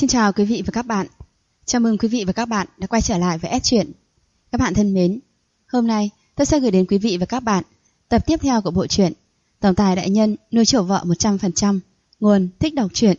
Xin chào quý vị và các bạn. Chào mừng quý vị và các bạn đã quay trở lại với S Truyện. Các bạn thân mến, hôm nay tôi sẽ gửi đến quý vị và các bạn tập tiếp theo của bộ truyện Tổng tài đại nhân nuôi chiều vợ 100%, nguồn Thích đọc truyện.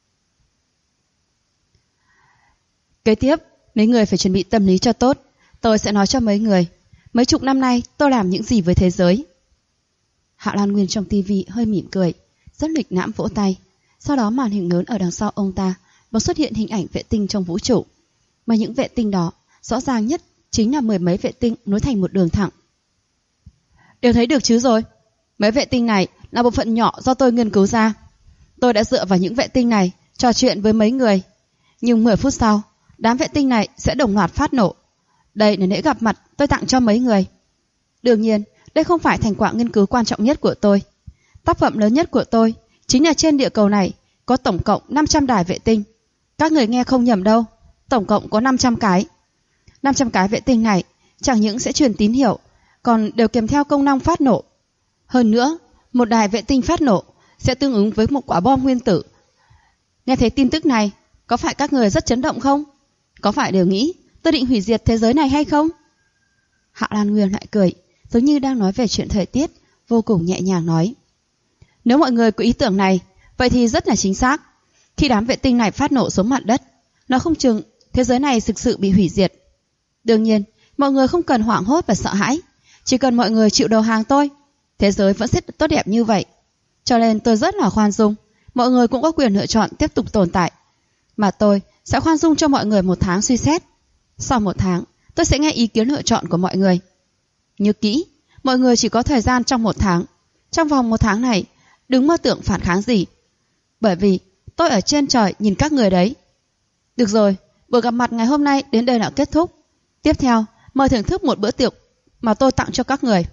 Kế tiếp, mấy người phải chuẩn bị tâm lý cho tốt. Tôi sẽ nói cho mấy người mấy chục năm nay tôi làm những gì với thế giới. Hạ Lan Nguyên trong tivi hơi mỉm cười, rất lịch lãm vỗ tay. Sau đó màn hình lớn ở đằng sau ông ta bỗng xuất hiện hình ảnh vệ tinh trong vũ trụ. Mà những vệ tinh đó rõ ràng nhất chính là mười mấy vệ tinh nối thành một đường thẳng. Đều thấy được chứ rồi. Mấy vệ tinh này là bộ phận nhỏ do tôi nghiên cứu ra. Tôi đã dựa vào những vệ tinh này trò chuyện với mấy người. Nhưng 10 phút sau, đám vệ tinh này sẽ đồng loạt phát nổ. Đây là lễ gặp mặt tôi tặng cho mấy người. Đương nhiên, đây không phải thành quả nghiên cứu quan trọng nhất của tôi. Tác phẩm lớn nhất của tôi chính là trên địa cầu này có tổng cộng 500 đài vệ tinh. Các người nghe không nhầm đâu, tổng cộng có 500 cái. 500 cái vệ tinh này chẳng những sẽ truyền tín hiệu, còn đều kèm theo công năng phát nổ. Hơn nữa, một đài vệ tinh phát nổ sẽ tương ứng với một quả bom nguyên tử. Nghe thấy tin tức này, có phải các người rất chấn động không? Có phải đều nghĩ tôi định hủy diệt thế giới này hay không? Hạ Lan Nguyên lại cười, giống như đang nói về chuyện thời tiết, vô cùng nhẹ nhàng nói. Nếu mọi người có ý tưởng này, vậy thì rất là chính xác. Khi đám vệ tinh này phát nổ xuống mặt đất, nó không chừng thế giới này thực sự bị hủy diệt. Đương nhiên, mọi người không cần hoảng hốt và sợ hãi. Chỉ cần mọi người chịu đầu hàng tôi, thế giới vẫn sẽ tốt đẹp như vậy. Cho nên tôi rất là khoan dung. Mọi người cũng có quyền lựa chọn tiếp tục tồn tại. Mà tôi sẽ khoan dung cho mọi người 1 tháng suy xét. Sau 1 tháng, tôi sẽ nghe ý kiến lựa chọn của mọi người. Nhớ kỹ, mọi người chỉ có thời gian trong 1 tháng. Trong vòng 1 tháng này, đừng mơ tưởng phản kháng gì. Bởi vì tôi ở trên trời nhìn các người đấy. Được rồi, buổi gặp mặt ngày hôm nay đến đây là kết thúc. Tiếp theo, mời thưởng thức một bữa tiệc mà tôi tặng cho các người.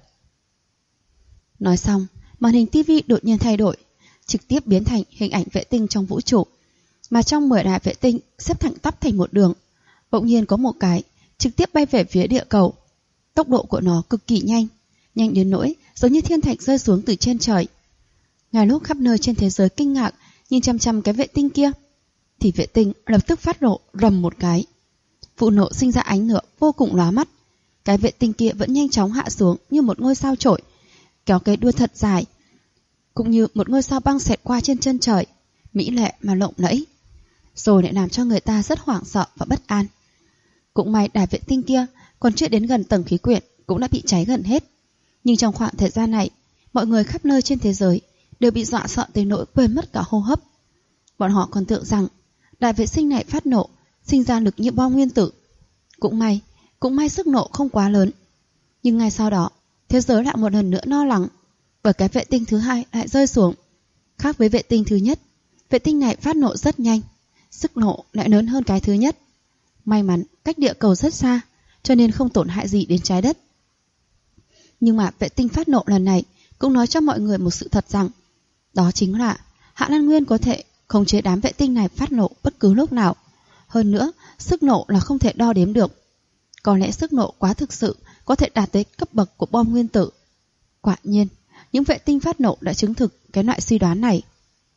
Nói xong, màn hình tivi đột nhiên thay đổi, trực tiếp biến thành hình ảnh vệ tinh trong vũ trụ. Mà trong 10 đài vệ tinh xếp thẳng tắp thành một đường, bỗng nhiên có một cái trực tiếp bay về phía địa cầu. Tốc độ của nó cực kỳ nhanh, nhanh đến nỗi giống như thiên thạch rơi xuống từ trên trời. Ngay lúc khắp nơi trên thế giới kinh ngạc nhìn chăm chăm cái vệ tinh kia, thì vệ tinh lập tức phát nổ rầm một cái. Vụ nổ sinh ra ánh lửa vô cùng lóa mắt. Cái vệ tinh kia vẫn nhanh chóng hạ xuống như một ngôi sao chổi, kéo cái đuôi thật dài, cũng như một ngôi sao băng xẹt qua trên chân trời, mỹ lệ mà lộng lẫy, rồi lại làm cho người ta rất hoảng sợ và bất an. Cũng may đài vệ tinh kia còn chưa đến gần tầng khí quyển cũng đã bị cháy gần hết. Nhưng trong khoảng thời gian này, mọi người khắp nơi trên thế giới đều bị dọa sợ tới nỗi quên mất cả hô hấp. Bọn họ còn tưởng rằng đài vệ tinh này phát nổ sinh ra lực như bom nguyên tử. Cũng may sức nổ không quá lớn. Nhưng ngay sau đó, thế giới lại một lần nữa lo lắng, bởi cái vệ tinh thứ hai lại rơi xuống. Khác với vệ tinh thứ nhất, vệ tinh này phát nổ rất nhanh, sức nổ lại lớn hơn cái thứ nhất. May mắn cách địa cầu rất xa, cho nên không tổn hại gì đến trái đất. Nhưng mà vệ tinh phát nổ lần này cũng nói cho mọi người một sự thật rằng, đó chính là Hạ Lan Nguyên có thể khống chế đám vệ tinh này phát nổ bất cứ lúc nào. Hơn nữa, sức nổ là không thể đo đếm được. Có lẽ sức nổ quá thực sự có thể đạt tới cấp bậc của bom nguyên tử. Quả nhiên, những vệ tinh phát nổ đã chứng thực cái loại suy đoán này.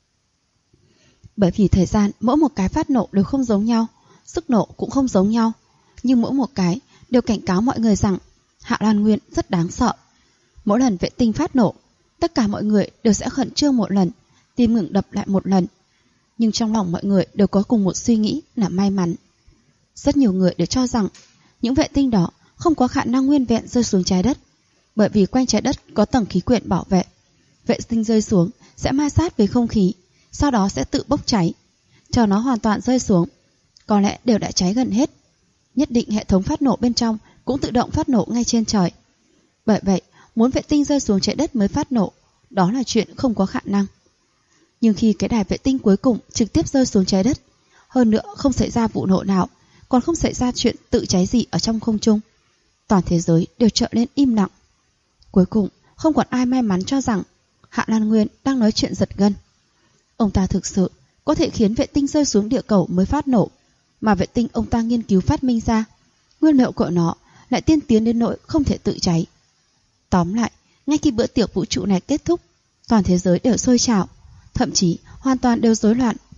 Bởi vì thời gian mỗi một cái phát nổ đều không giống nhau, sức nổ cũng không giống nhau, nhưng mỗi một cái đều cảnh cáo mọi người rằng Hạ Lan Nguyên rất đáng sợ. Mỗi lần vệ tinh phát nổ, tất cả mọi người đều sẽ khẩn trương một lần, tim ngừng đập lại một lần. Nhưng trong lòng mọi người đều có cùng một suy nghĩ là may mắn. Rất nhiều người đều cho rằng những vệ tinh đó không có khả năng nguyên vẹn rơi xuống trái đất, bởi vì quanh trái đất có tầng khí quyển bảo vệ. Vệ tinh rơi xuống sẽ ma sát với không khí, sau đó sẽ tự bốc cháy. Chờ nó hoàn toàn rơi xuống, có lẽ đều đã cháy gần hết. Nhất định hệ thống phát nổ bên trong cũng tự động phát nổ ngay trên trời. Bởi vậy, muốn vệ tinh rơi xuống trái đất mới phát nổ, đó là chuyện không có khả năng. Nhưng khi cái đài vệ tinh cuối cùng trực tiếp rơi xuống trái đất, hơn nữa không xảy ra vụ nổ nào, còn không xảy ra chuyện tự cháy gì ở trong không trung, toàn thế giới đều trở nên im lặng. Cuối cùng, không còn ai may mắn cho rằng Hạ Lan Nguyên đang nói chuyện giật gân. Ông ta thực sự có thể khiến vệ tinh rơi xuống địa cầu mới phát nổ, mà vệ tinh ông ta nghiên cứu phát minh ra, nguyên liệu của nó lại tiên tiến đến nỗi không thể tự cháy. Tóm lại, ngay khi bữa tiệc vũ trụ này kết thúc, toàn thế giới đều sôi trào, thậm chí hoàn toàn đều rối loạn.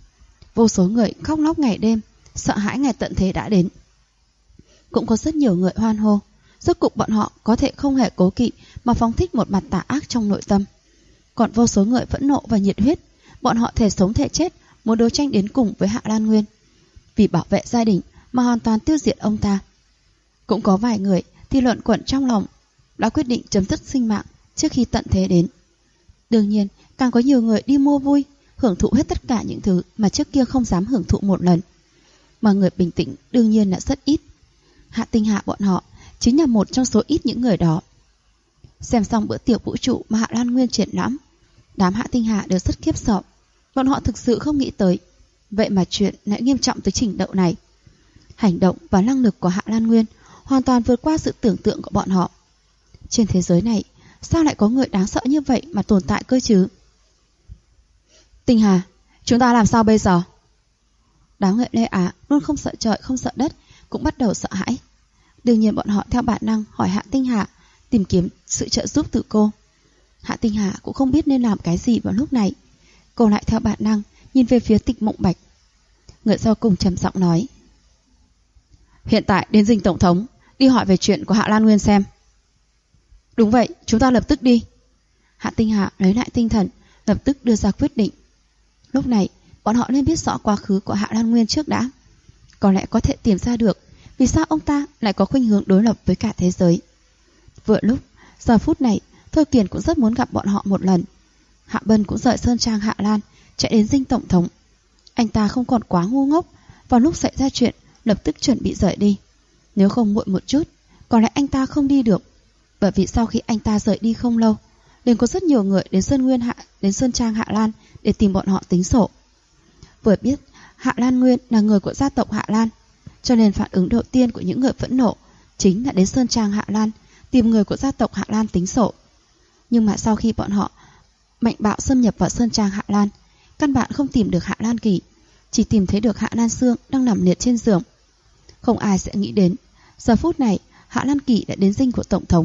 Vô số người khóc lóc ngày đêm, sợ hãi ngày tận thế đã đến. Cũng có rất nhiều người hoan hô, rốt cục bọn họ có thể không hề cố kỵ mà phóng thích một mặt tà ác trong nội tâm. Còn vô số người phẫn nộ và nhiệt huyết, bọn họ thể sống thể chết, muốn đấu tranh đến cùng với Hạ Lan Nguyên, vì bảo vệ gia đình mà hoàn toàn tiêu diệt ông ta. Cũng có vài người thì luẩn quẩn trong lòng, đã quyết định chấm dứt sinh mạng trước khi tận thế đến. Đương nhiên, càng có nhiều người đi mua vui, hưởng thụ hết tất cả những thứ mà trước kia không dám hưởng thụ một lần. Mà người bình tĩnh đương nhiên là rất ít. Hạ Tinh Hạ bọn họ chính là một trong số ít những người đó. Xem xong bữa tiệc vũ trụ mà Hạ Lan Nguyên triển lãm, đám Hạ Tinh Hạ đều rất khiếp sợ. Bọn họ thực sự không nghĩ tới, vậy mà chuyện lại nghiêm trọng tới trình độ này. Hành động và năng lực của Hạ Lan Nguyên hoàn toàn vượt qua sự tưởng tượng của bọn họ. Trên thế giới này, sao lại có người đáng sợ như vậy mà tồn tại cơ chứ? Tinh Hà, chúng ta làm sao bây giờ? Đám người Lê Á luôn không sợ trời không sợ đất, cũng bắt đầu sợ hãi. Đương nhiên bọn họ theo bản năng hỏi Hạ Tinh Hà, tìm kiếm sự trợ giúp từ cô. Hạ Tinh Hà cũng không biết nên làm cái gì vào lúc này. Cô lại theo bản năng nhìn về phía Tịch Mộng Bạch. Người sau cùng trầm giọng nói: hiện tại đến dinh tổng thống, đi hỏi về chuyện của Hạ Lan Nguyên xem. Đúng vậy, chúng ta lập tức đi. Hạ Tinh Hà lấy lại tinh thần, lập tức đưa ra quyết định. Lúc này bọn họ nên biết rõ quá khứ của Hạ Lan Nguyên trước đã. Có lẽ có thể tìm ra được vì sao ông ta lại có khuynh hướng đối lập với cả thế giới. Vừa lúc, giờ phút này, Thôi Kiền cũng rất muốn gặp bọn họ một lần. Hạ Bân cũng rời Sơn Trang Hạ Lan, chạy đến dinh tổng thống. Anh ta không còn quá ngu ngốc, vào lúc xảy ra chuyện, lập tức chuẩn bị rời đi. Nếu không muộn một chút, có lẽ anh ta không đi được. Bởi vì sau khi anh ta rời đi không lâu, liền có rất nhiều người đến Sơn Trang Hạ Lan để tìm bọn họ tính sổ. Vừa biết Hạ Lan Nguyên là người của gia tộc Hạ Lan, cho nên phản ứng đầu tiên của những người phẫn nộ chính là đến Sơn Trang Hạ Lan tìm người của gia tộc Hạ Lan tính sổ. Nhưng mà sau khi bọn họ mạnh bạo xâm nhập vào Sơn Trang Hạ Lan, căn bản không tìm được Hạ Lan Kỳ, chỉ tìm thấy được Hạ Lan Sương đang nằm liệt trên giường. Không ai sẽ nghĩ đến giờ phút này Hạ Lan Kỳ đã đến dinh của tổng thống.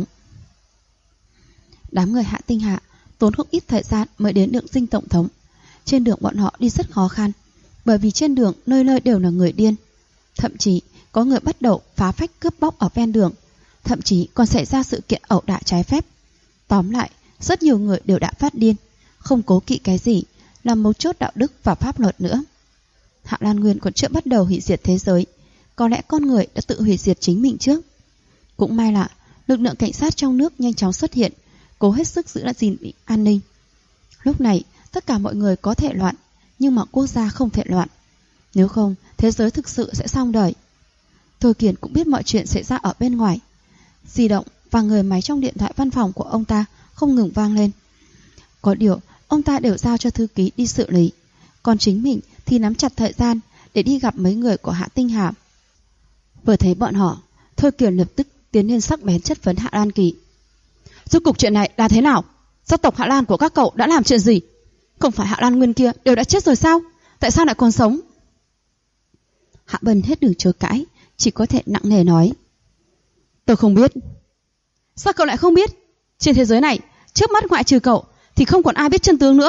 Đám người Hạ Tinh Hạ tốn không ít thời gian mới đến được dinh tổng thống. Trên đường bọn họ đi rất khó khăn, bởi vì trên đường nơi nơi đều là người điên. Thậm chí có người bắt đầu phá phách cướp bóc ở ven đường, thậm chí còn xảy ra sự kiện ẩu đả trái phép. Tóm lại, rất nhiều người đều đã phát điên, không cố kỵ cái gì, làm mấu chốt đạo đức và pháp luật nữa. Hạ Lan Nguyên còn chưa bắt đầu hủy diệt thế giới, có lẽ con người đã tự hủy diệt chính mình trước. Cũng may là lực lượng cảnh sát trong nước nhanh chóng xuất hiện, cố hết sức giữ gìn an ninh. Lúc này tất cả mọi người có thể loạn, nhưng mà quốc gia không thể loạn. Nếu không, thế giới thực sự sẽ xong đời. Thôi Kiền cũng biết mọi chuyện xảy ra ở bên ngoài. Di động và người máy trong điện thoại văn phòng của ông ta không ngừng vang lên. Có điều, ông ta đều giao cho thư ký đi xử lý, còn chính mình thì nắm chặt thời gian để đi gặp mấy người của Hạ Tinh Hà. Vừa thấy bọn họ, Thôi Kiền lập tức tiến lên sắc bén chất vấn Hạ Lan Kỳ. Rốt cục chuyện này là thế nào? Gia tộc Hạ Lan của các cậu đã làm chuyện gì? Không phải Hạ Lan Nguyên kia đều đã chết rồi sao? Tại sao lại còn sống? Hạ Bân hết đường chối cãi, chỉ có thể nặng nề nói: tôi không biết. Sao cậu lại không biết? Trên thế giới này, trước mắt ngoại trừ cậu thì không còn ai biết chân tướng nữa.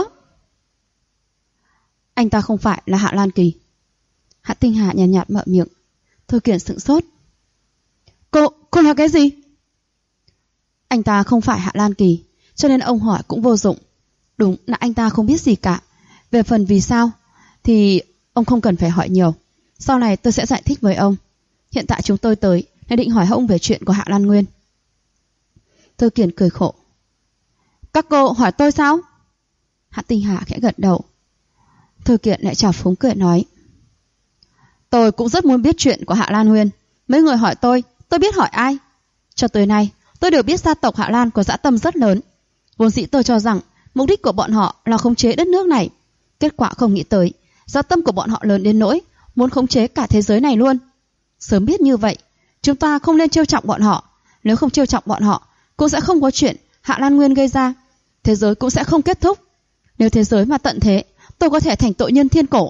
Anh ta không phải là Hạ Lan Kỳ. Hạ Tinh Hà nhàn nhạt mở miệng. Thôi Kiền sững sốt. Cô nói cái gì? Anh ta không phải Hạ Lan Kỳ, cho nên ông hỏi cũng vô dụng. Đúng là anh ta không biết gì cả. Về phần vì sao thì ông không cần phải hỏi nhiều, sau này tôi sẽ giải thích với ông. Hiện tại chúng tôi tới để định hỏi ông về chuyện của Hạ Lan Nguyên. Thôi Kiền cười khổ. Các cô hỏi tôi sao? Hạ Tinh Hà khẽ gật đầu. Thôi Kiền lại chào phúng cười nói: tôi cũng rất muốn biết chuyện của Hạ Lan Nguyên. Mấy người hỏi tôi biết hỏi ai? Cho tới nay tôi đều biết gia tộc Hạ Lan có dã tâm rất lớn. Vốn dĩ tôi cho rằng mục đích của bọn họ là khống chế đất nước này. Kết quả không nghĩ tới dã tâm của bọn họ lớn đến nỗi muốn khống chế cả thế giới này luôn. Sớm biết như vậy, chúng ta không nên trêu chọc bọn họ. Nếu không trêu chọc bọn họ, cũng sẽ không có chuyện Hạ Lan Nguyên gây ra. Thế giới cũng sẽ không kết thúc. Nếu thế giới mà tận thế, tôi có thể thành tội nhân thiên cổ.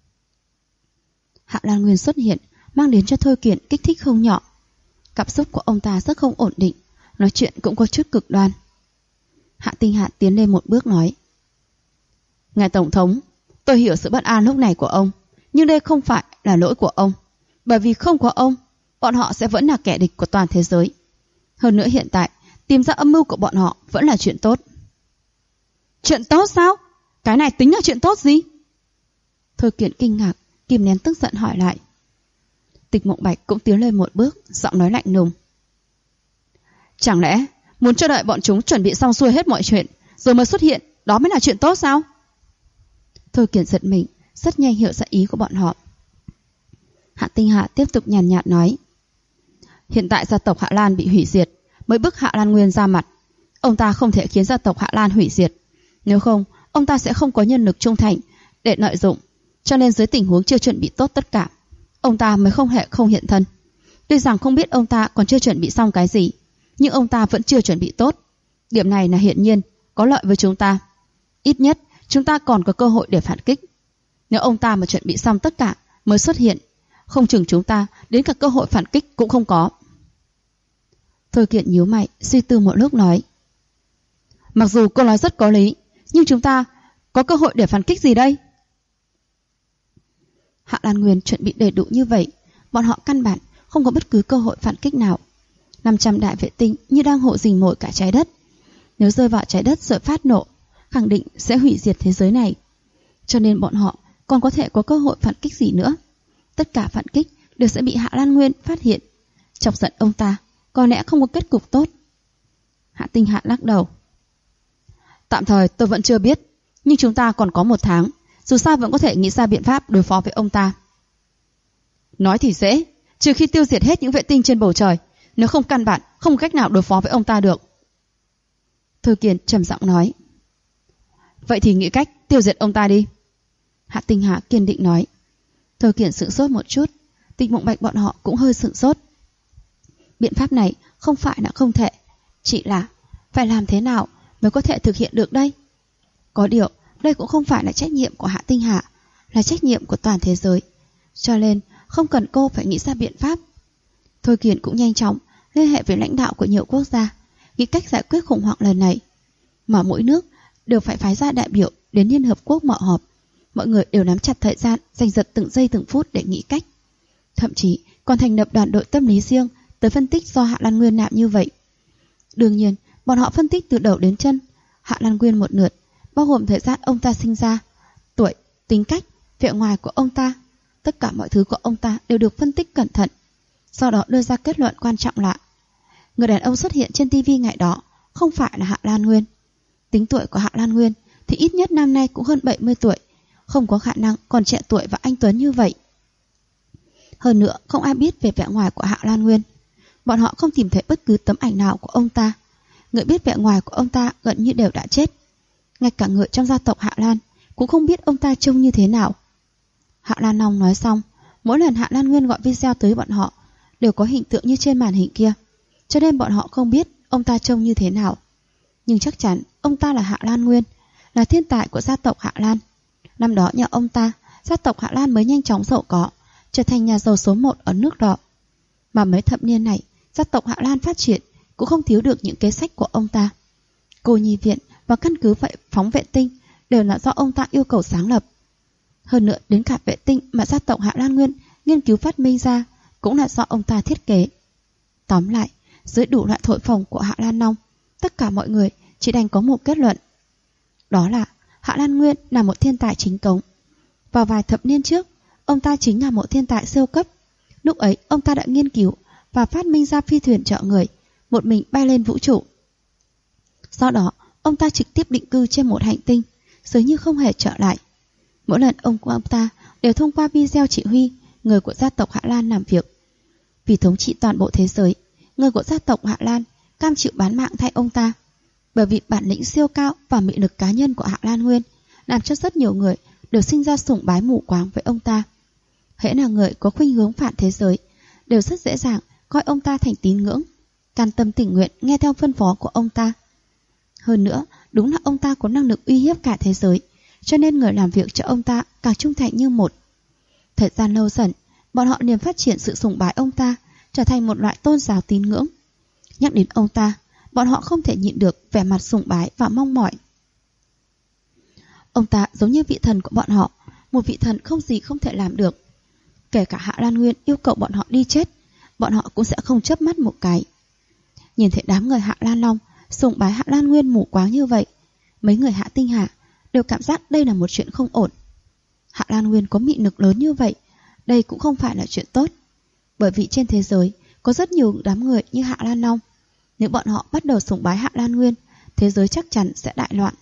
Hạ Lan Nguyên xuất hiện, mang đến cho Thôi Kiền kích thích không nhỏ. Cảm xúc của ông ta rất không ổn định, nói chuyện cũng có chút cực đoan. Hạ Tinh Hạ tiến lên một bước nói: ngài tổng thống, tôi hiểu sự bất an lúc này của ông, Nhưng đây không phải là lỗi của ông, bởi vì không có ông, bọn họ sẽ vẫn là kẻ địch của toàn thế giới. Hơn nữa hiện tại, tìm ra âm mưu của bọn họ vẫn là chuyện tốt. Chuyện tốt sao? Cái này tính là chuyện tốt gì? Thôi Kiện kinh ngạc, kìm nén tức giận hỏi lại. Tịch Mộng Bạch cũng tiến lên một bước, giọng nói lạnh lùng. Chẳng lẽ muốn cho đợi bọn chúng chuẩn bị xong xuôi hết mọi chuyện rồi mới xuất hiện, đó mới là chuyện tốt sao? Thôi Kiện giật mình, rất nhanh hiểu ra ý của bọn họ. Hạ Tinh Hạ tiếp tục nhàn nhạt nói. Hiện tại gia tộc Hạ Lan bị hủy diệt, mới bức Hạ Lan Nguyên ra mặt. Ông ta không thể khiến gia tộc Hạ Lan hủy diệt. Nếu không, ông ta sẽ không có nhân lực trung thành để lợi dụng. Cho nên dưới tình huống chưa chuẩn bị tốt tất cả, ông ta mới không hiện thân. Tuy rằng không biết ông ta còn chưa chuẩn bị xong cái gì, nhưng ông ta vẫn chưa chuẩn bị tốt. Điểm này là hiển nhiên có lợi với chúng ta. Ít nhất chúng ta còn có cơ hội để phản kích. Nếu ông ta mà chuẩn bị xong tất cả mới xuất hiện, không chừng chúng ta đến cả cơ hội phản kích cũng không có. Thôi Kiện nhíu mày, suy tư một lúc nói. Mặc dù cô nói rất có lý, nhưng chúng ta có cơ hội để phản kích gì đây? Hạ Lan Nguyên chuẩn bị đầy đủ như vậy, bọn họ căn bản không có bất cứ cơ hội phản kích nào. 500 đại vệ tinh như đang hộ rình mồi cả trái đất. Nếu rơi vào trái đất rồi phát nổ, khẳng định sẽ hủy diệt thế giới này. Cho nên bọn họ còn có thể có cơ hội phản kích gì nữa. Tất cả phản kích đều sẽ bị Hạ Lan Nguyên phát hiện. Chọc giận ông ta, có lẽ không có kết cục tốt. Hạ Tinh Hạ lắc đầu. Tạm thời tôi vẫn chưa biết, nhưng chúng ta còn có 1 tháng, dù sao vẫn có thể nghĩ ra biện pháp đối phó với ông ta. Nói thì dễ, trừ khi tiêu diệt hết những vệ tinh trên bầu trời, nếu không căn bản không có cách nào đối phó với ông ta được. Thôi Kiền trầm giọng nói. Vậy thì nghĩ cách tiêu diệt ông ta đi. Hạ Tinh Hạ kiên định nói. Thôi Kiền sửng sốt một chút, Tịch Mộng Bạch bọn họ cũng hơi sửng sốt. Biện pháp này không phải là không thể, chỉ là phải làm thế nào mới có thể thực hiện được đây. Có điều đây cũng không phải là trách nhiệm của Hạ Tinh Hạ, là trách nhiệm của toàn thế giới, cho nên không cần cô phải nghĩ ra biện pháp. Thôi Kiền cũng nhanh chóng liên hệ với lãnh đạo của nhiều quốc gia, nghĩ cách giải quyết khủng hoảng lần này. Mà mỗi nước đều phải phái ra đại biểu đến Liên Hợp Quốc mở họp. Mọi người đều nắm chặt thời gian, giành giật từng giây từng phút để nghĩ cách. Thậm chí còn thành lập đoàn đội tâm lý riêng tới phân tích do Hạ Lan Nguyên làm như vậy. Đương nhiên, bọn họ phân tích từ đầu đến chân. Hạ Lan Nguyên một lượt, bao gồm thời gian ông ta sinh ra, tuổi, tính cách, vẻ ngoài của ông ta. Tất cả mọi thứ của ông ta đều được phân tích cẩn thận. Sau đó đưa ra kết luận quan trọng là người đàn ông xuất hiện trên TV ngày đó không phải là Hạ Lan Nguyên. Tính tuổi của Hạ Lan Nguyên thì ít nhất năm nay cũng hơn 70 tuổi, không có khả năng còn trẻ tuổi và anh tuấn như vậy. Hơn nữa, không ai biết về vẻ ngoài của Hạ Lan Nguyên. Bọn họ không tìm thấy bất cứ tấm ảnh nào của ông ta. Người biết vẻ ngoài của ông ta gần như đều đã chết. Ngay cả người trong gia tộc Hạ Lan cũng không biết ông ta trông như thế nào. Hạ Lan Long nói xong, mỗi lần Hạ Lan Nguyên gọi video tới bọn họ đều có hình tượng như trên màn hình kia, cho nên bọn họ không biết ông ta trông như thế nào. Nhưng chắc chắn ông ta là Hạ Lan Nguyên, là thiên tài của gia tộc Hạ Lan. Năm đó nhờ ông ta, gia tộc Hạ Lan mới nhanh chóng giàu có, trở thành nhà giàu số 1 ở nước đó. Mà mấy thập niên này, gia tộc Hạ Lan phát triển cũng không thiếu được những kế sách của ông ta. Cô nhi viện và căn cứ vậy phóng vệ tinh đều là do ông ta yêu cầu sáng lập. Hơn nữa, đến cả vệ tinh mà gia tộc Hạ Lan Nguyên nghiên cứu phát minh ra cũng là do ông ta thiết kế. Tóm lại, dưới đủ loại thổi phồng của Hạ Lan Long, tất cả mọi người chỉ đành có một kết luận. Đó là Hạ Lan Nguyên là một thiên tài chính cống. Vào vài thập niên trước, ông ta chính là một thiên tài siêu cấp. Lúc ấy, ông ta đã nghiên cứu và phát minh ra phi thuyền chở người, một mình bay lên vũ trụ. Sau đó, ông ta trực tiếp định cư trên một hành tinh, dường như không hề trở lại. Mỗi lần ông ta đều thông qua video chỉ huy người của gia tộc Hạ Lan làm việc. Vì thống trị toàn bộ thế giới, người của gia tộc Hạ Lan cam chịu bán mạng thay ông ta. Bởi vì bản lĩnh siêu cao và mị lực cá nhân của Hạ Lan Nguyên làm cho rất nhiều người đều sinh ra sùng bái mù quáng với ông ta. Hễ là người có khuynh hướng phản thế giới đều rất dễ dàng coi ông ta thành tín ngưỡng, can tâm tình nguyện nghe theo phân phó của ông ta. Hơn nữa, đúng là ông ta có năng lực uy hiếp cả thế giới, cho nên người làm việc cho ông ta càng trung thành như một. Thời gian lâu dần, bọn họ liền phát triển sự sùng bái ông ta, trở thành một loại tôn giáo tín ngưỡng. Nhắc đến ông ta, bọn họ không thể nhịn được vẻ mặt sùng bái và mong mỏi. Ông ta giống như vị thần của bọn họ, một vị thần không gì không thể làm được. Kể cả Hạ Lan Nguyên yêu cầu bọn họ đi chết, bọn họ cũng sẽ không chớp mắt một cái. Nhìn thấy đám người Hạ Lan Long sùng bái Hạ Lan Nguyên mù quáng như vậy, mấy người Hạ Tinh Hà đều cảm giác đây là một chuyện không ổn. Hạ Lan Nguyên có mị lực lớn như vậy, đây cũng không phải là chuyện tốt. Bởi vì trên thế giới có rất nhiều đám người như Hạ Lan Long. Nếu bọn họ bắt đầu sùng bái Hạ Lan Nguyên, thế giới chắc chắn sẽ đại loạn.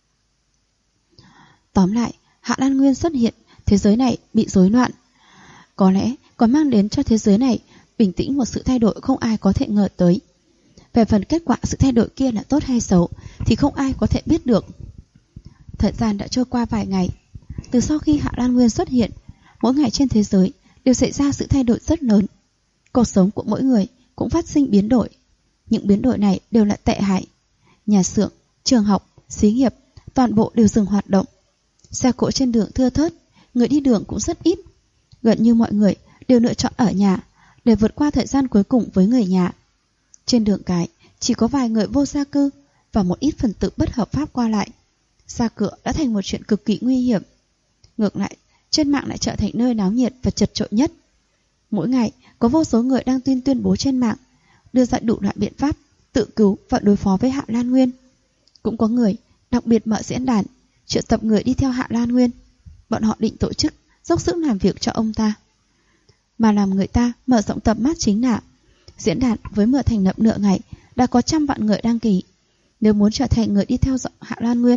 Tóm lại, Hạ Lan Nguyên xuất hiện, thế giới này bị rối loạn. Có lẽ còn mang đến cho thế giới này bình tĩnh một sự thay đổi không ai có thể ngờ tới. Về phần kết quả sự thay đổi kia là tốt hay xấu thì không ai có thể biết được. Thời gian đã trôi qua vài ngày. Từ sau khi Hạ Lan Nguyên xuất hiện, mỗi ngày trên thế giới đều xảy ra sự thay đổi rất lớn. Cuộc sống của mỗi người cũng phát sinh biến đổi. Những biến đổi này đều là tệ hại. Nhà xưởng, trường học, xí nghiệp, toàn bộ đều dừng hoạt động. Xe cộ trên đường thưa thớt, người đi đường cũng rất ít. Gần như mọi người đều lựa chọn ở nhà để vượt qua thời gian cuối cùng với người nhà. Trên đường cái chỉ có vài người vô gia cư và một ít phần tử bất hợp pháp qua lại. Ra cửa đã thành một chuyện cực kỳ nguy hiểm. Ngược lại, trên mạng lại trở thành nơi náo nhiệt và chật chội nhất. Mỗi ngày có vô số người đang tuyên bố trên mạng, đưa ra đủ loại biện pháp tự cứu và đối phó với Hạ Lan Nguyên. Cũng có người đặc biệt mở diễn đàn triệu tập người đi theo Hạ Lan Nguyên. Bọn họ định tổ chức dốc sức làm việc cho ông ta. Mà làm người ta mở rộng tầm mắt chính là diễn đàn với mở thành lập nửa ngày đã có 100 vạn người đăng ký. Nếu muốn trở thành người đi theo dõi Hạ Lan Nguyên,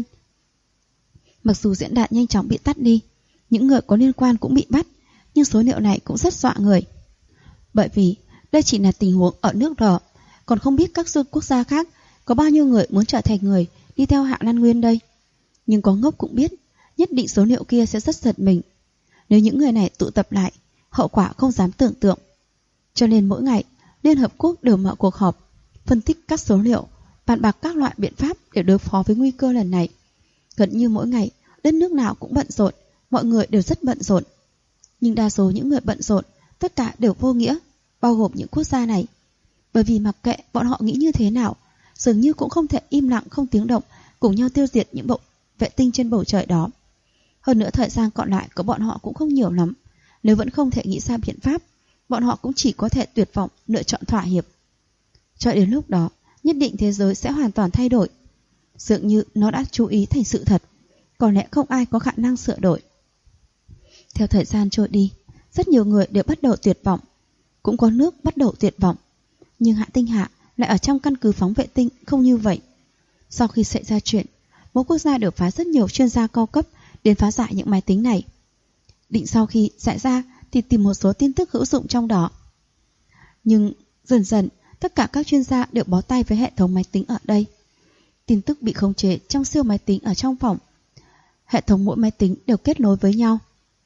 mặc dù diễn đàn nhanh chóng bị tắt đi, những người có liên quan cũng bị bắt, nhưng số liệu này cũng rất dọa người. Bởi vì đây chỉ là tình huống ở nước đỏ, còn không biết các quốc gia khác có bao nhiêu người muốn trở thành người đi theo Hạ Lan Nguyên đây. Nhưng có ngốc cũng biết, nhất định số liệu kia sẽ rất giật mình. Nếu những người này tụ tập lại, hậu quả không dám tưởng tượng. Cho nên mỗi ngày, Liên Hợp Quốc đều mở cuộc họp, phân tích các số liệu, bàn bạc các loại biện pháp để đối phó với nguy cơ lần này. Gần như mỗi ngày, đất nước nào cũng bận rộn, mọi người đều rất bận rộn. Nhưng đa số những người bận rộn, tất cả đều vô nghĩa, bao gồm những quốc gia này. Bởi vì mặc kệ bọn họ nghĩ như thế nào, dường như cũng không thể im lặng không tiếng động cùng nhau tiêu diệt những bộ vệ tinh trên bầu trời đó. Hơn nữa thời gian còn lại của bọn họ cũng không nhiều lắm. Nếu vẫn không thể nghĩ ra biện pháp, bọn họ cũng chỉ có thể tuyệt vọng lựa chọn thỏa hiệp. Cho đến lúc đó, nhất định thế giới sẽ hoàn toàn thay đổi. Dường như nó đã chú ý thành sự thật, có lẽ không ai có khả năng sửa đổi. Theo thời gian trôi đi, rất nhiều người đều bắt đầu tuyệt vọng. Cũng có nước bắt đầu tuyệt vọng. Nhưng Hạ Tinh Hạ lại ở trong căn cứ phóng vệ tinh không như vậy. Sau khi xảy ra chuyện, mỗi quốc gia đều phái rất nhiều chuyên gia cao cấp đến phá giải những máy tính này. Định sau khi giải ra thì tìm một số tin tức hữu dụng trong đó. Nhưng dần dần, tất cả các chuyên gia đều bó tay với hệ thống máy tính ở đây. Tin tức bị khống chế trong siêu máy tính ở trong phòng. Hệ thống mỗi máy tính đều kết nối với nhau.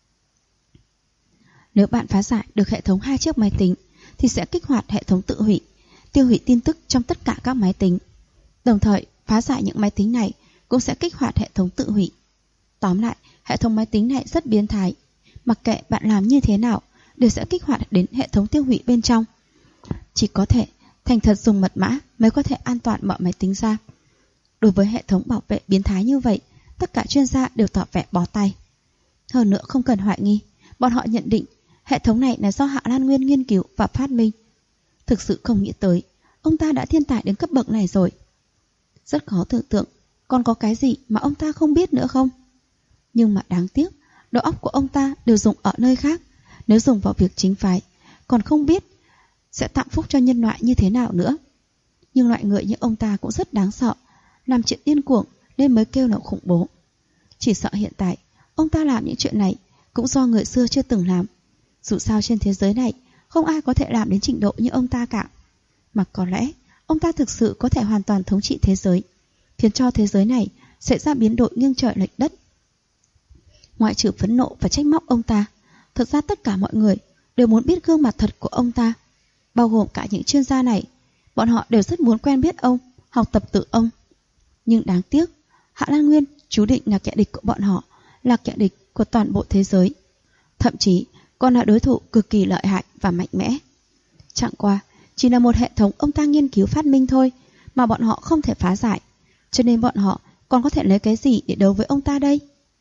Nếu bạn phá giải được hệ thống 2 chiếc máy tính thì sẽ kích hoạt hệ thống tự hủy, tiêu hủy tin tức trong tất cả các máy tính. Đồng thời, phá giải những máy tính này cũng sẽ kích hoạt hệ thống tự hủy. Tóm lại, hệ thống máy tính này rất biến thái. Mặc kệ bạn làm như thế nào, đều sẽ kích hoạt đến hệ thống tiêu hủy bên trong. Chỉ có thể thành thật dùng mật mã mới có thể an toàn mở máy tính ra. Đối với hệ thống bảo vệ biến thái như vậy, tất cả chuyên gia đều tỏ vẻ bó tay. Hơn nữa không cần hoài nghi, bọn họ nhận định hệ thống này là do Hạ Lan Nguyên nghiên cứu và phát minh. Thực sự không nghĩ tới, ông ta đã thiên tài đến cấp bậc này rồi. Rất khó tưởng tượng, còn có cái gì mà ông ta không biết nữa không? Nhưng mà đáng tiếc, đầu óc của ông ta đều dùng ở nơi khác. Nếu dùng vào việc chính phái, còn không biết sẽ tạo phúc cho nhân loại như thế nào nữa. Nhưng loại người như ông ta cũng rất đáng sợ, làm chuyện điên cuồng nên mới kêu là khủng bố. Chỉ sợ hiện tại, ông ta làm những chuyện này cũng do người xưa chưa từng làm. Dù sao trên thế giới này, không ai có thể làm đến trình độ như ông ta cả. Mà có lẽ, ông ta thực sự có thể hoàn toàn thống trị thế giới, khiến cho thế giới này xảy ra biến đổi nghiêng trời lệch đất. Ngoại trừ phẫn nộ và trách móc ông ta, thực ra tất cả mọi người đều muốn biết gương mặt thật của ông ta, bao gồm cả những chuyên gia này. Bọn họ đều rất muốn quen biết ông, học tập từ ông. Nhưng đáng tiếc, Hạ Lan Nguyên chú định là kẻ địch của bọn họ, là kẻ địch của toàn bộ thế giới. Thậm chí còn là đối thủ cực kỳ lợi hại và mạnh mẽ. Chẳng qua, chỉ là một hệ thống ông ta nghiên cứu phát minh thôi, mà bọn họ không thể phá giải. Cho nên bọn họ còn có thể lấy cái gì để đấu với ông ta đây?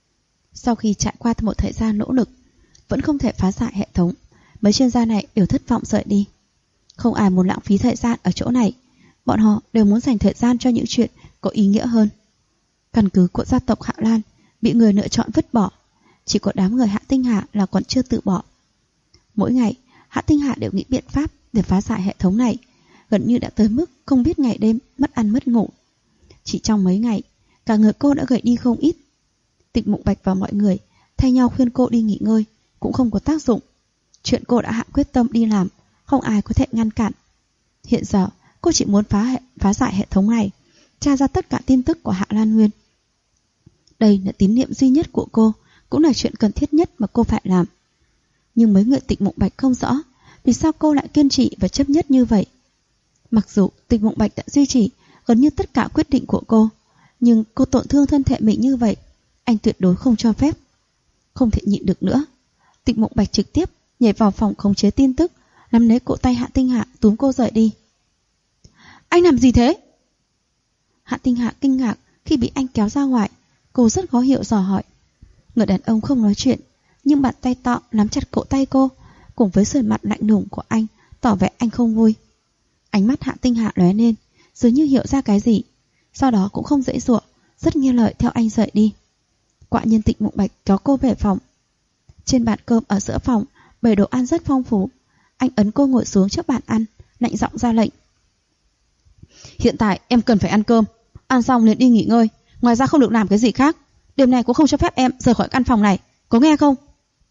Sau khi trải qua một thời gian nỗ lực, vẫn không thể phá giải hệ thống, mấy chuyên gia này đều thất vọng rời đi. Không ai muốn lãng phí thời gian ở chỗ này, bọn họ đều muốn dành thời gian cho những chuyện có ý nghĩa hơn. Căn cứ của gia tộc Hạ Lan bị người lựa chọn vứt bỏ, chỉ có đám người Hạ Tinh Hạ là còn chưa từ bỏ. Mỗi ngày, Hạ Tinh Hạ đều nghĩ biện pháp để phá giải hệ thống này, gần như đã tới mức không biết ngày đêm mất ăn mất ngủ. Chỉ trong mấy ngày, cả người cô đã gầy đi không ít. Tịch Mục Bạch và mọi người thay nhau khuyên cô đi nghỉ ngơi cũng không có tác dụng. Chuyện cô đã hạ quyết tâm đi làm, không ai có thể ngăn cản. Hiện giờ, cô chỉ muốn phá giải hệ thống này, tra ra tất cả tin tức của Hạ Lan Nguyên. Đây là tín niệm duy nhất của cô, cũng là chuyện cần thiết nhất mà cô phải làm. Nhưng mấy người Tịch Mục Bạch không rõ vì sao cô lại kiên trì và chấp nhất như vậy. Mặc dù Tịch Mục Bạch đã duy trì gần như tất cả quyết định của cô, nhưng cô tổn thương thân thể mình như vậy, anh tuyệt đối không cho phép. Không thể nhịn được nữa, Tịch Mục Bạch trực tiếp nhảy vào phòng khống chế tin tức, nắm lấy cổ tay Hạ Tinh Hạ túm cô rời đi. Anh làm gì thế? Hạ Tinh Hạ kinh ngạc khi bị anh kéo ra ngoài. Cô rất khó hiểu dò hỏi. Người đàn ông không nói chuyện, nhưng bàn tay to nắm chặt cổ tay cô, cùng với sườn mặt lạnh lùng của anh tỏ vẻ anh không vui. Ánh mắt Hạ Tinh Hạ lóe lên, dường như hiểu ra cái gì, sau đó cũng không giãy giụa, rất nghe lời theo anh rời đi. Quả nhiên Tịch Mục Bạch kéo cô về phòng. Trên bàn cơm ở giữa phòng bày đồ ăn rất phong phú. Anh ấn cô ngồi xuống trước bàn ăn, lạnh giọng ra lệnh. Hiện tại em cần phải ăn cơm, ăn xong liền đi nghỉ ngơi, ngoài ra không được làm cái gì khác. Đêm nay cũng không cho phép em rời khỏi căn phòng này, có nghe không?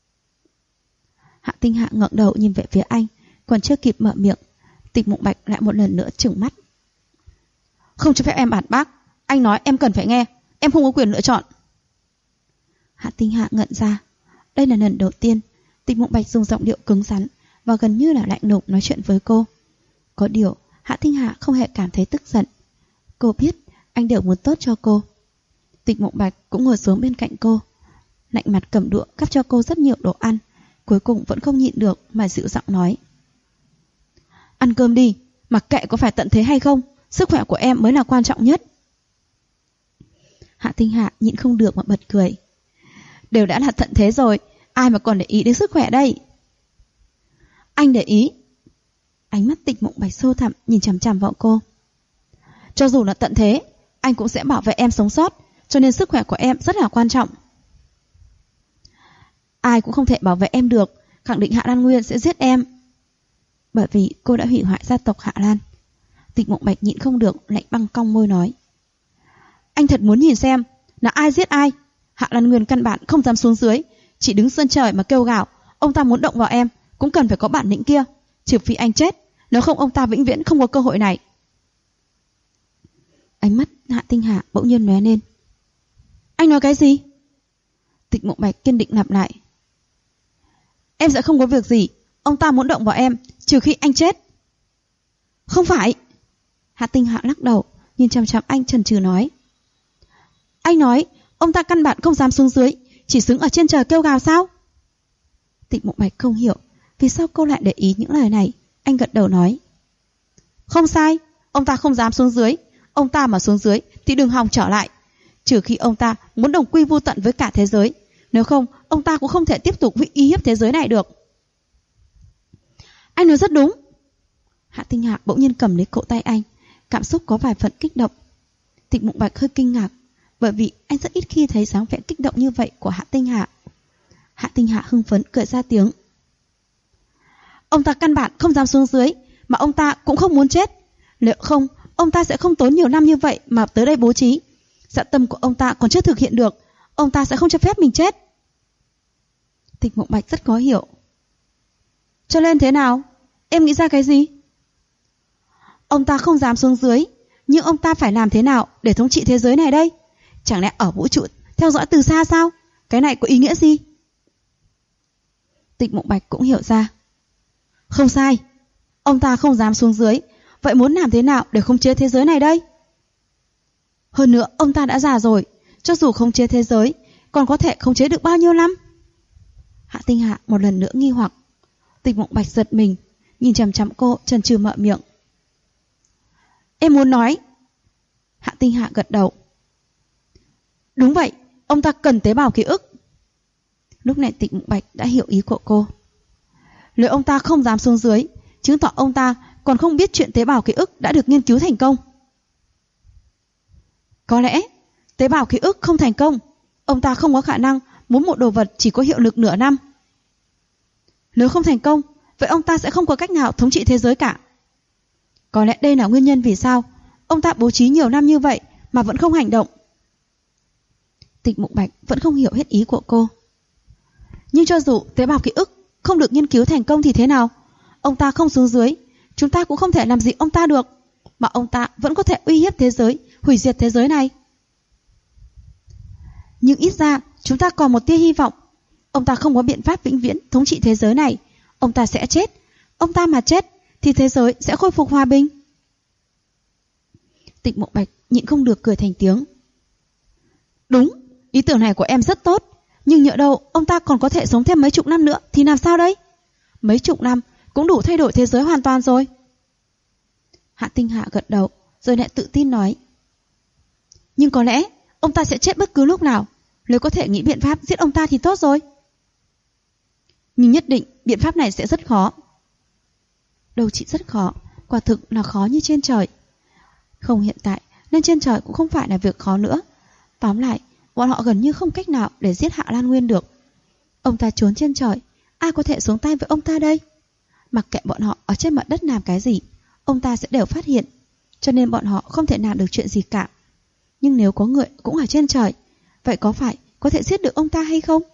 Hạ Tinh Hạ ngẩng đầu nhìn về phía anh, còn chưa kịp mở miệng, Tịch Mục Bạch lại một lần nữa trừng mắt. Không cho phép em phản bác, anh nói em cần phải nghe, em không có quyền lựa chọn. Hạ Tinh Hạ ngẩn ra. Đây là lần đầu tiên Tịch Mục Bạch dùng giọng điệu cứng rắn và gần như là lạnh lùng nói chuyện với cô. Có điều Hạ Tinh Hạ không hề cảm thấy tức giận. Cô biết anh đều muốn tốt cho cô. Tịch Mục Bạch cũng ngồi xuống bên cạnh cô, lạnh mặt cầm đũa cắp cho cô rất nhiều đồ ăn, cuối cùng vẫn không nhịn được mà dịu giọng nói. Ăn cơm đi, mặc kệ có phải tận thế hay không, sức khỏe của em mới là quan trọng nhất. Hạ Tinh Hạ nhịn không được mà bật cười. Đều đã là tận thế rồi, ai mà còn để ý đến sức khỏe đây? Anh để ý. Ánh mắt Tịch Mục Bạch sâu thẳm nhìn chằm chằm vào cô. Cho dù là tận thế, anh cũng sẽ bảo vệ em sống sót, cho nên sức khỏe của em rất là quan trọng. Ai cũng không thể bảo vệ em được, khẳng định Hạ Lan Nguyên sẽ giết em. Bởi vì cô đã hủy hoại gia tộc Hạ Lan. Tịch Mục Bạch nhịn không được lạnh băng cong môi nói. Anh thật muốn nhìn xem là ai giết ai. Hạ Lan Nguyên căn bản không dám xuống dưới, chỉ đứng sân trời mà kêu gào. Ông ta muốn động vào em cũng cần phải có bản lĩnh kia, trừ phi anh chết, nếu không ông ta vĩnh viễn không có cơ hội này. Ánh mắt Hạ Tinh Hạ bỗng nhiên lóe lên. Anh nói cái gì? Tịch Mục Bạch kiên định lặp lại. Em sẽ không có việc gì, ông ta muốn động vào em, trừ khi anh chết. Không phải. Hạ Tinh Hạ lắc đầu, nhìn chằm chằm anh chần chừ nói. Anh nói ông ta căn bản không dám xuống dưới, chỉ xứng ở trên trời kêu gào sao? Tịch Mục Bạch không hiểu vì sao cô lại để ý những lời này. Anh gật đầu nói. Không sai, ông ta không dám xuống dưới. Ông ta mà xuống dưới thì đừng hòng trở lại, trừ khi ông ta muốn đồng quy vu tận với cả thế giới. Nếu không, ông ta cũng không thể tiếp tục uy hiếp thế giới này được. Anh nói rất đúng. Hạ Tinh Hạ bỗng nhiên cầm lấy cổ tay anh, cảm xúc có vài phần kích động. Tịch Mục Bạch hơi kinh ngạc, bởi vì anh rất ít khi thấy dáng vẻ kích động như vậy của Hạ Tinh Hạ. Hạ Tinh Hạ hưng phấn cười ra tiếng. Ông ta căn bản không dám xuống dưới, mà ông ta cũng không muốn chết. Nếu không, ông ta sẽ không tốn nhiều năm như vậy mà tới đây bố trí. Dạ tâm của ông ta còn chưa thực hiện được, ông ta sẽ không cho phép mình chết. Tịch Mục Bạch rất khó hiểu. Cho nên thế nào? Em nghĩ ra cái gì? Ông ta không dám xuống dưới, nhưng ông ta phải làm thế nào để thống trị thế giới này đây? Chẳng lẽ ở vũ trụ theo dõi từ xa sao? Cái này có ý nghĩa gì? Tịch Mục Bạch cũng hiểu ra. Không sai, ông ta không dám xuống dưới, vậy muốn làm thế nào để khống chế thế giới này đây? Hơn nữa ông ta đã già rồi, cho dù khống chế thế giới, còn có thể khống chế được bao nhiêu năm? Hạ Tinh Hạ một lần nữa nghi hoặc. Tịch Mục Bạch giật mình, nhìn chằm chằm cô, chần chừ mở miệng. Em muốn nói. Hạ Tinh Hạ gật đầu. Đúng vậy, ông ta cần tế bào ký ức. Lúc này Tịch Mục Bạch đã hiểu ý của cô. Nếu ông ta không dám xuống dưới, chứng tỏ ông ta còn không biết chuyện tế bào ký ức đã được nghiên cứu thành công. Có lẽ tế bào ký ức không thành công, ông ta không có khả năng muốn một đồ vật chỉ có hiệu lực nửa năm. Nếu không thành công, vậy ông ta sẽ không có cách nào thống trị thế giới cả. Có lẽ đây là nguyên nhân vì sao ông ta bố trí nhiều năm như vậy mà vẫn không hành động. Tịch Mục Bạch vẫn không hiểu hết ý của cô. Nhưng cho dù tế bào ký ức không được nghiên cứu thành công thì thế nào? Ông ta không xuống dưới, chúng ta cũng không thể làm gì ông ta được, mà ông ta vẫn có thể uy hiếp thế giới, hủy diệt thế giới này. Nhưng ít ra chúng ta còn một tia hy vọng. Ông ta không có biện pháp vĩnh viễn thống trị thế giới này. Ông ta sẽ chết. Ông ta mà chết thì thế giới sẽ khôi phục hòa bình. Tịch Mục Bạch nhịn không được cười thành tiếng. Đúng, ý tưởng này của em rất tốt. Nhưng nhỡ đâu ông ta còn có thể sống thêm mấy chục năm nữa thì làm sao đây? Mấy chục năm cũng đủ thay đổi thế giới hoàn toàn rồi. Hạ Tinh Hạ gật đầu rồi lại tự tin nói. Nhưng có lẽ ông ta sẽ chết bất cứ lúc nào. Nếu có thể nghĩ biện pháp giết ông ta thì tốt rồi. Nhưng nhất định biện pháp này sẽ rất khó. Đâu chỉ rất khó, quả thực là khó như trên trời. Không hiện tại nên trên trời cũng không phải là việc khó nữa. Tóm lại, bọn họ gần như không cách nào để giết Hạ Lan Nguyên được. Ông ta trốn trên trời, ai có thể xuống tay với ông ta đây? Mặc kệ bọn họ ở trên mặt đất làm cái gì, ông ta sẽ đều phát hiện. Cho nên bọn họ không thể làm được chuyện gì cả. Nhưng nếu có người cũng ở trên trời, vậy có phải có thể giết được ông ta hay không?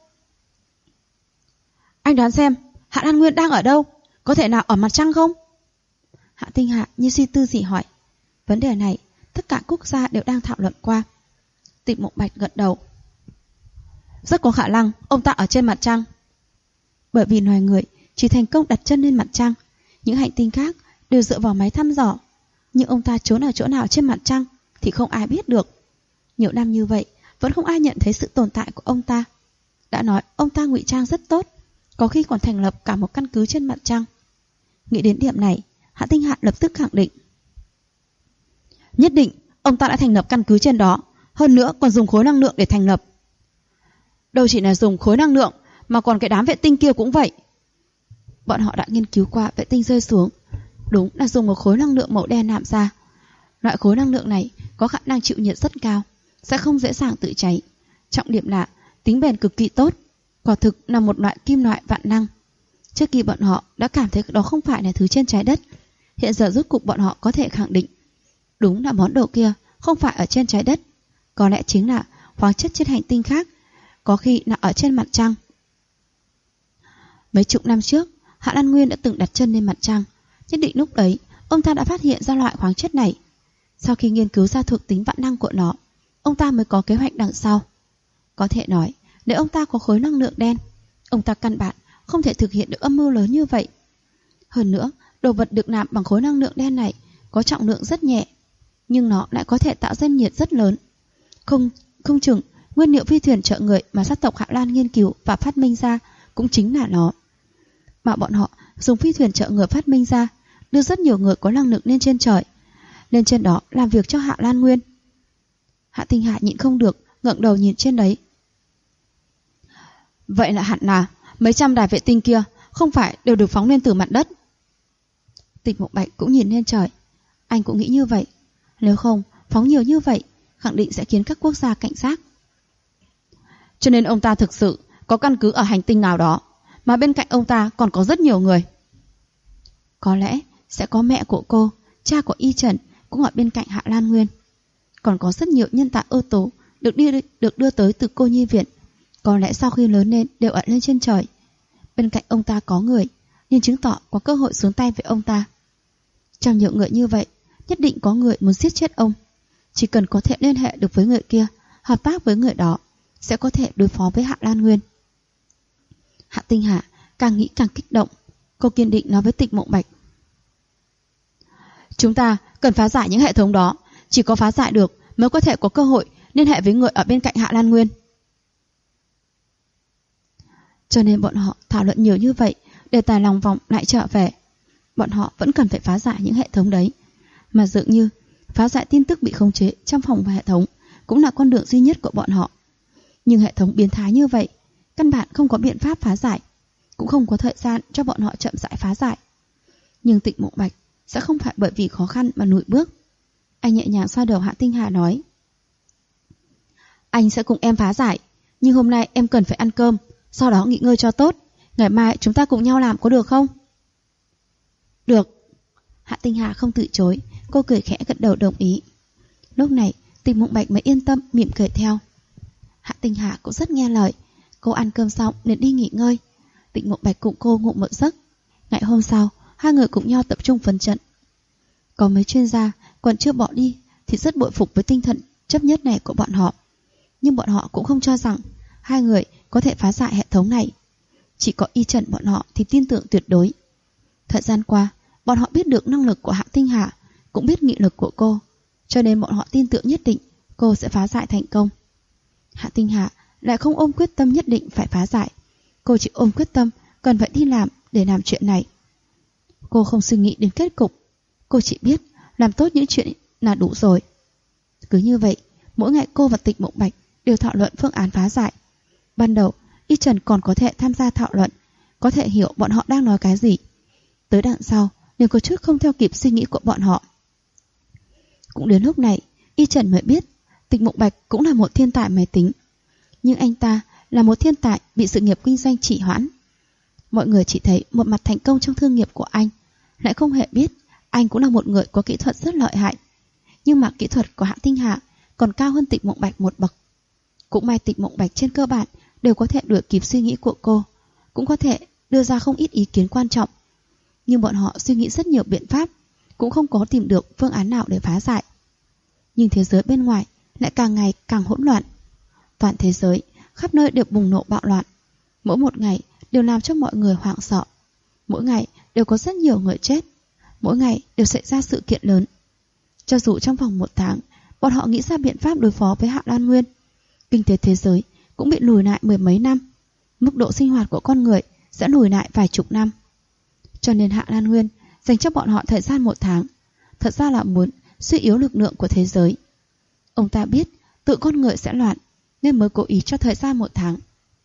Anh đoán xem, Hạ Lan Nguyên đang ở đâu? Có thể nào ở mặt trăng không? Hạ Tinh Hạ như suy tư gì hỏi. Vấn đề này tất cả quốc gia đều đang thảo luận qua. Tịch Mục Bạch gật đầu. Rất có khả năng ông ta ở trên mặt trăng. Bởi vì loài người chỉ thành công đặt chân lên mặt trăng, những hành tinh khác đều dựa vào máy thăm dò. Nhưng ông ta trốn ở chỗ nào trên mặt trăng thì không ai biết được. Nhiều năm như vậy vẫn không ai nhận thấy sự tồn tại của ông ta. Đã nói ông ta ngụy trang rất tốt, có khi còn thành lập cả một căn cứ trên mặt trăng. Nghĩ đến điểm này, Hạ Tinh Hạ lập tức khẳng định. Nhất định ông ta đã thành lập căn cứ trên đó, hơn nữa còn dùng khối năng lượng để thành lập. Đâu chỉ là dùng khối năng lượng, mà còn cái đám vệ tinh kia cũng vậy. Bọn họ đã nghiên cứu qua vệ tinh rơi xuống, đúng là dùng một khối năng lượng màu đen làm ra. Loại khối năng lượng này có khả năng chịu nhiệt rất cao, sẽ không dễ dàng tự cháy. Trọng điểm là tính bền cực kỳ tốt, quả thực là một loại kim loại vạn năng. Trước khi bọn họ đã cảm thấy đó không phải là thứ trên trái đất, hiện giờ rốt cục bọn họ có thể khẳng định đúng là món đồ kia không phải ở trên trái đất, có lẽ chính là khoáng chất trên hành tinh khác, có khi là ở trên mặt trăng. Mấy chục năm trước, Hạ Lan Nguyên đã từng đặt chân lên mặt trăng. Nhất định lúc đấy ông ta đã phát hiện ra loại khoáng chất này. Sau khi nghiên cứu ra thuộc tính vạn năng của nó, ông ta mới có kế hoạch đằng sau. Có thể nói, nếu ông ta có khối năng lượng đen, ông ta căn bản không thể thực hiện được âm mưu lớn như vậy. Hơn nữa, đồ vật được làm bằng khối năng lượng đen này có trọng lượng rất nhẹ, nhưng nó lại có thể tạo ra nhiệt rất lớn. Không chừng nguyên liệu phi thuyền chở người mà sát tộc Hạ Lan nghiên cứu và phát minh ra cũng chính là nó. Mà bọn họ dùng phi thuyền chở người phát minh ra, đưa rất nhiều người có năng lượng lên trên trời, lên trên đó làm việc cho Hạ Lan Nguyên. Hạ Tinh Hạ nhịn không được ngẩng đầu nhìn trên đấy. Vậy là hẳn là mấy trăm đài vệ tinh kia không phải đều được phóng lên từ mặt đất. Tịch Mục Bạch cũng nhìn lên trời. Anh cũng nghĩ như vậy. Nếu không phóng nhiều như vậy, khẳng định sẽ khiến các quốc gia cảnh giác. Cho nên ông ta thực sự có căn cứ ở hành tinh nào đó, mà bên cạnh ông ta còn có rất nhiều người. Có lẽ sẽ có mẹ của cô, cha của Y Trần cũng ở bên cạnh Hạ Lan Nguyên. Còn có rất nhiều nhân tài ưu tú được đưa tới từ cô nhi viện. Có lẽ sau khi lớn lên đều ở lên trên trời. Bên cạnh ông ta có người, nhưng chứng tỏ có cơ hội xuống tay với ông ta. Trong nhiều người như vậy, nhất định có người muốn giết chết ông. Chỉ cần có thể liên hệ được với người kia, hợp tác với người đó, sẽ có thể đối phó với Hạ Lan Nguyên. Hạ Tinh Hạ càng nghĩ càng kích động. Cô kiên định nói với Tịch Mục Bạch. Chúng ta cần phá giải những hệ thống đó. Chỉ có phá giải được mới có thể có cơ hội liên hệ với người ở bên cạnh Hạ Lan Nguyên. Cho nên bọn họ thảo luận nhiều như vậy, đề tài lòng vòng lại trở về. Bọn họ vẫn cần phải phá giải những hệ thống đấy. Mà dường như phá giải tin tức bị khống chế trong phòng và hệ thống cũng là con đường duy nhất của bọn họ. Nhưng hệ thống biến thái như vậy, căn bản không có biện pháp phá giải, cũng không có thời gian cho bọn họ chậm rãi phá giải. Nhưng Tịnh Mộng Bạch sẽ không phải bởi vì khó khăn mà lùi bước. Anh nhẹ nhàng xoa đầu Hạ Tinh Hà nói: Anh sẽ cùng em phá giải, nhưng hôm nay em cần phải ăn cơm, sau đó nghỉ ngơi cho tốt. Ngày mai chúng ta cùng nhau làm có được không? Được. Hạ Tinh Hà không từ chối, cô cười khẽ gật đầu đồng ý. Lúc này Tịnh Mộng Bạch mới yên tâm mỉm cười theo. Hạ Tinh Hà cũng rất nghe lời. Cô ăn cơm xong liền đi nghỉ ngơi. Tịnh Mộng Bạch cùng cô ngủ một giấc. Ngày hôm sau, hai người cùng nhau tập trung phấn trận. Có mấy chuyên gia còn chưa bỏ đi thì rất bội phục với tinh thần chấp nhất này của bọn họ. Nhưng bọn họ cũng không cho rằng hai người có thể phá giải hệ thống này. Chỉ có Y Trần bọn họ thì tin tưởng tuyệt đối. Thời gian qua, bọn họ biết được năng lực của Hạ Tinh Hà, cũng biết nghị lực của cô, cho nên bọn họ tin tưởng nhất định cô sẽ phá giải thành công. Hạ Tinh Hà lại không ôm quyết tâm nhất định phải phá giải. Cô chỉ ôm quyết tâm cần phải đi làm để làm chuyện này. Cô không suy nghĩ đến kết cục. Cô chỉ biết làm tốt những chuyện là đủ rồi. Cứ như vậy, mỗi ngày cô và Tịnh Mộng Bạch đều thảo luận phương án phá giải. Ban đầu, Y Trần còn có thể tham gia thảo luận, có thể hiểu bọn họ đang nói cái gì. Tới đằng sau, liền có chút không theo kịp suy nghĩ của bọn họ. Cũng đến lúc này, Y Trần mới biết Tịnh Mộng Bạch cũng là một thiên tài máy tính. Nhưng anh ta là một thiên tài bị sự nghiệp kinh doanh trì hoãn. Mọi người chỉ thấy một mặt thành công trong thương nghiệp của anh, lại không hề biết anh cũng là một người có kỹ thuật rất lợi hại. Nhưng mà kỹ thuật của Hạ Tinh Hà còn cao hơn Tịnh Mộng Bạch một bậc. Cũng may Tịnh Mộng Bạch trên cơ bản đều có thể đuổi kịp suy nghĩ của cô, cũng có thể đưa ra không ít ý kiến quan trọng. Nhưng bọn họ suy nghĩ rất nhiều biện pháp, cũng không có tìm được phương án nào để phá giải. Nhưng thế giới bên ngoài lại càng ngày càng hỗn loạn. Toàn thế giới, khắp nơi đều bùng nổ bạo loạn. Mỗi một ngày đều làm cho mọi người hoảng sợ. Mỗi ngày đều có rất nhiều người chết. Mỗi ngày đều xảy ra sự kiện lớn. Cho dù trong vòng 1 tháng, bọn họ nghĩ ra biện pháp đối phó với Hạ Lan Nguyên, kinh tế thế giới cũng bị lùi lại 10 mấy năm. Mức độ sinh hoạt của con người sẽ lùi lại vài chục năm. Cho nên Hạ Lan Nguyên dành cho bọn họ thời gian 1 tháng, thật ra là muốn suy yếu lực lượng của thế giới. Ông ta biết tự con người sẽ loạn, nên mới cố ý cho thời gian 1 tháng.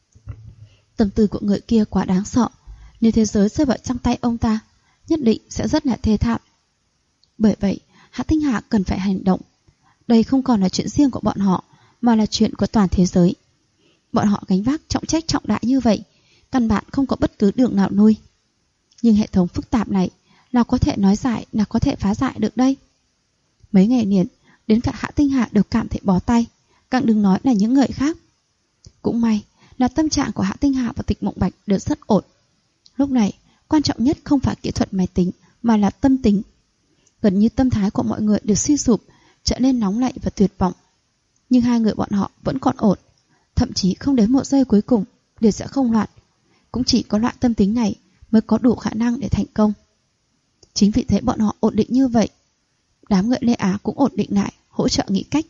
Tâm tư của người kia quá đáng sợ. Nếu thế giới rơi vào trong tay ông ta, nhất định sẽ rất là thê thảm. Bởi vậy, Hạ Tinh Hà cần phải hành động. Đây không còn là chuyện riêng của bọn họ, mà là chuyện của toàn thế giới. Bọn họ gánh vác trọng trách trọng đại như vậy, căn bản không có bất cứ đường nào nuôi. Nhưng hệ thống phức tạp này, nào có thể nói giải, nào có thể phá giải được đây. Mấy ngày liền, đến cả Hạ Tinh Hà đều cảm thấy bó tay, càng đừng nói là những người khác. Cũng may là tâm trạng của Hạ Tinh Hà và Tịnh Mộng Bạch đều rất ổn. Lúc này, quan trọng nhất không phải kỹ thuật máy tính, mà là tâm tính. Gần như tâm thái của mọi người đều suy sụp, trở nên nóng lạnh và tuyệt vọng. Nhưng hai người bọn họ vẫn còn ổn. Thậm chí không đến một giây cuối cùng đều sẽ không loạn. Cũng chỉ có loại tâm tính này mới có đủ khả năng để thành công. Chính vì thế bọn họ ổn định như vậy. Đám người Lê Á cũng ổn định lại, hỗ trợ nghĩ cách.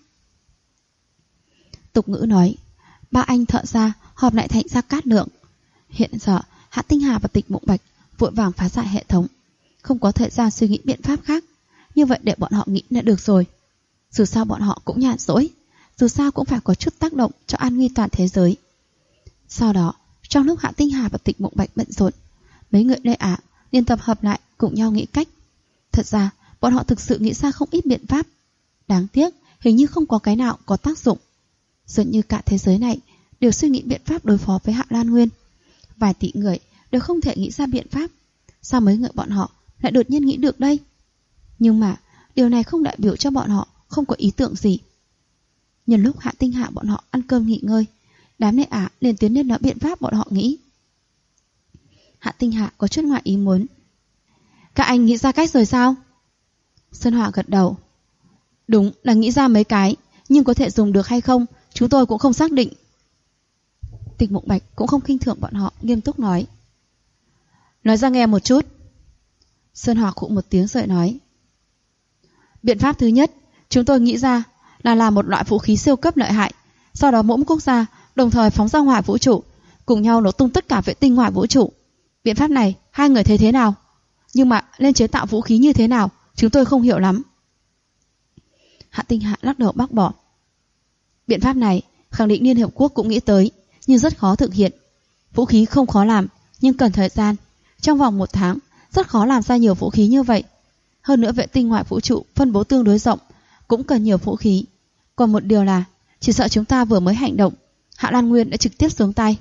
Tục ngữ nói, ba anh thợ ra họp lại thành ra Cát Lượng. Hiện giờ Hạ Tinh Hà và Tịnh Mộng Bạch vội vàng phá giải hệ thống, không có thời gian suy nghĩ biện pháp khác. Như vậy để bọn họ nghĩ là được rồi. Dù sao bọn họ cũng nhàn rỗi, dù sao cũng phải có chút tác động cho an nguy toàn thế giới. Sau đó, trong lúc Hạ Tinh Hà và Tịnh Mộng Bạch bận rộn, mấy người Lê Á liên tập hợp lại cùng nhau nghĩ cách. Thật ra bọn họ thực sự nghĩ ra không ít biện pháp. Đáng tiếc hình như không có cái nào có tác dụng. Dường như cả thế giới này đều suy nghĩ biện pháp đối phó với Hạ Lan Nguyên. Vài tỷ người đều không thể nghĩ ra biện pháp. Sao mấy người bọn họ lại đột nhiên nghĩ được đây? Nhưng mà điều này không đại biểu cho bọn họ không có ý tưởng gì. Nhân lúc Hạ Tinh Hà bọn họ ăn cơm nghỉ ngơi, đám Lê Á liền tiến lên nói biện pháp bọn họ nghĩ. Hạ Tinh Hà có chút ngoài ý muốn. Các anh nghĩ ra cách rồi sao? Sơn Hòa gật đầu. Đúng là nghĩ ra mấy cái, nhưng có thể dùng được hay không chúng tôi cũng không xác định. Tịnh Mộng Bạch cũng không khinh thường bọn họ, nghiêm túc nói. Nói ra nghe một chút. Sơn Hòa khụ một tiếng rồi nói. Biện pháp thứ nhất chúng tôi nghĩ ra là làm một loại vũ khí siêu cấp lợi hại, sau đó mỗi quốc gia đồng thời phóng ra ngoài vũ trụ, cùng nhau nổ tung tất cả vệ tinh ngoài vũ trụ. Biện pháp này hai người thấy thế nào? Nhưng mà lên chế tạo vũ khí như thế nào chúng tôi không hiểu lắm. Hạ Tinh Hà lắc đầu bác bỏ. Biện pháp này khẳng định Liên Hợp Quốc cũng nghĩ tới, nhưng rất khó thực hiện. Vũ khí không khó làm, nhưng cần thời gian. Trong vòng 1 tháng, rất khó làm ra nhiều vũ khí như vậy. Hơn nữa vệ tinh ngoại vũ trụ phân bố tương đối rộng, cũng cần nhiều vũ khí. Còn một điều là, chỉ sợ chúng ta vừa mới hành động, Hạ Lan Nguyên đã trực tiếp xuống tay.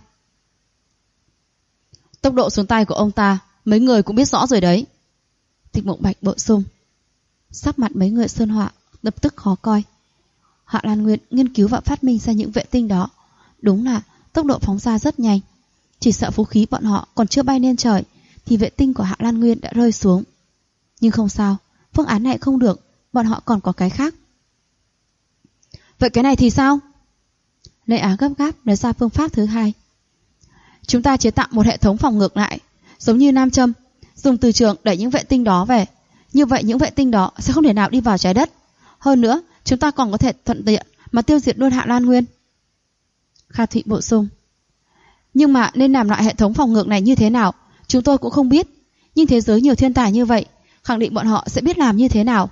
Tốc độ xuống tay của ông ta, mấy người cũng biết rõ rồi đấy. Tịch Mộng Bạch bổ sung. Sắc mặt mấy người Sơn Họa lập tức khó coi. Hạ Lan Nguyên nghiên cứu và phát minh ra những vệ tinh đó, đúng là tốc độ phóng ra rất nhanh. Chỉ sợ vũ khí bọn họ còn chưa bay lên trời thì vệ tinh của Hạ Lan Nguyên đã rơi xuống. Nhưng không sao, phương án này không được, bọn họ còn có cái khác. Vậy cái này thì sao? Lê Á gấp gáp nói ra phương pháp thứ hai. Chúng ta chế tạo một hệ thống phòng ngược lại, giống như nam châm, dùng từ trường đẩy những vệ tinh đó về. Như vậy những vệ tinh đó sẽ không thể nào đi vào trái đất. Hơn nữa, chúng ta còn có thể thuận tiện mà tiêu diệt luôn Hạ Lan Nguyên. Kha Thụy bổ sung. Nhưng mà nên làm lại hệ thống phòng ngược này như thế nào, chúng tôi cũng không biết. Nhưng thế giới nhiều thiên tài như vậy, khẳng định bọn họ sẽ biết làm như thế nào.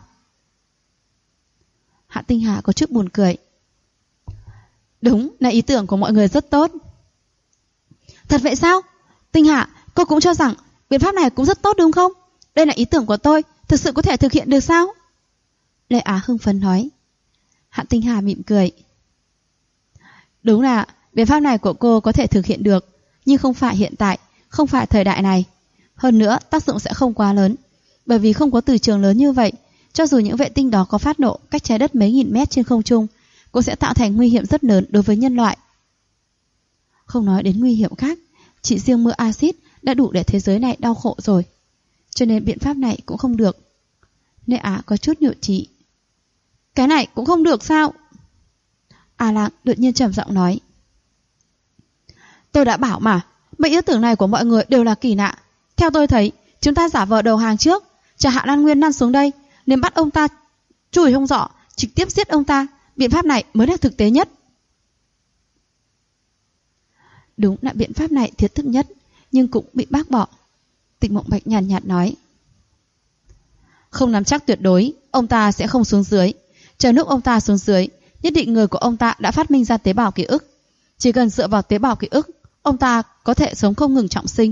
Hạ Tinh Hà có chút buồn cười. Đúng là ý tưởng của mọi người rất tốt. Thật vậy sao? Tinh Hà, cô cũng cho rằng biện pháp này cũng rất tốt đúng không? Đây là ý tưởng của tôi, thực sự có thể thực hiện được sao? Lê Á hưng phấn nói. Hạ Tinh Hà mỉm cười. Đúng là biện pháp này của cô có thể thực hiện được, nhưng không phải hiện tại, không phải thời đại này. Hơn nữa tác dụng sẽ không quá lớn, bởi vì không có từ trường lớn như vậy. Cho dù những vệ tinh đó có phát nổ cách trái đất mấy nghìn mét trên không trung, cũng sẽ tạo thành nguy hiểm rất lớn đối với nhân loại. Không nói đến nguy hiểm khác, chỉ riêng mưa axit đã đủ để thế giới này đau khổ rồi. Cho nên biện pháp này cũng không được. Lê Á có chút nhụt chí. Cái này cũng không được sao? A Lạng đột nhiên trầm giọng nói. Tôi đã bảo mà, mấy ý tưởng này của mọi người đều là kỳ lạ. Theo tôi thấy, chúng ta giả vờ đầu hàng trước, cho Hạ Lan Nguyên lăn xuống đây, nên bắt ông ta chùi hông dọ, trực tiếp giết ông ta. Biện pháp này mới là thực tế nhất. Đúng là biện pháp này thiết thực nhất, nhưng cũng bị bác bỏ. Tịch Mộng Bạch nhàn nhạt nói. Không nắm chắc tuyệt đối, ông ta sẽ không xuống dưới. Chờ lúc ông ta xuống dưới, nhất định người của ông ta đã phát minh ra tế bào ký ức. Chỉ cần dựa vào tế bào ký ức, ông ta có thể sống không ngừng trọng sinh.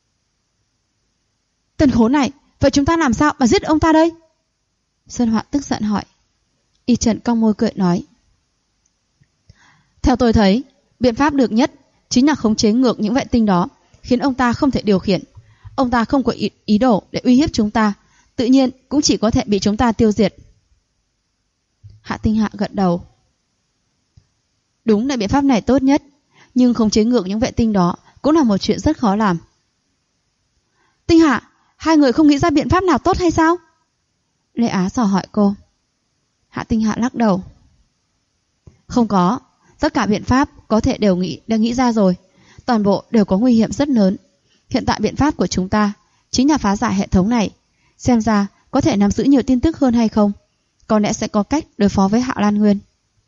Tên khốn này, vậy chúng ta làm sao mà giết ông ta đây? Sơn Họa tức giận hỏi. Y Trần cong môi cười nói. Theo tôi thấy, biện pháp được nhất chính là khống chế ngược những vệ tinh đó, khiến ông ta không thể điều khiển. Ông ta không có ý đồ để uy hiếp chúng ta, tự nhiên cũng chỉ có thể bị chúng ta tiêu diệt. Hạ Tinh Hạ gật đầu. Đúng là biện pháp này tốt nhất, nhưng khống chế ngược những vệ tinh đó cũng là một chuyện rất khó làm. Tinh Hạ, hai người không nghĩ ra biện pháp nào tốt hay sao? Lê Á dò hỏi cô. Hạ Tinh Hạ lắc đầu. Không có, tất cả biện pháp có thể đều nghĩ ra rồi. Toàn bộ đều có nguy hiểm rất lớn. Hiện tại biện pháp của chúng ta chính là phá giải hệ thống này. Xem ra có thể nắm giữ nhiều tin tức hơn hay không, có lẽ sẽ có cách đối phó với Hạ Lan Nguyên.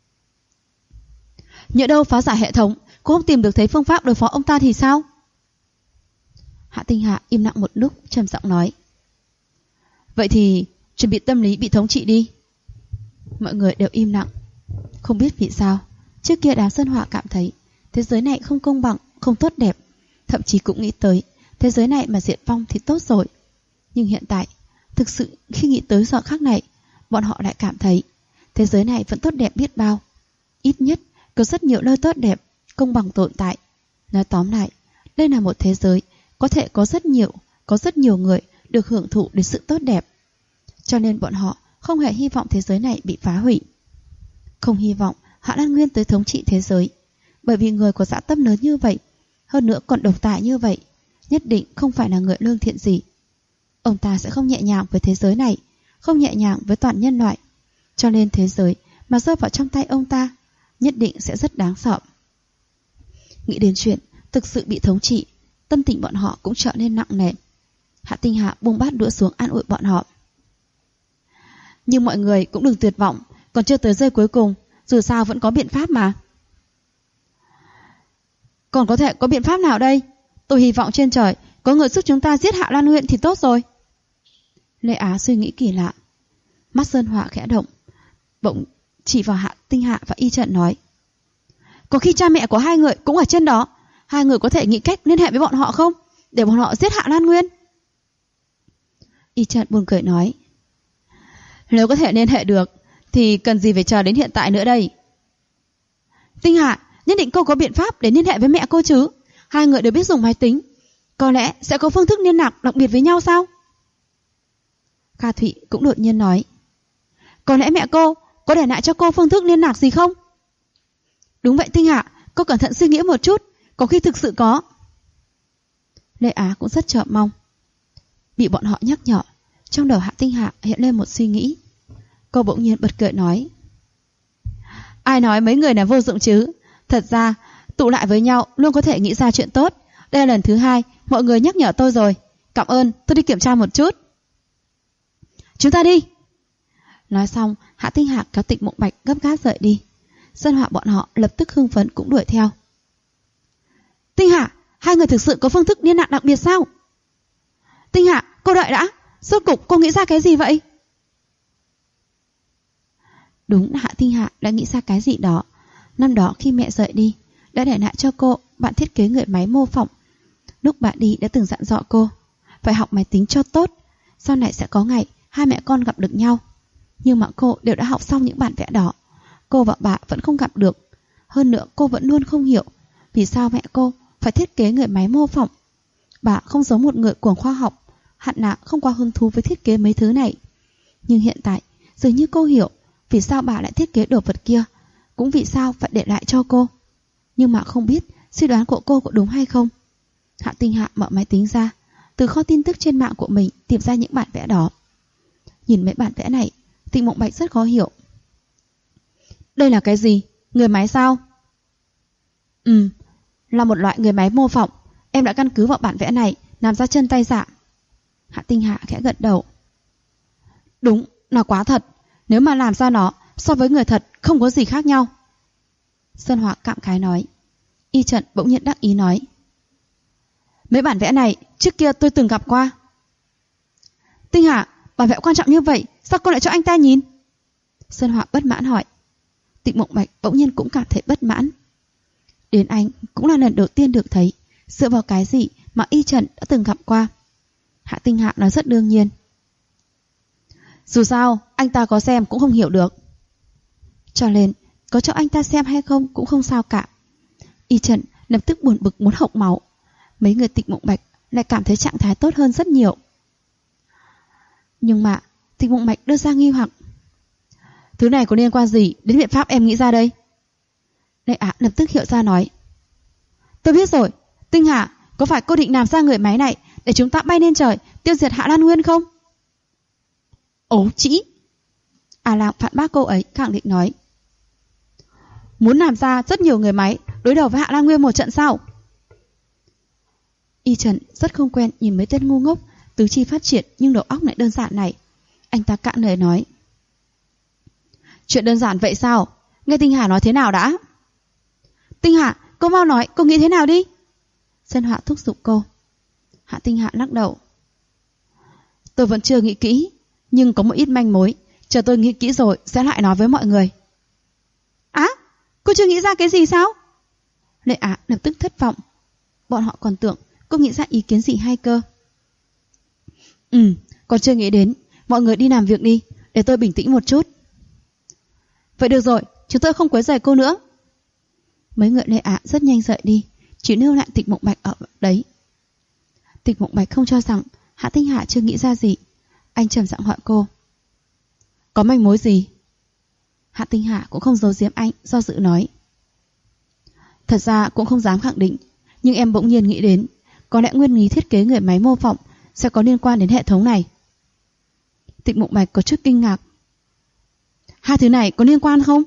Nhỡ đâu phá giải hệ thống cũng không tìm được thấy phương pháp đối phó ông ta thì sao? Hạ Tinh Hạ im lặng một lúc, trầm giọng nói. Vậy thì chuẩn bị tâm lý bị thống trị đi. Mọi người đều im lặng. Không biết vì sao, trước kia đám Sơn Họa cảm thấy thế giới này không công bằng, không tốt đẹp, thậm chí cũng nghĩ tới thế giới này mà diệt vong thì tốt rồi. Nhưng hiện tại, thực sự khi nghĩ tới giờ khắc này, bọn họ lại cảm thấy thế giới này vẫn tốt đẹp biết bao. Ít nhất có rất nhiều nơi tốt đẹp, công bằng tồn tại. Nói tóm lại, đây là một thế giới có thể có rất nhiều người được hưởng thụ đến sự tốt đẹp. Cho nên bọn họ không hề hy vọng thế giới này bị phá hủy. Không hy vọng Hạ Lan Nguyên tới thống trị thế giới, bởi vì người có dã tâm lớn như vậy, hơn nữa còn độc tài như vậy, nhất định không phải là người lương thiện gì. Ông ta sẽ không nhẹ nhàng với thế giới này, không nhẹ nhàng với toàn nhân loại. Cho nên thế giới mà rơi vào trong tay ông ta nhất định sẽ rất đáng sợ. Nghĩ đến chuyện thực sự bị thống trị, tâm tình bọn họ cũng trở nên nặng nề. Hạ Tinh Hạ buông bát đũa xuống an ủi bọn họ. Nhưng mọi người cũng đừng tuyệt vọng, còn chưa tới giây cuối cùng, dù sao vẫn có biện pháp mà. Còn có thể có biện pháp nào đây? Tôi hy vọng trên trời có người giúp chúng ta giết Hạ Lan Nguyên thì tốt rồi. Lê Á suy nghĩ kỳ lạ. Mắt Sơn Họa khẽ động, bỗng chỉ vào Hạ Tinh Hạ và Y Trận nói. Có khi cha mẹ của hai người cũng ở trên đó. hai người có thể nghĩ cách liên hệ với bọn họ không? Để bọn họ giết Hạ Lan Nguyên. Y Trận buồn cười nói, nếu có thể liên hệ được thì cần gì phải chờ đến hiện tại nữa đây. Tinh Hạ, nhất định cô có biện pháp để liên hệ với mẹ cô chứ? Hai người đều biết dùng máy tính, có lẽ sẽ có phương thức liên lạc đặc biệt với nhau sao? Kha Thụy cũng đột nhiên nói, có lẽ mẹ cô có để lại cho cô phương thức liên lạc gì không? Đúng vậy Tinh Hạ, cô cẩn thận suy nghĩ một chút, có khi thực sự có. Lê Á cũng rất chờ mong. Bị bọn họ nhắc nhở, trong đầu Hạ Tinh Hạ hiện lên một suy nghĩ. Cô bỗng nhiên bật cười nói, ai nói mấy người là vô dụng chứ? Thật ra tụ lại với nhau luôn có thể nghĩ ra chuyện tốt. Đây là lần thứ 2 mọi người nhắc nhở tôi rồi. Cảm ơn, tôi đi kiểm tra một chút. Chúng ta đi. Nói xong, Hạ Tinh Hạ kéo Tịch Mộng Bạch gấp gáp rời đi. Sơn Họa bọn họ lập tức hưng phấn cũng đuổi theo. Tinh Hạ, hai người thực sự có phương thức liên lạc đặc biệt sao? Tinh Hạ, cô đợi đã. Rốt cục cô nghĩ ra cái gì vậy? Đúng là Hạ Tinh Hạ đã nghĩ ra cái gì đó. Năm đó khi mẹ rời đi, đã để lại cho cô bạn thiết kế người máy mô phỏng. Lúc bạn đi đã từng dặn dò cô phải học máy tính cho tốt, sau này sẽ có ngày hai mẹ con gặp được nhau. Nhưng mà cô đều đã học xong những bản vẽ đó. Cô và bà vẫn không gặp được. Hơn nữa cô vẫn luôn không hiểu vì sao mẹ cô phải thiết kế người máy mô phỏng. Bà không giống một người cuồng khoa học, hẳn là không quá hứng thú với thiết kế mấy thứ này. Nhưng hiện tại dường như cô hiểu vì sao bà lại thiết kế đồ vật kia, cũng vì sao phải để lại cho cô. Nhưng mà không biết suy đoán của cô có đúng hay không. Hạ Tinh Hạ mở máy tính ra, từ kho tin tức trên mạng của mình tìm ra những bản vẽ đó. Nhìn mấy bản vẽ này, Tịch Mộng Bạch rất khó hiểu. Đây là cái gì? Người máy sao? Là một loại người máy mô phỏng. Em đã căn cứ vào bản vẽ này làm ra chân tay giả. Hạ Tinh Hạ khẽ gật đầu. Đúng, là quá thật. Nếu mà làm ra nó so với người thật không có gì khác nhau. Sơn Họa cảm khái nói. Y Trận bỗng nhiên đắc ý nói, mấy bản vẽ này trước kia tôi từng gặp qua. Tinh Hạ, bản vẽ quan trọng như vậy sao cô lại cho anh ta nhìn? Sơn Họa bất mãn hỏi. Tịch Mộng Bạch bỗng nhiên cũng cảm thấy bất mãn. Đến anh cũng là lần đầu tiên được thấy dựa vào cái gì mà Y Trận đã từng gặp qua. Hạ Tinh Hạ nói rất đương nhiên. Dù sao anh ta có xem cũng không hiểu được, cho nên có cho anh ta xem hay không cũng không sao cả. Y Trận lập tức buồn bực muốn hộc máu. Mấy người Tịch Mộng Bạch lại cảm thấy trạng thái tốt hơn rất nhiều. Nhưng mà Tịch Mộng Bạch đưa ra nghi hoặc. Thứ này có liên quan gì đến biện pháp em nghĩ ra đây? Lệ Á lập tức hiểu ra nói, tôi biết rồi. Tinh Hạ, có phải cô định làm ra người máy này để chúng ta bay lên trời tiêu diệt Hạ Lan Nguyên không? Ấu trĩ! A Lang phản bác cô ấy, khẳng định nói, muốn làm ra rất nhiều người máy đối đầu với Hạ Lan Nguyên một trận sao? Y Trần rất không quen nhìn mấy tên ngu ngốc, tứ chi phát triển nhưng đầu óc lại đơn giản này. Anh ta cạn lời nói, chuyện đơn giản vậy sao? Nghe Tinh Hà nói thế nào đã? Tinh Hà, cô mau nói, cô nghĩ thế nào đi? Sơn Họa thúc giục cô. Hạ Tinh Hạ lắc đầu. Tôi vẫn chưa nghĩ kỹ, nhưng có một ít manh mối, chờ tôi nghĩ kỹ rồi sẽ lại nói với mọi người. Á, cô chưa nghĩ ra cái gì sao? Lệ Á lập tức thất vọng. Bọn họ còn tưởng cô nghĩ ra ý kiến gì hay cơ. Còn chưa nghĩ đến. Mọi người đi làm việc đi, để tôi bình tĩnh một chút. Vậy được rồi, chúng tôi không quấy rầy cô nữa. Mấy người Lệ Á rất nhanh rời đi, chỉ lưu lại Tịch Mộng Bạch ở đấy. Tịch Mộng Bạch không cho rằng Hạ Tinh Hạ chưa nghĩ ra gì. Anh trầm giọng hỏi cô, có manh mối gì? Hạ Tinh Hạ cũng không giấu giếm anh, do dự nói, thật ra cũng không dám khẳng định, nhưng em bỗng nhiên nghĩ đến có lẽ nguyên lý thiết kế người máy mô phỏng sẽ có liên quan đến hệ thống này. Tịch Mộng Bạch có chút kinh ngạc. Hai thứ này có liên quan không?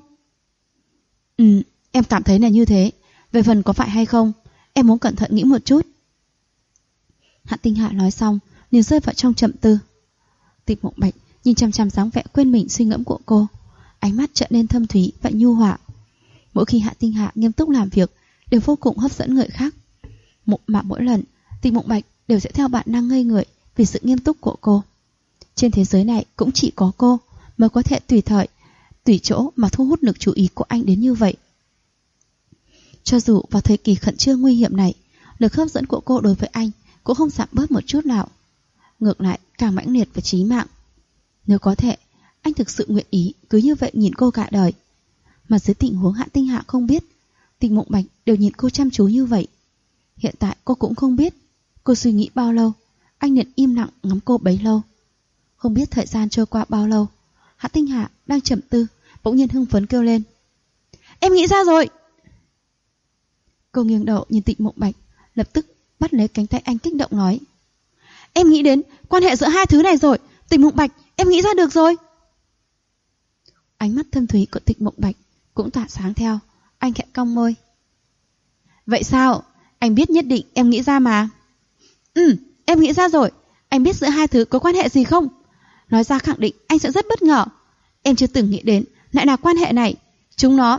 Em cảm thấy là như thế. Về phần có phải hay không, em muốn cẩn thận nghĩ một chút. Hạ Tinh Hạ nói xong liền rơi vào trong trầm tư. Tịch Mộng Bạch nhìn chăm chăm dáng vẻ quên mình suy ngẫm của cô, ánh mắt trở nên thâm thúy và nhu hòa. Mỗi khi Hạ Tinh Hạ nghiêm túc làm việc đều vô cùng hấp dẫn người khác, mà mỗi lần Tịch Mộng Bạch đều sẽ theo bản năng ngây người vì sự nghiêm túc của cô. Trên thế giới này cũng chỉ có cô mới có thể tùy thời, tùy chỗ mà thu hút được chú ý của anh đến như vậy. Cho dù vào thời kỳ khẩn trương nguy hiểm này, lực hấp dẫn của cô đối với anh cũng không giảm bớt một chút nào. Ngược lại càng mãnh liệt và chí mạng. Nếu có thể, anh thực sự nguyện ý cứ như vậy nhìn cô cả đời. Mà dưới tình huống Hạ Tinh Hạ không biết, Tịch Mộng Bạch đều nhìn cô chăm chú như vậy. Hiện tại cô cũng không biết cô suy nghĩ bao lâu, anh liền im lặng ngắm cô bấy lâu. Không biết thời gian trôi qua bao lâu, Hạ Tinh Hạ đang trầm tư, bỗng nhiên hưng phấn kêu lên: Em nghĩ ra rồi! Cô nghiêng đầu nhìn Tịch Mộng Bạch, lập tức bắt lấy cánh tay anh kích động nói: Em nghĩ đến quan hệ giữa hai thứ này rồi, Tịch Mộng Bạch, em nghĩ ra được rồi. Ánh mắt thâm thúy của Tịch Mộng Bạch cũng tỏa sáng theo, anh khẽ cong môi: Vậy sao? Anh biết nhất định em nghĩ ra mà. Em nghĩ ra rồi. Anh biết giữa hai thứ có quan hệ gì không? Nói ra khẳng định anh sẽ rất bất ngờ. Em chưa từng nghĩ đến lại là quan hệ này. Chúng nó...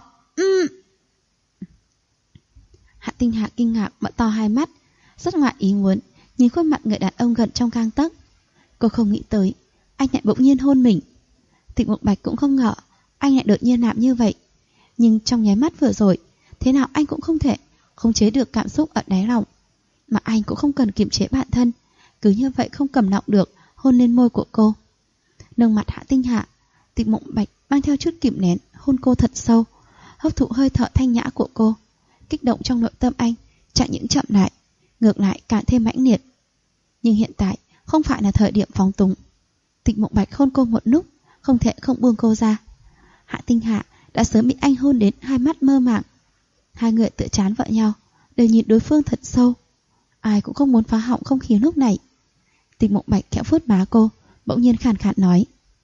Hạ Tinh Hạ kinh ngạc mở to hai mắt, rất ngoại ý muốn nhìn khuôn mặt người đàn ông gần trong gang tấc. Cô không nghĩ tới anh lại bỗng nhiên hôn mình. Tịch Mộng Bạch cũng không ngờ anh lại đột nhiên làm như vậy. Nhưng trong nháy mắt vừa rồi, thế nào anh cũng không thể khống chế được cảm xúc ở đáy lòng. Mà anh cũng không cần kiềm chế bản thân, cứ như vậy không cầm nọng được hôn lên môi của cô. Nâng mặt Hạ Tinh Hạ, Tịch Mộng Bạch mang theo chút kìm nén hôn cô thật sâu, hấp thụ hơi thở thanh nhã của cô. Kích động trong nội tâm anh chẳng những chậm lại, ngược lại càng thêm mãnh liệt. Nhưng hiện tại không phải là thời điểm phóng túng. Tịch Mộng Bạch hôn cô một lúc, không thể không buông cô ra. Hạ Tinh Hạ đã sớm bị anh hôn đến hai mắt mơ màng. Hai người tựa chán vợ nhau, đều nhìn đối phương thật sâu. Ai cũng không muốn phá hỏng không khí lúc này. Tịch Mộng Bạch khẽ vuốt má cô, bỗng nhiên khàn khàn nói: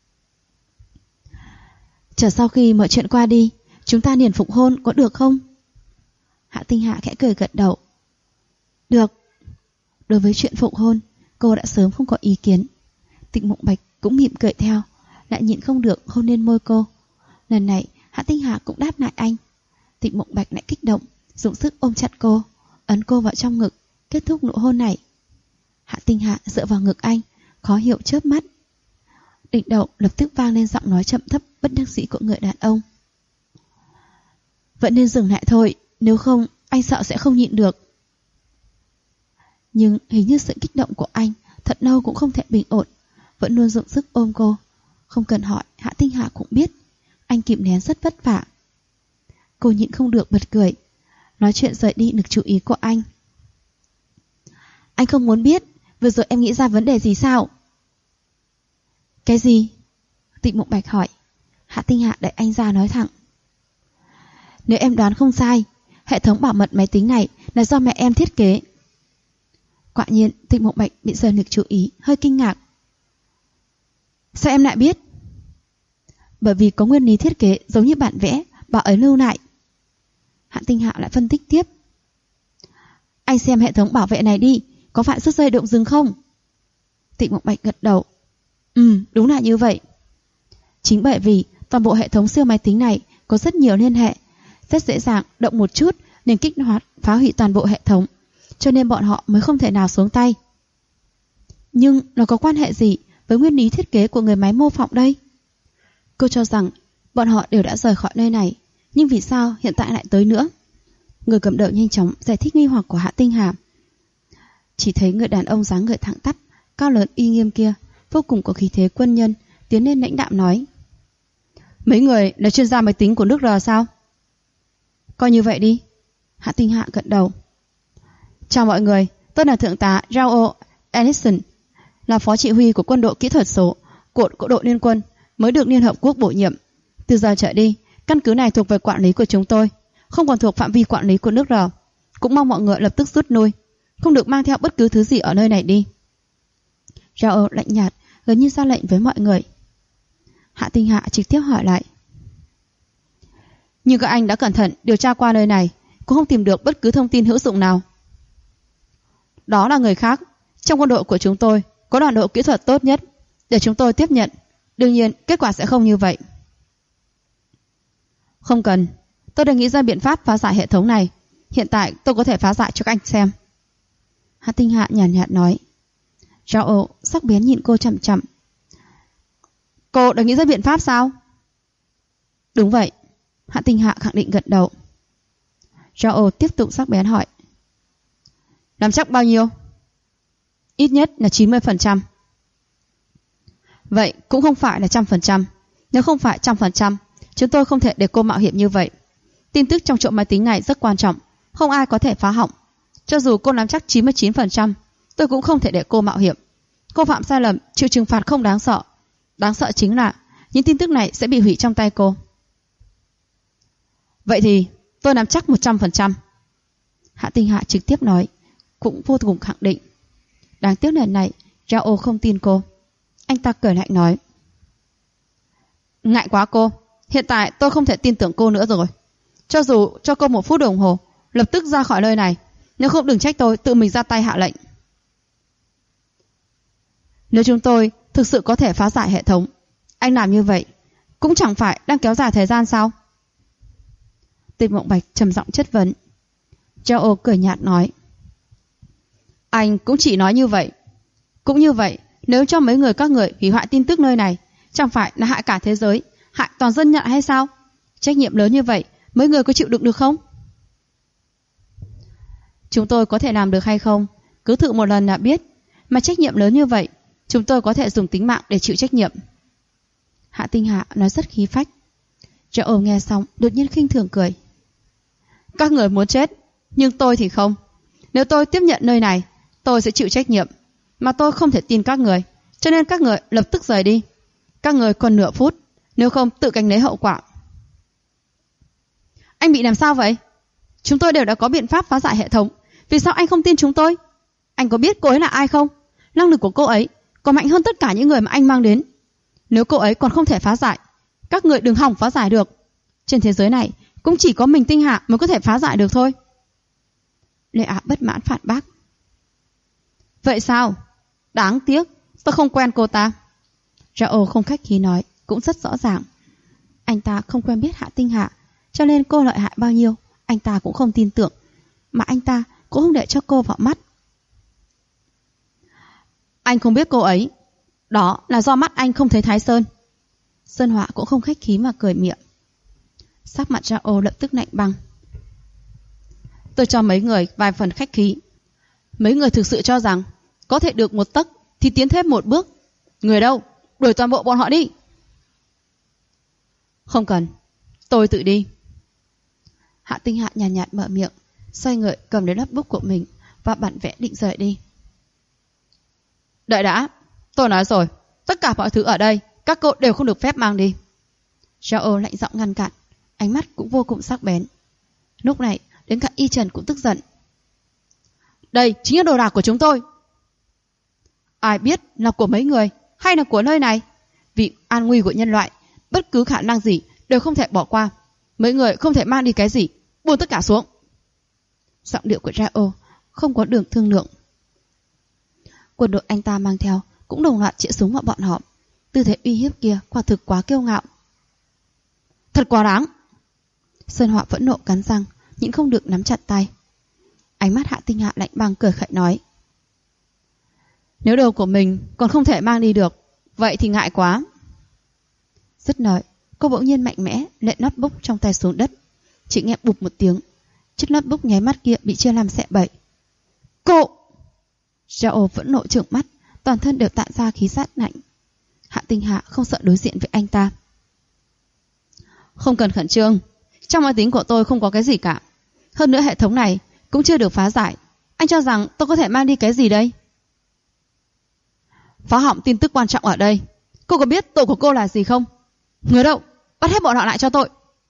Chờ sau khi mọi chuyện qua đi, chúng ta liền phục hôn có được không? Hạ Tinh Hạ khẽ cười gật đầu. Được. Đối với chuyện phục hôn, cô đã sớm không có ý kiến. Tịch Mộng Bạch cũng mỉm cười theo, lại nhịn không được hôn lên môi cô. Lần này Hạ Tinh Hạ cũng đáp lại anh. Tịch Mộng Bạch lại kích động, dùng sức ôm chặt cô, ấn cô vào trong ngực, kết thúc nụ hôn này. Hạ Tinh Hạ dựa vào ngực anh, khó hiểu chớp mắt. Đỉnh đầu lập tức vang lên giọng nói chậm thấp bất đắc dĩ của người đàn ông: Vẫn nên dừng lại thôi, nếu không anh sợ sẽ không nhịn được. Nhưng hình như sự kích động của anh thật lâu cũng không thể bình ổn, vẫn luôn dùng sức ôm cô. Không cần hỏi, Hạ Tinh Hạ cũng biết anh kìm nén rất vất vả. Cô nhịn không được bật cười, nói chuyện rời đi được chú ý của anh. Anh không muốn biết vừa rồi em nghĩ ra vấn đề gì sao? Cái gì? Tịch Mộng Bạch hỏi. Hạ Tinh Hạ đẩy anh ra nói thẳng: Nếu em đoán không sai, hệ thống bảo mật máy tính này là do mẹ em thiết kế. Quả nhiên Tịch Mộng Bạch bị rời lực chú ý, hơi kinh ngạc. Sao em lại biết? Bởi vì có nguyên lý thiết kế giống như bản vẽ, bà ấy lưu lại. Hạ Tinh Hạ lại phân tích tiếp: Anh xem hệ thống bảo vệ này đi, có phải rút dây động rừng không? Tịch Mộng Bạch gật đầu. Đúng là như vậy. Chính bởi vì toàn bộ hệ thống siêu máy tính này có rất nhiều liên hệ, rất dễ dàng động một chút nên kích hoạt phá hủy toàn bộ hệ thống, cho nên bọn họ mới không thể nào xuống tay. Nhưng nó có quan hệ gì với nguyên lý thiết kế của người máy mô phỏng đây? Cô cho rằng bọn họ đều đã rời khỏi nơi này, nhưng vì sao hiện tại lại tới nữa? Người cầm đầu nhanh chóng giải thích nghi hoặc của Hạ Tinh Hà. Chỉ thấy người đàn ông dáng người thẳng tắp, cao lớn uy nghiêm kia, vô cùng có khí thế quân nhân, tiến lên lãnh đạm nói: Mấy người là chuyên gia máy tính của nước R sao? Coi như vậy đi. Hạ Tinh Hạ gật đầu. Chào mọi người, tôi là Thượng tá Raoul Ellison, là phó chỉ huy của quân đội kỹ thuật số của đội liên quân, mới được Liên Hợp Quốc bổ nhiệm. Từ giờ trở đi, căn cứ này thuộc về quản lý của chúng tôi, không còn thuộc phạm vi quản lý của nước R. Cũng mong mọi người lập tức rút lui, không được mang theo bất cứ thứ gì ở nơi này đi. Raoul lạnh nhạt, gần như ra lệnh với mọi người. Hạ Tinh Hạ trực tiếp hỏi lại: Nhưng các anh đã cẩn thận điều tra qua nơi này, cũng không tìm được bất cứ thông tin hữu dụng nào? Đó là người khác. Trong quân đội của chúng tôi có đoàn đội kỹ thuật tốt nhất để chúng tôi tiếp nhận. Đương nhiên kết quả sẽ không như vậy. Không cần, tôi đã nghĩ ra biện pháp phá giải hệ thống này. Hiện tại tôi có thể phá giải cho các anh xem. Hạ Tinh Hạ nhàn nhạt nói. Raoul sắc bén nhìn cô chậm chậm. Cô đã nghĩ ra biện pháp sao? Đúng vậy. Hạ Tinh Hạ khẳng định gật đầu. Zhao tiếp tục sắc bén hỏi. Làm chắc bao nhiêu? Ít nhất là 90%. Vậy cũng không phải là 100%. Nếu không phải 100%, chúng tôi không thể để cô mạo hiểm như vậy. Tin tức trong trộm máy tính này rất quan trọng, không ai có thể phá hỏng. Cho dù cô nắm chắc 99%, tôi cũng không thể để cô mạo hiểm. Cô phạm sai lầm, chịu trừng phạt không đáng sợ. Đáng sợ chính là những tin tức này sẽ bị hủy trong tay cô. Vậy thì tôi nắm chắc 100%. Hạ Tinh Hạ trực tiếp nói, cũng vô cùng khẳng định. Đáng tiếc lần này Zhao không tin cô. Anh ta cười lạnh nói. Ngại quá cô, hiện tại tôi không thể tin tưởng cô nữa rồi. Cho dù cho cô 1 phút đồng hồ, lập tức ra khỏi nơi này. Nếu không đừng trách tôi tự mình ra tay hạ lệnh. Nếu chúng tôi thực sự có thể phá giải hệ thống, anh làm như vậy cũng chẳng phải đang kéo dài thời gian sao? Tịch Mộng Bạch trầm giọng chất vấn. Zhao cười nhạt nói. Anh cũng chỉ nói như vậy. Cũng như vậy, nếu cho mấy người các người hủy hoại tin tức nơi này, chẳng phải là hại cả thế giới, hại toàn dân nhận hay sao? Trách nhiệm lớn như vậy, mấy người có chịu đựng được không? Chúng tôi có thể làm được hay không, cứ thử một lần là biết. Mà trách nhiệm lớn như vậy, chúng tôi có thể dùng tính mạng để chịu trách nhiệm. Hạ Tinh Hạ nói rất khí phách. Zhao nghe xong đột nhiên khinh thường cười. Các người muốn chết, nhưng tôi thì không. Nếu tôi tiếp nhận nơi này, tôi sẽ chịu trách nhiệm. Mà tôi không thể tin các người, cho nên các người lập tức rời đi. Các người còn nửa phút, nếu không tự gánh lấy hậu quả. Anh bị làm sao vậy? Chúng tôi đều đã có biện pháp phá giải hệ thống, vì sao anh không tin chúng tôi? Anh có biết cô ấy là ai không? Năng lực của cô ấy còn mạnh hơn tất cả những người mà anh mang đến. Nếu cô ấy còn không thể phá giải, các người đừng hòng phá giải được. Trên thế giới này cũng chỉ có mình Tinh Hạ mới có thể phá giải được thôi. Lệ Á bất mãn phản bác. Vậy sao? Đáng tiếc, tôi không quen cô ta. Zhao không khách khí nói, cũng rất rõ ràng. Anh ta không quen biết Hạ Tinh Hạ, cho nên cô lợi hại bao nhiêu, anh ta cũng không tin tưởng. Mà anh ta cũng không để cho cô vào mắt. Anh không biết cô ấy, đó là do mắt anh không thấy Thái Sơn. Sơn Họa cũng không khách khí mà cười miệng. Sắc mặt Zhao lập tức lạnh băng. Tôi cho mấy người vài phần khách khí. Mấy người thực sự cho rằng có thể được 1 tấc thì tiến thêm 1 bước. Người đâu? Đuổi toàn bộ bọn họ đi. Không cần, tôi tự đi. Hạ Tinh Hạ nhàn nhạt mở miệng, xoay người cầm lấy notebook của mình và bản vẽ định rời đi. Đợi đã, tôi nói rồi, tất cả mọi thứ ở đây các cô đều không được phép mang đi. Zhao lạnh giọng ngăn cản, ánh mắt cũng vô cùng sắc bén. Lúc này đến cả Y Trần cũng tức giận. Đây chính là đồ đạc của chúng tôi. Ai biết là của mấy người hay là của nơi này? Vì an nguy của nhân loại, bất cứ khả năng gì đều không thể bỏ qua. Mấy người không thể mang đi cái gì, buông tất cả xuống. Giọng điệu của Zhao không có đường thương lượng. Quân đội anh ta mang theo cũng đồng loạt chĩa súng vào bọn họ. Tư thế uy hiếp kia quả thực quá kiêu ngạo. Thật quá đáng. Sơn Họa phẫn nộ cắn răng, nhưng không được nắm chặt tay. Ánh mắt Hạ Tinh Hạ lạnh băng cười khẩy nói. Nếu đồ của mình còn không thể mang đi được, vậy thì ngại quá. Dứt lời, cô bỗng nhiên mạnh mẽ lệ notebook trong tay xuống đất. Chỉ nghe bụp một tiếng, chiếc notebook nháy mắt kia bị chia làm xẻ bảy. Cô! Zhao vẫn nộ trợn mắt, toàn thân đều tản ra khí sát lạnh. Hạ Tinh Hạ không sợ đối diện với anh ta. Không cần khẩn trương, trong máy tính của tôi không có cái gì cả. Hơn nữa hệ thống này cũng chưa được phá giải. Anh cho rằng tôi có thể mang đi cái gì đây? Phá hỏng tin tức quan trọng ở đây. Cô có biết tội của cô là gì không? Người đâu? Bắt hết bọn họ lại cho tôi.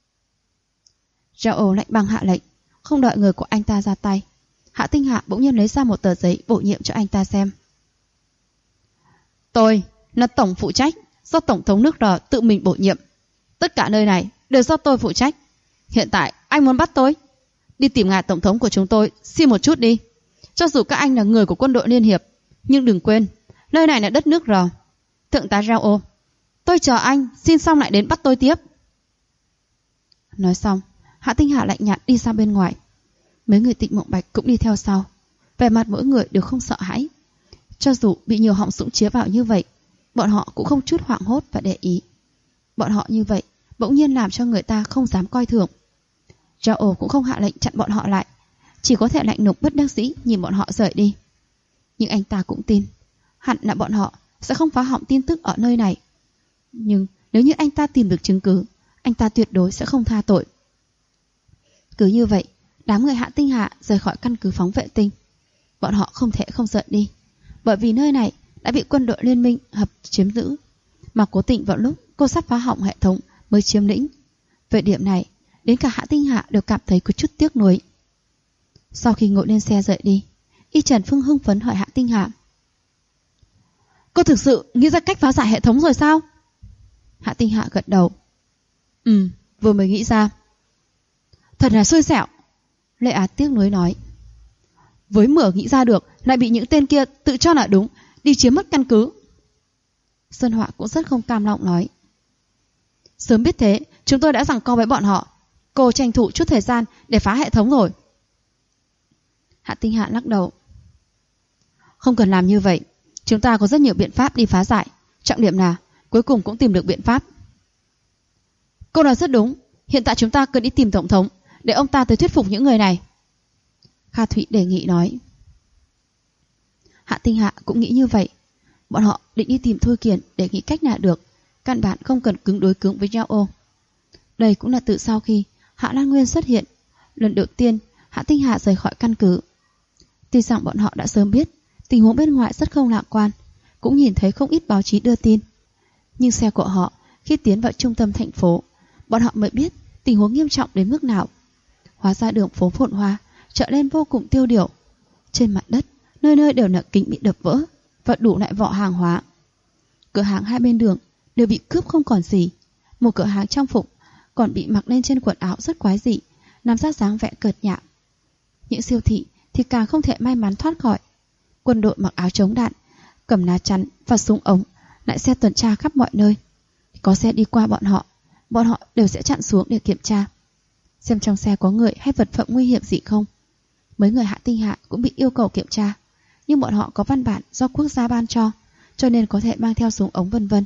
Zhao lạnh băng hạ lệnh, không đợi người của anh ta ra tay. Hạ Tinh Hạ bỗng nhiên lấy ra một tờ giấy bổ nhiệm cho anh ta xem. Tôi là tổng phụ trách, do Tổng thống nước R tự mình bổ nhiệm. Tất cả nơi này đều do tôi phụ trách. Hiện tại anh muốn bắt tôi? Đi tìm ngài Tổng thống của chúng tôi xin một chút đi. Cho dù các anh là người của quân đội Liên Hiệp, nhưng đừng quên, nơi này là đất nước R. Thượng tá Zhao, tôi chờ anh xin xong lại đến bắt tôi tiếp. Nói xong, Hạ Tinh Hạ lạnh nhạt đi ra bên ngoài. Mấy người Tịnh Mộng Bạch cũng đi theo sau. Vẻ mặt mỗi người đều không sợ hãi. Cho dù bị nhiều họng súng chĩa vào như vậy, bọn họ cũng không chút hoảng hốt và để ý. Bọn họ như vậy bỗng nhiên làm cho người ta không dám coi thường. Zhao cũng không hạ lệnh chặn bọn họ lại, chỉ có thể lạnh lùng bất đắc dĩ nhìn bọn họ rời đi. Nhưng anh ta cũng tin, hẳn là bọn họ sẽ không phá hỏng tin tức ở nơi này. Nhưng nếu như anh ta tìm được chứng cứ, anh ta tuyệt đối sẽ không tha tội. Cứ như vậy, đám người Hạ Tinh Hạ rời khỏi căn cứ phóng vệ tinh. Bọn họ không thể không rời đi, bởi vì nơi này đã bị quân đội liên minh hợp chiếm giữ, mà Cố Tịnh vào lúc cô sắp phá hỏng hệ thống mới chiếm lĩnh. Về điểm này, đến cả Hạ Tinh Hạ đều cảm thấy có chút tiếc nuối. Sau khi ngồi lên xe rời đi, Y Trần Phương hưng phấn hỏi Hạ Tinh Hạ: Cô thực sự nghĩ ra cách phá giải hệ thống rồi sao? Hạ Tinh Hạ gật đầu. Vừa mới nghĩ ra. Thật là xui xẻo, Lệ Á tiếc nuối nói. Với mở nghĩ ra được, lại bị những tên kia tự cho là đúng, đi chiếm mất căn cứ. Sơn Họa cũng rất không cam lòng nói. Sớm biết thế, chúng tôi đã giằng co với bọn họ. Cô tranh thủ chút thời gian để phá hệ thống rồi. Hạ Tinh Hạ lắc đầu. Không cần làm như vậy, chúng ta có rất nhiều biện pháp đi phá giải. Trọng điểm là cuối cùng cũng tìm được biện pháp. Cô nói rất đúng, hiện tại chúng ta cần đi tìm tổng thống, để ông ta tới thuyết phục những người này. Kha Thụy đề nghị nói. Hạ Tinh Hạ cũng nghĩ như vậy. Bọn họ định đi tìm Thôi Kiền để nghĩ cách nào được, căn bản không cần cứng đối cứng với Zhao. Đây cũng là từ sau khi Hạ Lan Nguyên xuất hiện, lần đầu tiên Hạ Tinh Hạ rời khỏi căn cứ. Tuy rằng bọn họ đã sớm biết tình huống bên ngoài rất không lạc quan, cũng nhìn thấy không ít báo chí đưa tin, nhưng xe của họ khi tiến vào trung tâm thành phố, bọn họ mới biết tình huống nghiêm trọng đến mức nào. Hóa ra đường phố phồn hoa trở nên vô cùng tiêu điều. Trên mặt đất nơi nơi đều là kính bị đập vỡ và đủ loại vỏ hàng hóa. Cửa hàng hai bên đường đều bị cướp không còn gì. Một cửa hàng trang phục còn bị mặc lên trên quần áo rất quái dị, nằm ra dáng vẻ cợt nhạo. Những siêu thị thì càng không thể may mắn thoát khỏi. Quân đội mặc áo chống đạn, cầm lá chắn và súng ống, lại xe tuần tra khắp mọi nơi. Có xe đi qua bọn họ đều sẽ chặn xuống để kiểm tra, xem trong xe có người hay vật phẩm nguy hiểm gì không. Mấy người Hạ Tinh Hạ cũng bị yêu cầu kiểm tra, nhưng bọn họ có văn bản do quốc gia ban cho nên có thể mang theo súng ống vân vân.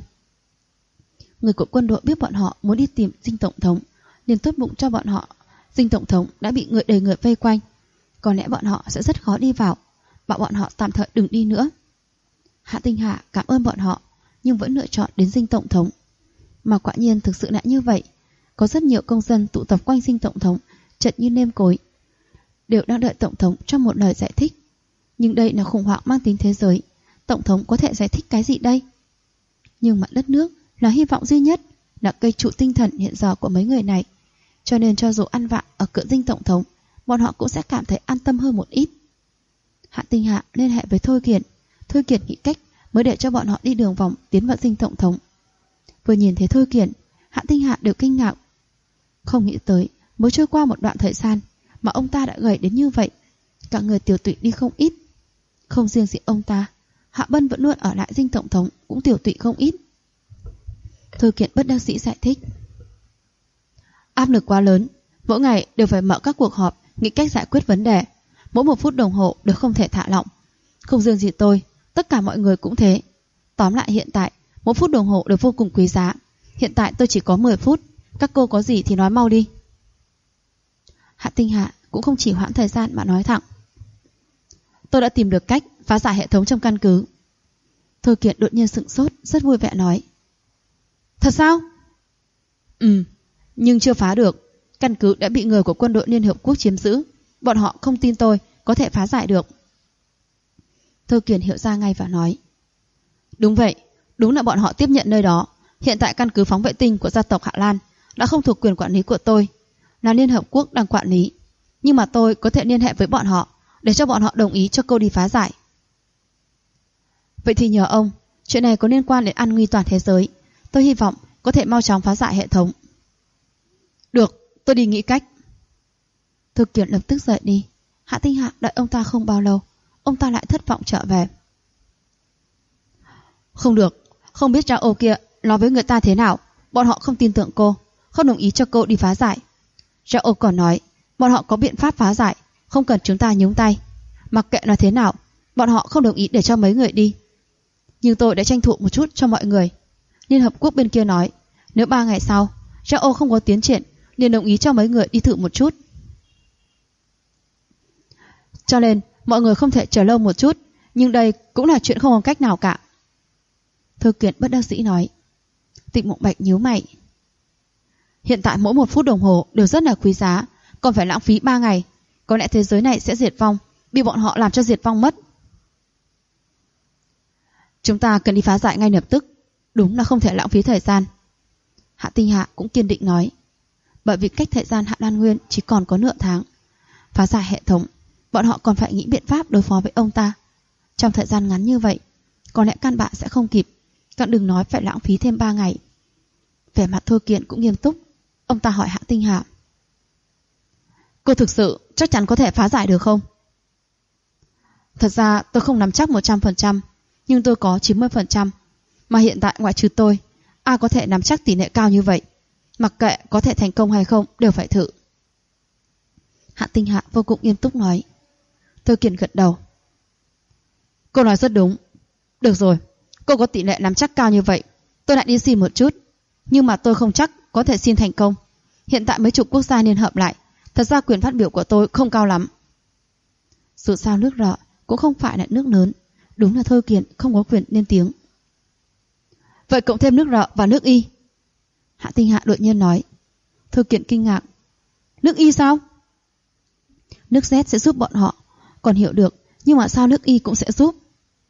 Người của quân đội biết bọn họ muốn đi tìm Dinh tổng thống, liền tốt bụng cho bọn họ. Dinh tổng thống đã bị đầy người vây quanh, có lẽ bọn họ sẽ rất khó đi vào, bảo bọn họ tạm thời đừng đi nữa. Hạ Tinh Hạ cảm ơn bọn họ, nhưng vẫn lựa chọn đến Dinh tổng thống. Mà quả nhiên thực sự lại như vậy. Có rất nhiều công dân tụ tập quanh Dinh tổng thống, chật như nêm cối, đều đang đợi tổng thống cho một lời giải thích. Nhưng đây là khủng hoảng mang tính thế giới, tổng thống có thể giải thích cái gì đây? Nhưng mà đất nước là hy vọng duy nhất, là cây trụ tinh thần hiện giờ của mấy người này, cho nên cho dù ăn vạ ở cửa Dinh tổng thống, bọn họ cũng sẽ cảm thấy an tâm hơn một ít. Hạ Tinh Hạ liên hệ với Thôi Kiền. Thôi Kiền nghĩ cách mới để cho bọn họ đi đường vòng tiến vào Dinh tổng thống. Vừa nhìn thấy Thôi Kiền, Hạ Tinh Hạ đều kinh ngạc. Không nghĩ tới mới trôi qua một đoạn thời gian mà ông ta đã gầy đến như vậy, cả người tiểu tụy đi không ít. Không riêng gì ông ta, Hạ Bân vẫn luôn ở lại Dinh tổng thống cũng tiểu tụy không ít. Thôi Kiền bất đắc dĩ giải thích. Áp lực quá lớn, mỗi ngày đều phải mở các cuộc họp nghĩ cách giải quyết vấn đề, mỗi 1 phút đồng hồ đều không thể thả lỏng. Không riêng gì tôi, tất cả mọi người cũng thế. Tóm lại hiện tại, 1 phút đồng hồ đều vô cùng quý giá. Hiện tại tôi chỉ có 10 phút, các cô có gì thì nói mau đi. Hạ Tinh Hạ cũng không chỉ hoãn thời gian mà nói thẳng. Tôi đã tìm được cách phá giải hệ thống trong căn cứ. Thôi Kiệt đột nhiên sửng sốt, rất vui vẻ nói. Thật sao? Nhưng chưa phá được. Căn cứ đã bị người của quân đội Liên Hợp Quốc chiếm giữ. Bọn họ không tin tôi có thể phá giải được. Thôi Kiệt hiểu ra ngay và nói. Đúng vậy, đúng là bọn họ tiếp nhận nơi đó. Hiện tại căn cứ phóng vệ tinh của gia tộc Hạ Lan đã không thuộc quyền quản lý của tôi, là Liên Hợp Quốc đang quản lý. Nhưng mà tôi có thể liên hệ với bọn họ để cho bọn họ đồng ý cho cô đi phá giải. Vậy thì nhờ ông, chuyện này có liên quan đến an nguy toàn thế giới. Tôi hy vọng có thể mau chóng phá giải hệ thống. Được, tôi đi nghĩ cách. Thực Kiệt lập tức rời đi. Hạ Tinh Hạ đợi ông ta không bao lâu, ông ta lại thất vọng trở về. Không được, không biết Zhao kia nói với người ta thế nào. Bọn họ không tin tưởng cô, không đồng ý cho cô đi phá giải. Zhao còn nói bọn họ có biện pháp phá giải, không cần chúng ta nhúng tay. Mặc kệ là thế nào, bọn họ không đồng ý để cho mấy người đi. Nhưng tôi đã tranh thủ một chút cho mọi người. Liên Hợp Quốc bên kia nói nếu 3 ngày sau Zhao không có tiến triển, liền đồng ý cho mấy người đi thử một chút. Cho nên mọi người không thể chờ lâu một chút, nhưng đây cũng là chuyện không có cách nào cả. Thư Kiện bất đắc dĩ nói. Tịnh Mộng Bạch nhíu mày. Hiện tại mỗi 1 phút đồng hồ đều rất là quý giá, còn phải lãng phí 3 ngày. Có lẽ thế giới này sẽ diệt vong, bị bọn họ làm cho diệt vong mất. Chúng ta cần đi phá giải ngay lập tức, đúng là không thể lãng phí thời gian. Hạ Tinh Hạ cũng kiên định nói. Bởi vì cách thời gian Hạ Lan Nguyên chỉ còn có nửa tháng. Phá giải hệ thống, bọn họ còn phải nghĩ biện pháp đối phó với ông ta. Trong thời gian ngắn như vậy, có lẽ căn bản sẽ không kịp, càng đừng nói phải lãng phí thêm 3 ngày. Vẻ mặt Thôi Kiện cũng nghiêm túc. Ông ta hỏi Hạ Tinh Hạ. Cô thực sự chắc chắn có thể phá giải được không? Thật ra tôi không nắm chắc 100%, nhưng tôi có 90%. Mà hiện tại ngoại trừ tôi, ai có thể nắm chắc tỷ lệ cao như vậy? Mặc kệ có thể thành công hay không, đều phải thử. Hạ Tinh Hạ vô cùng nghiêm túc nói. Thôi Kiện gật đầu. Cô nói rất đúng. Được rồi, cô có tỷ lệ nắm chắc cao như vậy, tôi lại đi xin một chút. Nhưng mà tôi không chắc có thể xin thành công. Hiện tại mấy chục quốc gia liên hợp lại, thật ra quyền phát biểu của tôi không cao lắm. Dù sao nước rọ cũng không phải là nước lớn, đúng là Thôi Kiện không có quyền lên tiếng. Vậy cộng thêm nước rọ và nước Y. Hạ Tinh Hạ đột nhiên nói. Thôi Kiện kinh ngạc. Nước Y sao? Nước Z sẽ giúp bọn họ, còn hiểu được, nhưng mà sao nước Y cũng sẽ giúp?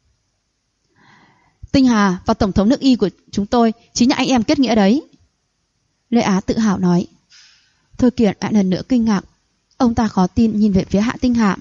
Tinh Hà và tổng thống nước Y của chúng tôi chính là anh em kết nghĩa đấy. Lê Á tự hào nói. Thôi Kiện lại lần nữa kinh ngạc. Ông ta khó tin nhìn về phía Hạ Tinh Hạ.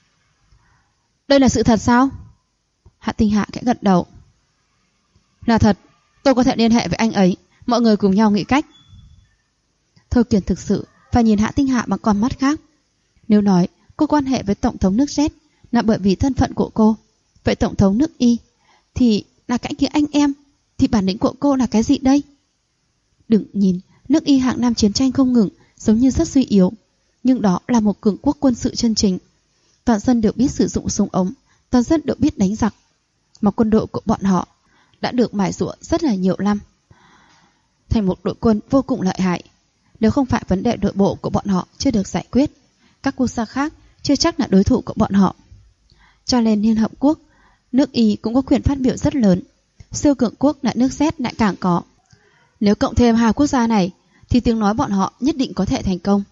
Đây là sự thật sao? Hạ Tinh Hạ khẽ gật đầu. Là thật, tôi có thể liên hệ với anh ấy, mọi người cùng nhau nghĩ cách. Thôi Kiện thực sự phải nhìn Hạ Tinh Hạ bằng con mắt khác. Nếu nói cô quan hệ với tổng thống nước Z là bởi vì thân phận của cô, vậy tổng thống nước Y thì là cãi kia anh em, thì bản lĩnh của cô là cái gì đây? Đừng nhìn nước Y hạng năm chiến tranh không ngừng, giống như rất suy yếu, nhưng đó là một cường quốc quân sự chân chính. Toàn dân đều biết sử dụng súng ống, toàn dân đều biết đánh giặc, mà quân đội của bọn họ đã được mài giũa rất là nhiều năm, thành một đội quân vô cùng lợi hại. Nếu không phải vấn đề nội bộ của bọn họ chưa được giải quyết, các quốc gia khác chưa chắc là đối thủ của bọn họ. Cho nên Liên Hợp Quốc, nước Y cũng có quyền phát biểu rất lớn. Siêu cường quốc là nước Z lại càng có. Nếu cộng thêm 2 quốc gia này, thì tiếng nói bọn họ nhất định có thể thành công.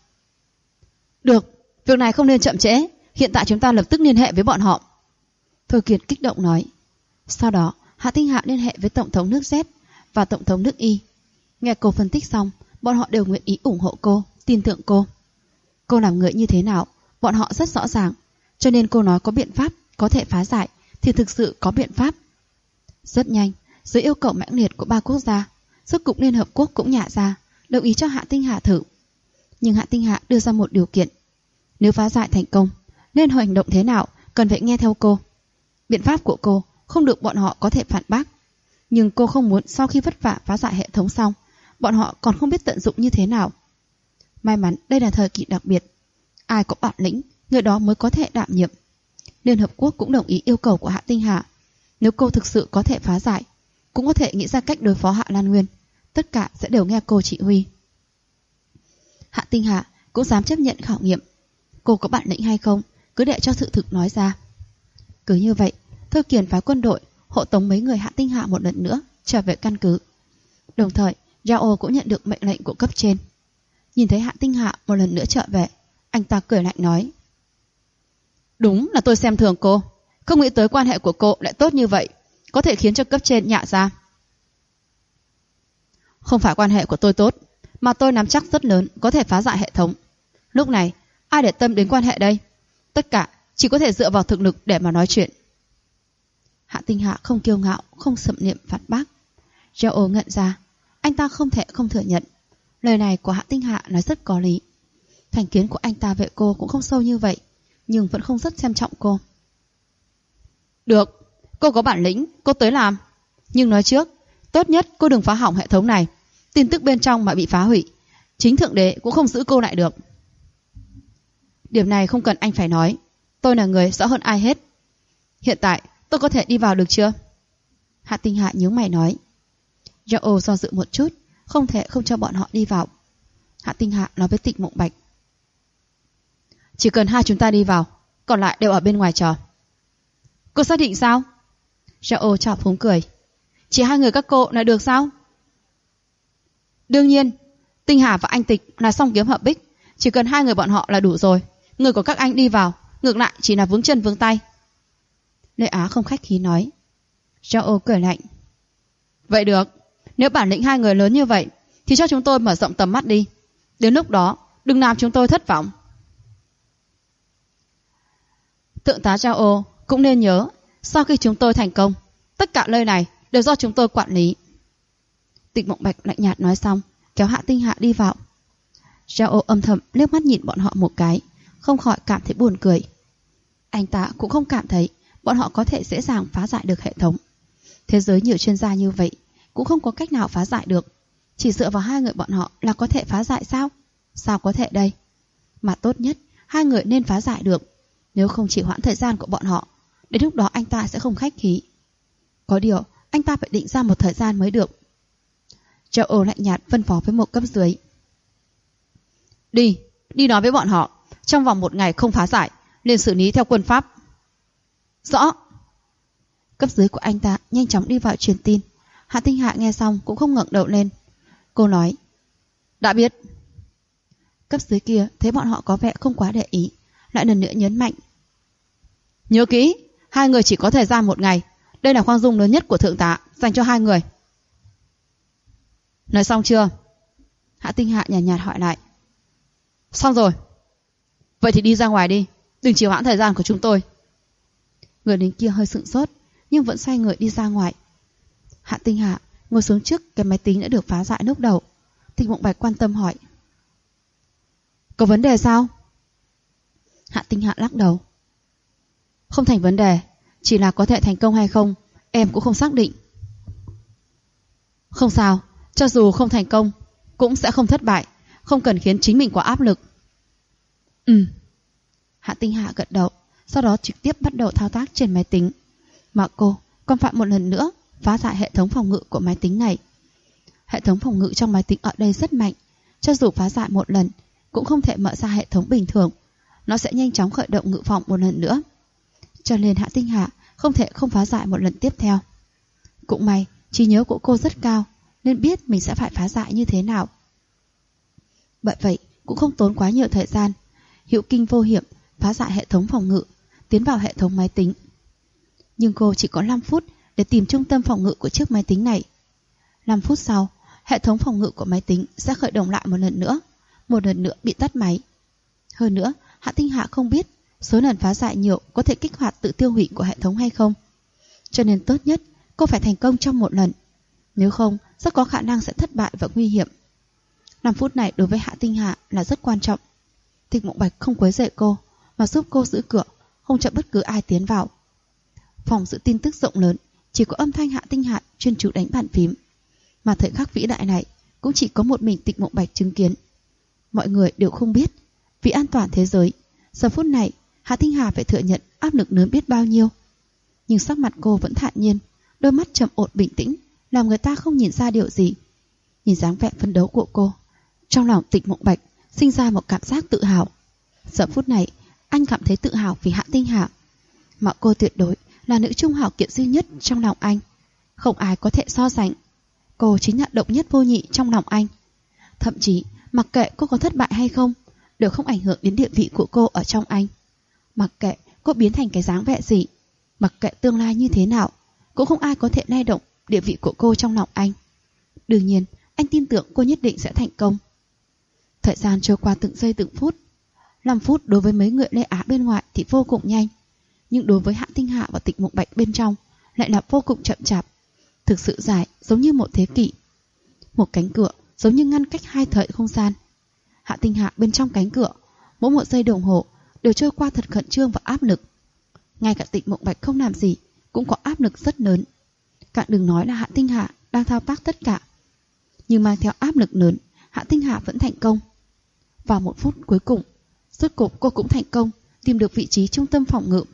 Được, việc này không nên chậm trễ. Hiện tại chúng ta lập tức liên hệ với bọn họ. Thôi Kiệt kích động nói. Sau đó, Hạ Tinh Hạ liên hệ với tổng thống nước Z và tổng thống nước Y. Nghe cô phân tích xong, bọn họ đều nguyện ý ủng hộ cô, tin tưởng cô. Cô làm người như thế nào, bọn họ rất rõ ràng. Cho nên cô nói có biện pháp có thể phá giải, thì thực sự có biện pháp. Rất nhanh, dưới yêu cầu mãnh liệt của 3 quốc gia, rốt cục Liên Hợp Quốc cũng nhả ra, đồng ý cho Hạ Tinh Hạ thử. Nhưng Hạ Tinh Hạ đưa ra một điều kiện. Nếu phá giải thành công, nên hành động thế nào cần phải nghe theo cô. Biện pháp của cô không được bọn họ có thể phản bác. Nhưng cô không muốn sau khi vất vả phá giải hệ thống xong, bọn họ còn không biết tận dụng như thế nào. May mắn đây là thời kỳ đặc biệt. Ai có bản lĩnh, người đó mới có thể đảm nhiệm. Liên Hợp Quốc cũng đồng ý yêu cầu của Hạ Tinh Hạ. Nếu cô thực sự có thể phá giải, cũng có thể nghĩ ra cách đối phó Hạ Lan Nguyên. Tất cả sẽ đều nghe cô chỉ huy. Hạ Tinh Hạ cũng dám chấp nhận khảo nghiệm. Cô có bản lĩnh hay không, cứ để cho sự thực nói ra. Cứ như vậy, Thôi Kiền phái quân đội hộ tống mấy người Hạ Tinh Hạ một lần nữa trở về căn cứ. Đồng thời, Yao cũng nhận được mệnh lệnh của cấp trên. Nhìn thấy Hạ Tinh Hạ một lần nữa trở về, anh ta cười lạnh nói. Đúng là tôi xem thường cô. Không nghĩ tới quan hệ của cô lại tốt như vậy, có thể khiến cho cấp trên nhả ra. Không phải quan hệ của tôi tốt, mà tôi nắm chắc rất lớn có thể phá giải hệ thống. Lúc này, ai để tâm đến quan hệ đây? Tất cả chỉ có thể dựa vào thực lực để mà nói chuyện. Hạ Tinh Hạ không kiêu ngạo, không sậm niệm phản bác. Yao ngnhận ra, anh ta không thể không thừa nhận. Lời này của Hạ Tinh Hạ nói rất có lý. Thành kiến của anh ta về cô cũng không sâu như vậy, nhưng vẫn không rất xem trọng cô. Được, cô có bản lĩnh, cô tới làm. Nhưng nói trước, tốt nhất cô đừng phá hỏng hệ thống này. Tin tức bên trong mà bị phá hủy, chính Thượng Đế cũng không giữ cô lại được. Điểm này không cần anh phải nói, tôi là người rõ hơn ai hết. Hiện tại tôi có thể đi vào được chưa? Hạ Tinh Hạ nhướng mày nói. Yao do dự một chút, không thể không cho bọn họ đi vào. Hạ Tinh Hạ nói với Tịnh Mộng Bạch. Chỉ cần hai chúng ta đi vào, còn lại đều ở bên ngoài chờ. Cô xác định sao? Zhao chào phúng cười. Chỉ 2 người các cô là được sao? Đương nhiên, Tinh Hà và anh Tịch là song kiếm hợp bích, chỉ cần 2 người bọn họ là đủ rồi. Người của các anh đi vào, ngược lại chỉ là vướng chân vướng tay. Lê Á không khách khí nói. Zhao cười lạnh. Vậy được, nếu bản lĩnh 2 người lớn như vậy thì cho chúng tôi mở rộng tầm mắt đi. Đến lúc đó đừng làm chúng tôi thất vọng. Thượng tá Zhao cũng nên nhớ, sau khi chúng tôi thành công, tất cả nơi này đều do chúng tôi quản lý. Tịch Mộng Bạch lạnh nhạt nói xong, kéo Hạ Tinh Hạ đi vào. Zhao âm thầm liếc mắt nhìn bọn họ một cái, không khỏi cảm thấy buồn cười. Anh ta cũng không cảm thấy bọn họ có thể dễ dàng phá giải được hệ thống. Thế giới nhiều chuyên gia như vậy cũng không có cách nào phá giải được. Chỉ dựa vào 2 người bọn họ là có thể phá giải sao? Sao có thể đây? Mà tốt nhất 2 người nên phá giải được. Nếu không chỉ hoãn thời gian của bọn họ, đến lúc đó anh ta sẽ không khách khí. Có điều anh ta phải định ra một thời gian mới được. Zhao lạnh nhạt phân phó với một cấp dưới. Đi nói với bọn họ, trong vòng 1 ngày không phá giải, liền xử lý theo quân pháp. Rõ. Cấp dưới của anh ta nhanh chóng đi vào truyền tin. Hạ Tinh Hạ nghe xong cũng không ngẩng đầu lên. Cô nói, đã biết. Cấp dưới kia thấy bọn họ có vẻ không quá để ý, lại lần nữa nhấn mạnh. Nhớ kỹ, 2 người chỉ có thời gian 1 ngày. Đây là khoang dung lớn nhất của thượng tá, dành cho 2 người. Nói xong chưa? Hạ Tinh Hạ nhàn nhạt hỏi lại. Xong rồi. Vậy thì đi ra ngoài đi, đừng trì hoãn thời gian của chúng tôi. Người lính kia hơi sững sốt, nhưng vẫn xoay người đi ra ngoài. Hạ Tinh Hạ ngồi xuống trước cái máy tính đã được phá giải lúc đầu. Tịch Mộng Bạch quan tâm hỏi. Có vấn đề sao? Hạ Tinh Hạ lắc đầu. Không thành vấn đề, chỉ là có thể thành công hay không, em cũng không xác định. Không sao, cho dù không thành công, cũng sẽ không thất bại, không cần khiến chính mình quá áp lực. Hạ Tinh Hạ gật đầu, sau đó trực tiếp bắt đầu thao tác trên máy tính. Mà cô còn phải một lần nữa phá giải hệ thống phòng ngự của máy tính này. Hệ thống phòng ngự trong máy tính ở đây rất mạnh, cho dù phá giải một lần cũng không thể mở ra hệ thống bình thường, nó sẽ nhanh chóng khởi động ngự phòng một lần nữa. Cho nên Hạ Tinh Hạ không thể không phá giải một lần tiếp theo. Cũng may trí nhớ của cô rất cao, nên biết mình sẽ phải phá giải như thế nào. Bởi vậy cũng không tốn quá nhiều thời gian, hữu kinh vô hiểm phá giải hệ thống phòng ngự, tiến vào hệ thống máy tính. Nhưng cô chỉ có 5 phút để tìm trung tâm phòng ngự của chiếc máy tính này. 5 phút sau, hệ thống phòng ngự của máy tính sẽ khởi động lại một lần nữa bị tắt máy. Hơn nữa, Hạ Tinh Hạ không biết số lần phá giải nhiều có thể kích hoạt tự tiêu hủy của hệ thống hay không. Cho nên tốt nhất cô phải thành công trong 1 lần. Nếu không, rất có khả năng sẽ thất bại và nguy hiểm. 5 phút này đối với Hạ Tinh Hạ là rất quan trọng. Tịch Mộng Bạch không quấy rầy cô, mà giúp cô giữ cửa, không cho bất cứ ai tiến vào. Phòng giữ tin tức rộng lớn, chỉ có âm thanh Hạ Tinh Hạ chuyên chú đánh bàn phím. Mà thời khắc vĩ đại này cũng chỉ có một mình Tịch Mộng Bạch chứng kiến. Mọi người đều không biết, vì an toàn thế giới, giờ phút này Hạ Tinh Hạ phải thừa nhận áp lực lớn biết bao nhiêu. Nhưng sắc mặt cô vẫn thản nhiên, đôi mắt trầm ổn bình tĩnh, làm người ta không nhìn ra điều gì. Nhìn dáng vẻ phấn đấu của cô, trong lòng Tịch Mộng Bạch sinh ra một cảm giác tự hào. Giờ phút này anh cảm thấy tự hào vì Hạ Tinh Hạ, mà cô tuyệt đối là nữ trung hào kiệt duy nhất trong lòng anh. Không ai có thể so sánh. Cô chính là độc nhất vô nhị trong lòng anh. Thậm chí mặc kệ cô có thất bại hay không, đều không ảnh hưởng đến địa vị của cô ở trong anh. Mặc kệ cô biến thành cái dáng vẻ gì, mặc kệ tương lai như thế nào, cũng không ai có thể lay động địa vị của cô trong lòng anh. Đương nhiên, anh tin tưởng cô nhất định sẽ thành công. Thời gian trôi qua từng giây từng phút. 5 phút đối với mấy người Lê Á bên ngoài thì vô cùng nhanh, nhưng đối với Hạ Tinh Hạ và Tịch Mộng Bạch bên trong lại là vô cùng chậm chạp. Thực sự dài giống như một thế kỷ. Một cánh cửa giống như ngăn cách 2 thời không gian. Hạ Tinh Hạ bên trong cánh cửa, mỗi một giây đồng hồ đều trôi qua thật khẩn trương và áp lực. Ngay cả Tịch Mộng Bạch không làm gì cũng có áp lực rất lớn. Càng đừng nói là Hạ Tinh Hạ đang thao tác tất cả. Nhưng mang theo áp lực lớn, Hạ Tinh Hạ vẫn thành công. Vào 1 phút cuối cùng, rốt cuộc cô cũng thành công tìm được vị trí trung tâm phòng ngự.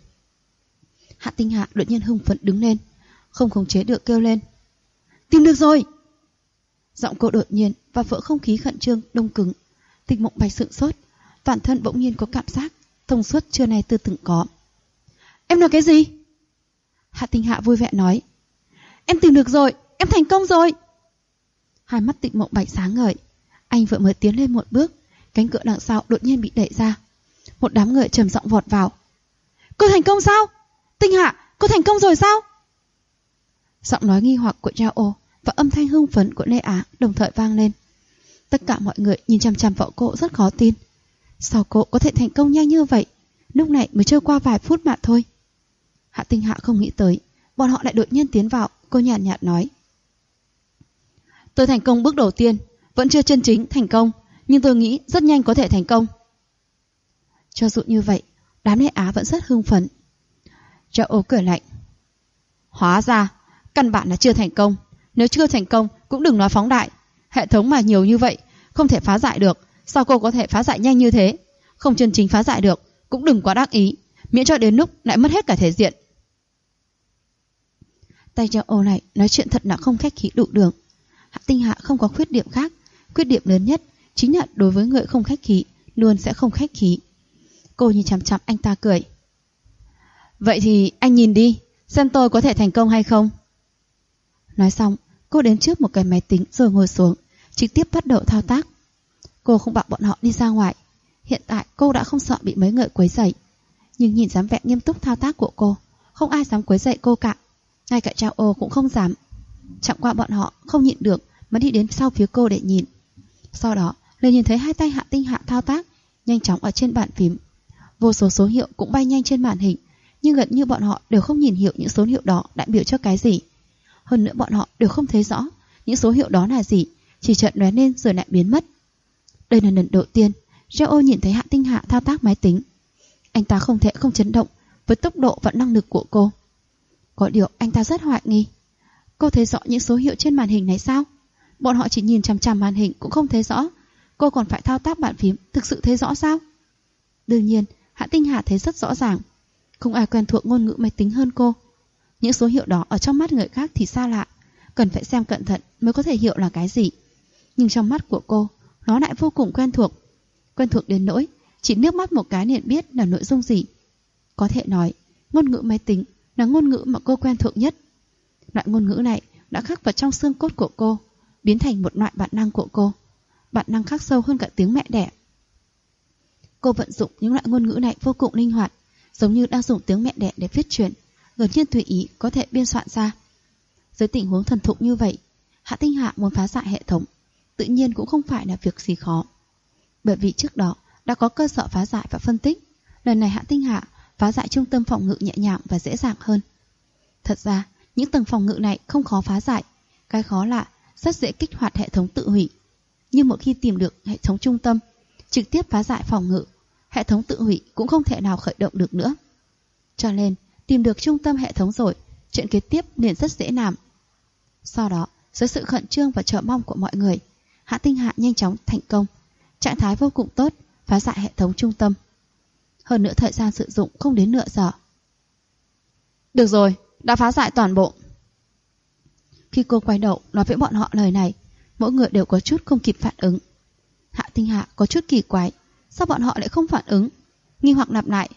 Hạ Tinh Hạ đột nhiên hưng phấn đứng lên, không khống chế được kêu lên. Tìm được rồi! Giọng cô đột nhiên và vỡ không khí khẩn trương đông cứng. Tịch Mộng Bạch sững sốt, toàn thân bỗng nhiên có cảm giác thông suốt trưa nay tôi từng có. Em nói cái gì? Hạ Tinh Hạ vui vẻ nói. Em tìm được rồi, em thành công rồi. Hai mắt Tịnh Mộng Bạch sáng ngời. Anh vừa mới tiến lên một bước, cánh cửa đằng sau đột nhiên bị đẩy ra. Một đám người trầm giọng vọt vào. Cô thành công sao? Tinh Hạ, cô thành công rồi sao? Giọng nói nghi hoặc của Yao và âm thanh hưng phấn của Lê Á đồng thời vang lên. Tất cả mọi người nhìn chằm chằm vào cô rất khó tin. Sao cô có thể thành công nhanh như vậy? Lúc này mới trôi qua vài phút mà thôi. Hạ Tinh Hạ không nghĩ tới bọn họ lại đột nhiên tiến vào. Cô nhàn nhạt nói. Tôi thành công bước đầu tiên, vẫn chưa chân chính thành công, nhưng tôi nghĩ rất nhanh có thể thành công. Cho dù như vậy, đám Lê Á vẫn rất hưng phấn. Yao cười lạnh. Hóa ra, căn bản là chưa thành công. Nếu chưa thành công cũng đừng nói phóng đại. Hệ thống mà nhiều như vậy, không thể phá giải được. Sao cô có thể phá giải nhanh như thế? Không chân chính phá giải được, cũng đừng quá đắc ý, miễn cho đến lúc lại mất hết cả thể diện. Tay Yao này nói chuyện thật là không khách khí đủ đường. Hạ Tinh Hạ không có khuyết điểm khác. Khuyết điểm lớn nhất chính là đối với người không khách khí, luôn sẽ không khách khí. Cô nhìn chằm chằm anh ta cười. Vậy thì anh nhìn đi, xem tôi có thể thành công hay không. Nói xong, cô đến trước một cái máy tính rồi ngồi xuống, trực tiếp bắt đầu thao tác. Cô không bảo bọn họ đi ra ngoài. Hiện tại cô đã không sợ bị mấy người quấy rầy. Nhưng nhìn dáng vẻ nghiêm túc thao tác của cô, không ai dám quấy rầy cô cả. Ngay cả Yao cũng không dám. Chẳng qua bọn họ không nhịn được mà đi đến sau phía cô để nhìn. Sau đó liền nhìn thấy hai tay Hạ Tinh Hạ thao tác nhanh chóng ở trên bàn phím. Vô số số hiệu cũng bay nhanh trên màn hình, nhưng gần như bọn họ đều không nhìn hiểu những số hiệu đó đại biểu cho cái gì. Hơn nữa bọn họ đều không thấy rõ những số hiệu đó là gì, chỉ chợt lóe lên rồi lại biến mất. Đây là lần đầu tiên Yao nhìn thấy Hạ Tinh Hạ thao tác máy tính. Anh ta không thể không chấn động với tốc độ và năng lực của cô. Có điều anh ta rất hoài nghi. Cô thấy rõ những số hiệu trên màn hình này sao? Bọn họ chỉ nhìn chằm chằm màn hình cũng không thấy rõ. Cô còn phải thao tác bàn phím, thực sự thấy rõ sao? Đương nhiên, Hạ Tinh Hạ thấy rất rõ ràng. Không ai quen thuộc ngôn ngữ máy tính hơn cô. Những số hiệu đó ở trong mắt người khác thì xa lạ, cần phải xem cẩn thận mới có thể hiểu là cái gì. Nhưng trong mắt của cô, nó lại vô cùng quen thuộc. Quen thuộc đến nỗi chỉ nước mắt một cái liền biết là nội dung gì. Có thể nói, ngôn ngữ máy tính là ngôn ngữ mà cô quen thuộc nhất. Loại ngôn ngữ này đã khắc vào trong xương cốt của cô, biến thành một loại bản năng của cô. Bản năng khắc sâu hơn cả tiếng mẹ đẻ. Cô vận dụng những loại ngôn ngữ này vô cùng linh hoạt, giống như đang dùng tiếng mẹ đẻ để viết truyện, gần như tùy ý có thể biên soạn ra. Dưới tình huống thần thục như vậy, Hạ Tinh Hạ muốn phá giải hệ thống tự nhiên cũng không phải là việc gì khó. Bởi vì trước đó đã có cơ sở phá giải và phân tích, lần này Hạ Tinh Hạ phá giải trung tâm phòng ngự nhẹ nhàng và dễ dàng hơn. Thật ra, những tầng phòng ngự này không khó phá giải, cái khó là rất dễ kích hoạt hệ thống tự hủy. Nhưng một khi tìm được hệ thống trung tâm, trực tiếp phá giải phòng ngự, hệ thống tự hủy cũng không thể nào khởi động được nữa. Cho nên, tìm được trung tâm hệ thống rồi, chuyện kế tiếp liền rất dễ làm. Sau đó, dưới sự khẩn trương và chờ mong của mọi người, Hạ Tinh Hạ nhanh chóng thành công, trạng thái vô cùng tốt, phá giải hệ thống trung tâm. Hơn nữa thời gian sử dụng không đến nửa giờ. Được rồi, đã phá giải toàn bộ. Khi cô quay đầu nói với bọn họ lời này, mỗi người đều có chút không kịp phản ứng. Hạ Tinh Hạ có chút kỳ quái, sao bọn họ lại không phản ứng? Nghi hoặc lặp lại.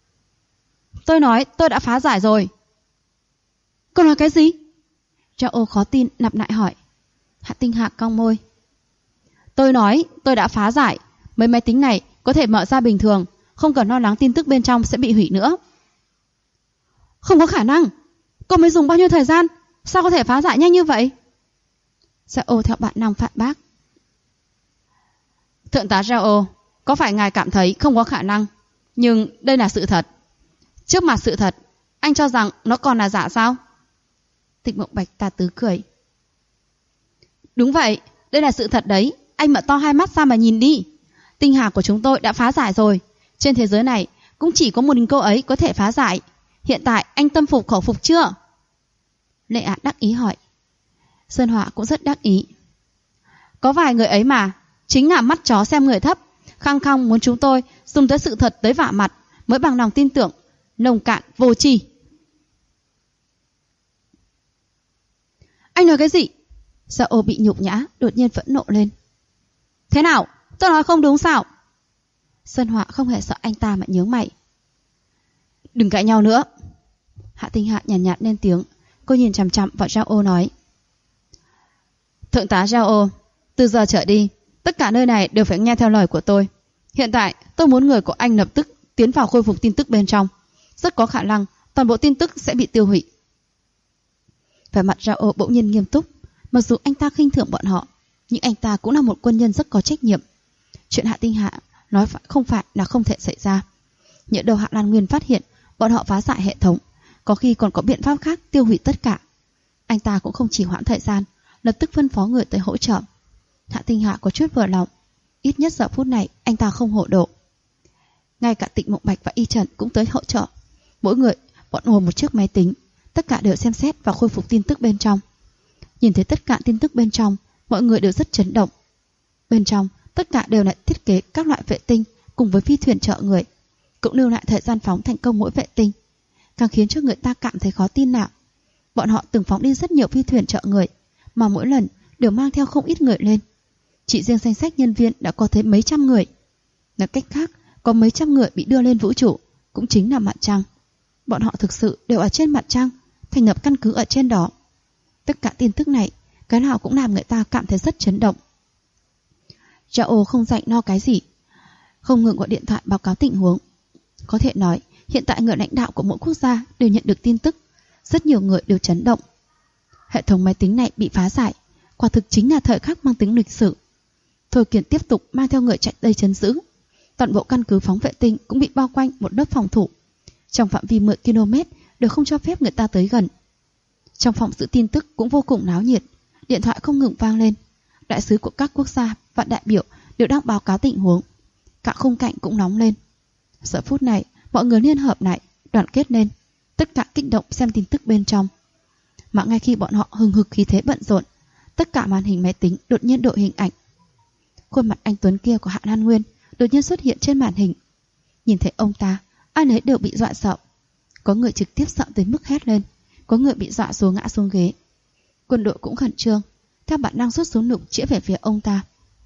Tôi nói tôi đã phá giải rồi. Cô nói cái gì? Yao khó tin lặp lại hỏi. Hạ Tinh Hạ cong môi. Tôi nói tôi đã phá giải. Mấy máy tính này có thể mở ra bình thường, không cần lo lắng tin tức bên trong sẽ bị hủy nữa. Không có khả năng. Cô mới dùng bao nhiêu thời gian, sao có thể phá giải nhanh như vậy? Yao theo bản năng phản bác. Thượng tá Yao, có phải ngài cảm thấy không có khả năng, nhưng đây là sự thật. Trước mặt sự thật, anh cho rằng nó còn là giả sao? Tịch Mộng Bạch tà tứ cười. Đúng vậy, đây là sự thật đấy. Anh mở to hai mắt ra mà nhìn đi. Tinh hà của chúng tôi đã phá giải rồi. Trên thế giới này cũng chỉ có một mình cô ấy có thể phá giải. Hiện tại anh tâm phục khẩu phục chưa? Lệ Á đắc ý hỏi. Sơn Họa cũng rất đắc ý. Có vài người ấy mà, chính là mắt chó xem người thấp, khăng khăng muốn chúng tôi dùng tới sự thật tới vả mặt mới bằng lòng tin tưởng, nông cạn vô tri. Anh nói cái gì? Yao bị nhục nhã, đột nhiên phẫn nộ lên. Thế nào? Tôi nói không đúng sao? Sơn Họa không hề sợ anh ta mà nhướng mày. Đừng cãi nhau nữa. Hạ Tinh Hạ nhàn nhạt lên tiếng. Cô nhìn chằm chằm vào Zhao O nói. Thượng tá Zhao O, từ giờ trở đi, tất cả nơi này đều phải nghe theo lời của tôi. Hiện tại tôi muốn người của anh lập tức tiến vào khôi phục tin tức bên trong. Rất có khả năng toàn bộ tin tức sẽ bị tiêu hủy. Vẻ mặt Zhao O bỗng nhiên nghiêm túc. Mặc dù anh ta khinh thường bọn họ, nhưng anh ta cũng là một quân nhân rất có trách nhiệm. Chuyện Hạ Tinh Hạ nói không phải là không thể xảy ra. Nhỡ đầu Hạ Lan Nguyên phát hiện bọn họ phá giải hệ thống, có khi còn có biện pháp khác tiêu hủy tất cả. Anh ta cũng không trì hoãn thời gian, lập tức phân phó người tới hỗ trợ. Hạ Tinh Hạ có chút vừa lòng. Ít nhất giờ phút này anh ta không hổ độ. Ngay cả Tịnh Mộng Bạch và Y Trần cũng tới hỗ trợ. Mỗi người bọn ngồi một chiếc máy tính, tất cả đều xem xét và khôi phục tin tức bên trong. Nhìn thấy tất cả tin tức bên trong, mọi người đều rất chấn động. Bên trong tất cả đều là thiết kế các loại vệ tinh cùng với phi thuyền chở người, cũng lưu lại thời gian phóng thành công mỗi vệ tinh. Càng khiến cho người ta cảm thấy khó tin nào, bọn họ từng phóng đi rất nhiều phi thuyền chở người, mà mỗi lần đều mang theo không ít người lên. Chỉ riêng danh sách nhân viên đã có tới mấy trăm người. Nói cách khác, có mấy trăm người bị đưa lên vũ trụ, cũng chính là mặt trăng. Bọn họ thực sự đều ở trên mặt trăng, thành lập căn cứ ở trên đó. Tất cả tin tức này, cái nào cũng làm người ta cảm thấy rất chấn động. Zhao không dạy no cái gì, không ngừng gọi điện thoại báo cáo tình huống. Có thể nói, hiện tại người lãnh đạo của mỗi quốc gia đều nhận được tin tức. Rất nhiều người đều chấn động. Hệ thống máy tính này bị phá giải, quả thực chính là thời khắc mang tính lịch sử. Thôi Kiệt tiếp tục mang theo người chạy đây trấn giữ. Toàn bộ căn cứ phóng vệ tinh cũng bị bao quanh một lớp phòng thủ. Trong phạm vi 10 km đều không cho phép người ta tới gần. Trong phòng giữ tin tức cũng vô cùng náo nhiệt, điện thoại không ngừng vang lên. Đại sứ của các quốc gia và đại biểu đều đang báo cáo tình huống. Cả khung cảnh cũng nóng lên. Giờ phút này, mọi người liên hợp lại, đoàn kết lên, tất cả kích động xem tin tức bên trong. Mà ngay khi bọn họ hừng hực khí thế bận rộn, tất cả màn hình máy tính đột nhiên đổi hình ảnh. Khuôn mặt anh tuấn kia của Hạ Lan Nguyên đột nhiên xuất hiện trên màn hình. Nhìn thấy ông ta, ai nấy đều bị dọa sợ. Có người trực tiếp sợ tới mức hét lên, có người bị dọa ngã xuống ghế. Quân đội cũng khẩn trương, theo bản năng rút súng lục chĩa về phía ông ta.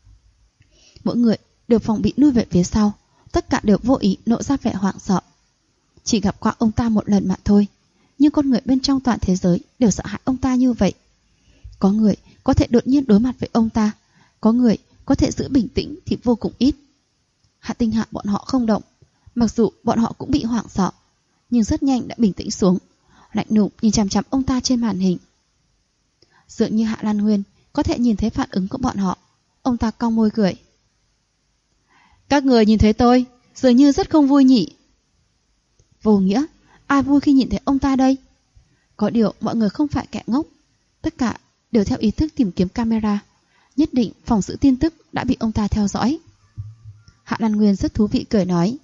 Mỗi người đều phòng bị lui về phía sau, tất cả đều vô ý nộ ra vẻ hoảng sợ. Chỉ gặp qua ông ta một lần mà thôi, nhưng con người bên trong toàn thế giới đều sợ hãi ông ta như vậy. Có người có thể đột nhiên đối mặt với ông ta, có người có thể giữ bình tĩnh thì vô cùng ít. Hạ Tinh Hạ bọn họ không động, mặc dù bọn họ cũng bị hoảng sợ, nhưng rất nhanh đã bình tĩnh xuống, lạnh lùng nhìn chằm chằm ông ta trên màn hình. Dường như Hạ Lan Nguyên có thể nhìn thấy phản ứng của bọn họ, ông ta cong môi cười. Các người nhìn thấy tôi, dường như rất không vui nhỉ? Vô nghĩa, ai vui khi nhìn thấy ông ta đây? Có điều mọi người không phải kẻ ngốc, tất cả đều theo ý thức tìm kiếm camera. Nhất định phòng giữ tin tức đã bị ông ta theo dõi. Hạ Lan Nguyên rất thú vị cười nói.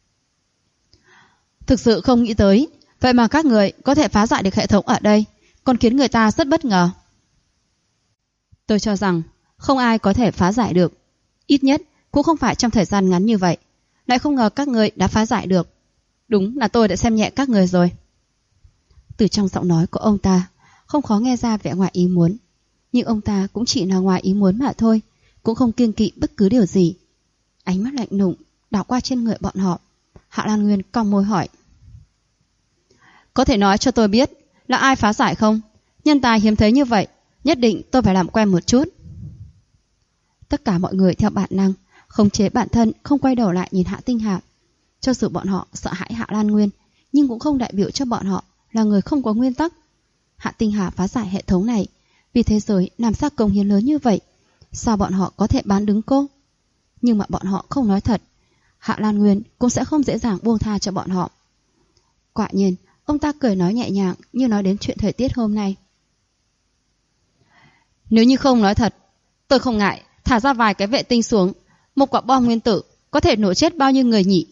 Thực sự không nghĩ tới, vậy mà các người có thể phá giải được hệ thống ở đây, còn khiến người ta rất bất ngờ. Tôi cho rằng không ai có thể phá giải được, ít nhất cũng không phải trong thời gian ngắn như vậy. Lại không ngờ các người đã phá giải được. Đúng là tôi đã xem nhẹ các người rồi. Từ trong giọng nói của ông ta không khó nghe ra vẻ ngoài ý muốn, nhưng ông ta cũng chỉ là ngoài ý muốn mà thôi, cũng không kiêng kỵ bất cứ điều gì. Ánh mắt lạnh lùng đảo qua trên người bọn họ. Hạ Lan Nguyên cong môi hỏi. Có thể nói cho tôi biết là ai phá giải không? Nhân tài hiếm thấy như vậy, nhất định tôi phải làm quen một chút. Tất cả mọi người theo bản năng khống chế bản thân, không quay đầu lại nhìn Hạ Tinh Hạ. Cho dù bọn họ sợ hãi Hạ Lan Nguyên, nhưng cũng không đại biểu cho bọn họ là người không có nguyên tắc. Hạ Tinh Hà phá giải hệ thống này, vì thế giới làm sao công hiến lớn như vậy, sao bọn họ có thể bán đứng cô? Nhưng mà bọn họ không nói thật, Hạ Lan Nguyên cũng sẽ không dễ dàng buông tha cho bọn họ. Quả nhiên, ông ta cười nói nhẹ nhàng như nói đến chuyện thời tiết hôm nay. Nếu như không nói thật, tôi không ngại thả ra vài cái vệ tinh xuống, một quả bom nguyên tử có thể nổ chết bao nhiêu người nhỉ?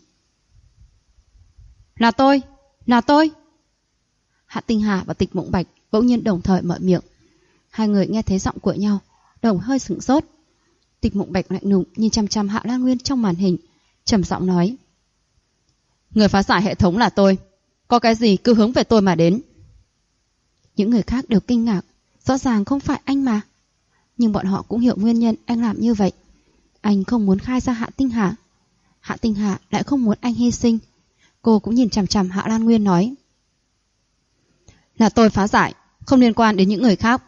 Là tôi. Hạ Tinh Hà và Tịch Mộng Bạch bỗng nhiên đồng thời mở miệng. Hai người nghe thấy giọng của nhau, đồng hơi sửng sốt. Tịch Mộng Bạch lạnh lùng nhìn chăm chăm Hạ Lan Nguyên trong màn hình, trầm giọng nói. Người phá giải hệ thống là tôi, có cái gì cứ hướng về tôi mà đến. Những người khác đều kinh ngạc, rõ ràng không phải anh mà. Nhưng bọn họ cũng hiểu nguyên nhân anh làm như vậy. Anh không muốn khai ra Hạ Tinh Hà. Hạ Tinh Hà lại không muốn anh hy sinh. Cô cũng nhìn chằm chằm Hạ Lan Nguyên nói: Là tôi phá giải, không liên quan đến những người khác.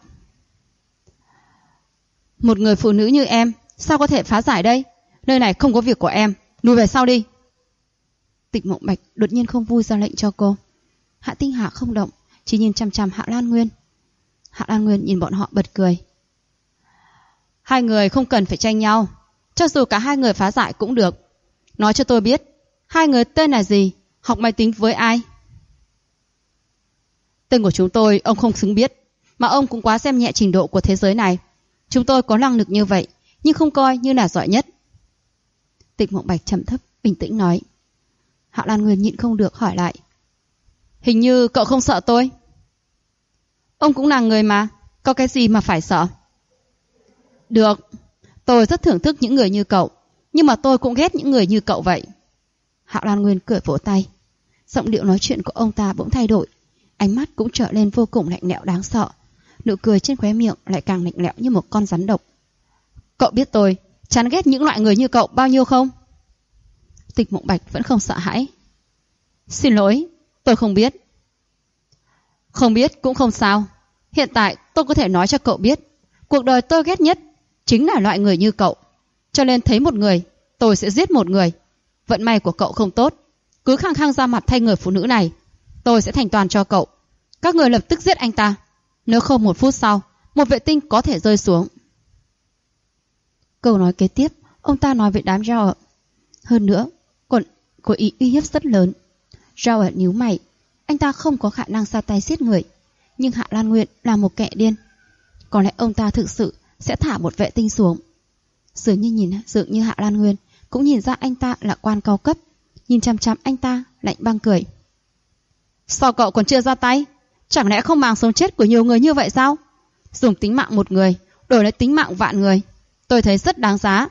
Một người phụ nữ như em sao có thể phá giải đây? Nơi này không có việc của em, lùi về sau đi. Tịch Mộng Bạch đột nhiên không vui ra lệnh cho cô. Hạ Tinh Hà không động, chỉ nhìn chằm chằm Hạ Lan Nguyên. Hạ Lan Nguyên nhìn bọn họ bật cười. Hai người không cần phải tranh nhau, cho dù cả hai người phá giải cũng được. Nói cho tôi biết, hai người tên là gì, học máy tính với ai? Tên của chúng tôi ông không xứng biết, mà ông cũng quá xem nhẹ trình độ của thế giới này. Chúng tôi có năng lực như vậy, nhưng không coi như là giỏi nhất. Tịch Mộng Bạch trầm thấp, bình tĩnh nói. Hạ Lan Nguyên nhịn không được hỏi lại. Hình như cậu không sợ tôi. Ông cũng là người mà, có cái gì mà phải sợ? Được, tôi rất thưởng thức những người như cậu, nhưng mà tôi cũng ghét những người như cậu vậy. Hạ Lan Nguyên cười vỗ tay. Giọng điệu nói chuyện của ông ta bỗng thay đổi, ánh mắt cũng trở lên vô cùng lạnh lẽo đáng sợ. Nụ cười trên khóe miệng lại càng lạnh lẽo như một con rắn độc. Cậu biết tôi chán ghét những loại người như cậu bao nhiêu không? Tịch Mộng Bạch vẫn không sợ hãi. Xin lỗi, tôi không biết. Không biết cũng không sao. Hiện tại tôi có thể nói cho cậu biết, cuộc đời tôi ghét nhất chính là loại người như cậu. Cho nên thấy một người, tôi sẽ giết một người. Vận may của cậu không tốt, cứ khăng khăng ra mặt thay người phụ nữ này, tôi sẽ thành toàn cho cậu. Các người lập tức giết anh ta. Nếu không 1 phút sau, một vệ tinh có thể rơi xuống. Câu nói kế tiếp, ông ta nói với đám Rao. Hơn nữa, còn có ý uy hiếp rất lớn. Rao nhíu mày, anh ta không có khả năng ra tay giết người, nhưng Hạ Lan Nguyên là một kẻ điên. Có lẽ ông ta thực sự sẽ thả một vệ tinh xuống. Dường như Hạ Lan Nguyên cũng nhìn ra anh ta là quan cao cấp, nhìn chằm chằm anh ta lạnh băng cười. Sao cậu còn chưa ra tay? Chẳng lẽ không màng sống chết của nhiều người như vậy sao? Dùng tính mạng một người đổi lấy tính mạng vạn người, tôi thấy rất đáng giá.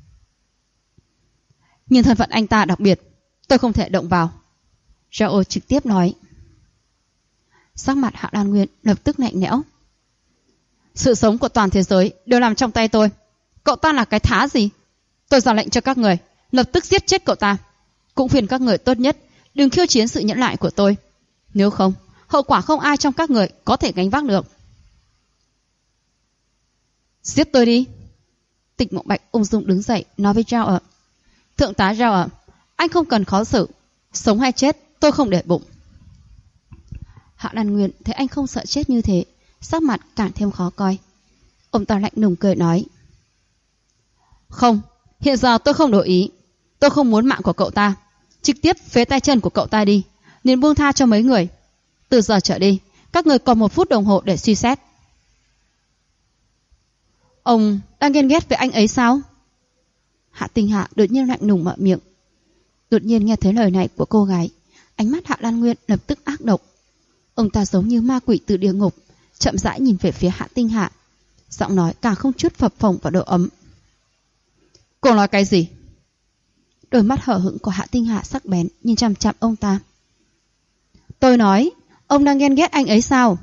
Nhưng thân phận anh ta đặc biệt, tôi không thể động vào. Rao trực tiếp nói. Sắc mặt Hạ Lan Nguyên lập tức lạnh lẽo. Sự sống của toàn thế giới đều nằm trong tay tôi. Cậu ta là cái thá gì? Tôi ra lệnh cho các người lập tức giết chết cậu ta. Cũng phiền các người tốt nhất đừng khiêu chiến sự nhẫn nại của tôi. Nếu không, hậu quả không ai trong các người có thể gánh vác được. Giết tôi đi. Tịch Mộng Bạch ung dung đứng dậy nói với Rao. Thượng tá Rao, anh không cần khó xử, sống hay chết tôi không để bụng. Hạ Lan Nguyên thấy anh không sợ chết như thế, sắc mặt càng thêm khó coi. Ông ta lạnh lùng cười nói. Không, hiện giờ tôi không đổi ý. Tôi không muốn mạng của cậu ta. Trực tiếp phế tay chân của cậu ta đi, nên buông tha cho mấy người. Từ giờ trở đi, các người còn 1 phút đồng hồ để suy xét. Ông đang ghen ghét với anh ấy sao? Hạ Tinh Hạ đột nhiên lạnh lùng mở miệng. Đột nhiên nghe thấy lời này của cô gái, ánh mắt Hạ Lan Nguyên lập tức ác độc. Ông ta giống như ma quỷ từ địa ngục, chậm rãi nhìn về phía Hạ Tinh Hạ, giọng nói càng không chút phập phồng và độ ấm. Cô nói cái gì? Đôi mắt hở hững của Hạ Tinh Hạ sắc bén nhìn chằm chằm ông ta. Tôi nói, ông đang ghen ghét anh ấy sao?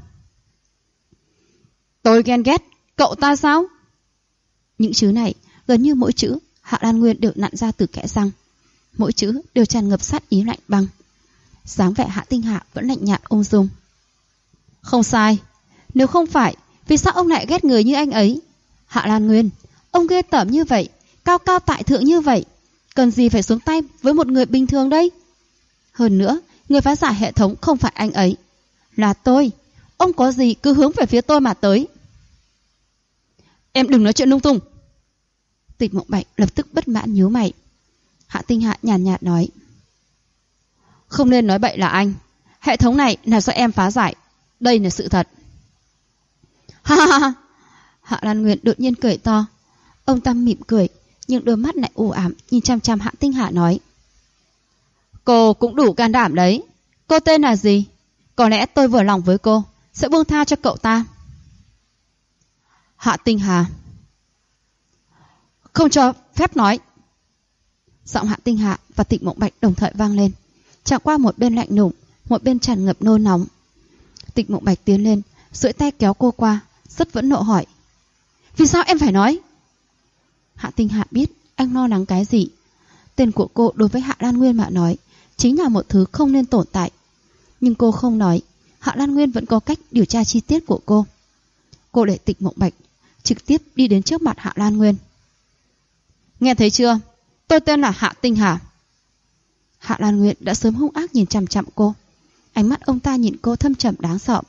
Tôi ghen ghét cậu ta sao? Những chữ này, gần như mỗi chữ Hạ Lan Nguyên đều nặn ra từ kẽ răng. Mỗi chữ đều tràn ngập sát ý lạnh băng. Dáng vẻ Hạ Tinh Hạ vẫn lạnh nhạt ung dung. Không sai. Nếu không phải, vì sao ông lại ghét người như anh ấy? Hạ Lan Nguyên, ông ghê tởm như vậy, cao cao tại thượng như vậy, cần gì phải xuống tay với một người bình thường đây? Hơn nữa, người phá giải hệ thống không phải anh ấy, là tôi. Ông có gì cứ hướng về phía tôi mà tới. Em đừng nói chuyện lung tung. Tịch Mộng Bạch lập tức bất mãn nhíu mày. Hạ Tinh Hạ nhàn nhạt nói. Không nên nói bậy là anh. Hệ thống này là do em phá giải. Đây là sự thật. Ha ha ha. Hạ Lan Nguyên đột nhiên cười to. Ông ta mỉm cười, nhưng đôi mắt lại u ám nhìn chăm chăm Hạ Tinh Hạ nói. Cô cũng đủ can đảm đấy. Cô tên là gì? Có lẽ tôi vừa lòng với cô, sẽ buông tha cho cậu ta. Hạ Tinh Hà. Không cho phép nói. Giọng Hạ Tinh Hạ và Tịch Mộng Bạch đồng thời vang lên. Chẳng qua một bên lạnh lùng, một bên tràn ngập nôn nóng. Tịch Mộng Bạch tiến lên, duỗi tay kéo cô qua, rất vẫn nộ hỏi. Vì sao em phải nói? Hạ Tinh Hạ biết anh lo lắng cái gì. Tên của cô đối với Hạ Lan Nguyên mà nói chính là một thứ không nên tồn tại. Nhưng cô không nói, Hạ Lan Nguyên vẫn có cách điều tra chi tiết của cô. Cô để Tịch Mộng Bạch trực tiếp đi đến trước mặt Hạ Lan Nguyên. Nghe thấy chưa? Tôi tên là Hạ Tinh Hà. Hạ Lan Nguyên đã sớm hung ác nhìn chằm chằm cô. Ánh mắt ông ta nhìn cô thâm trầm đáng sợ.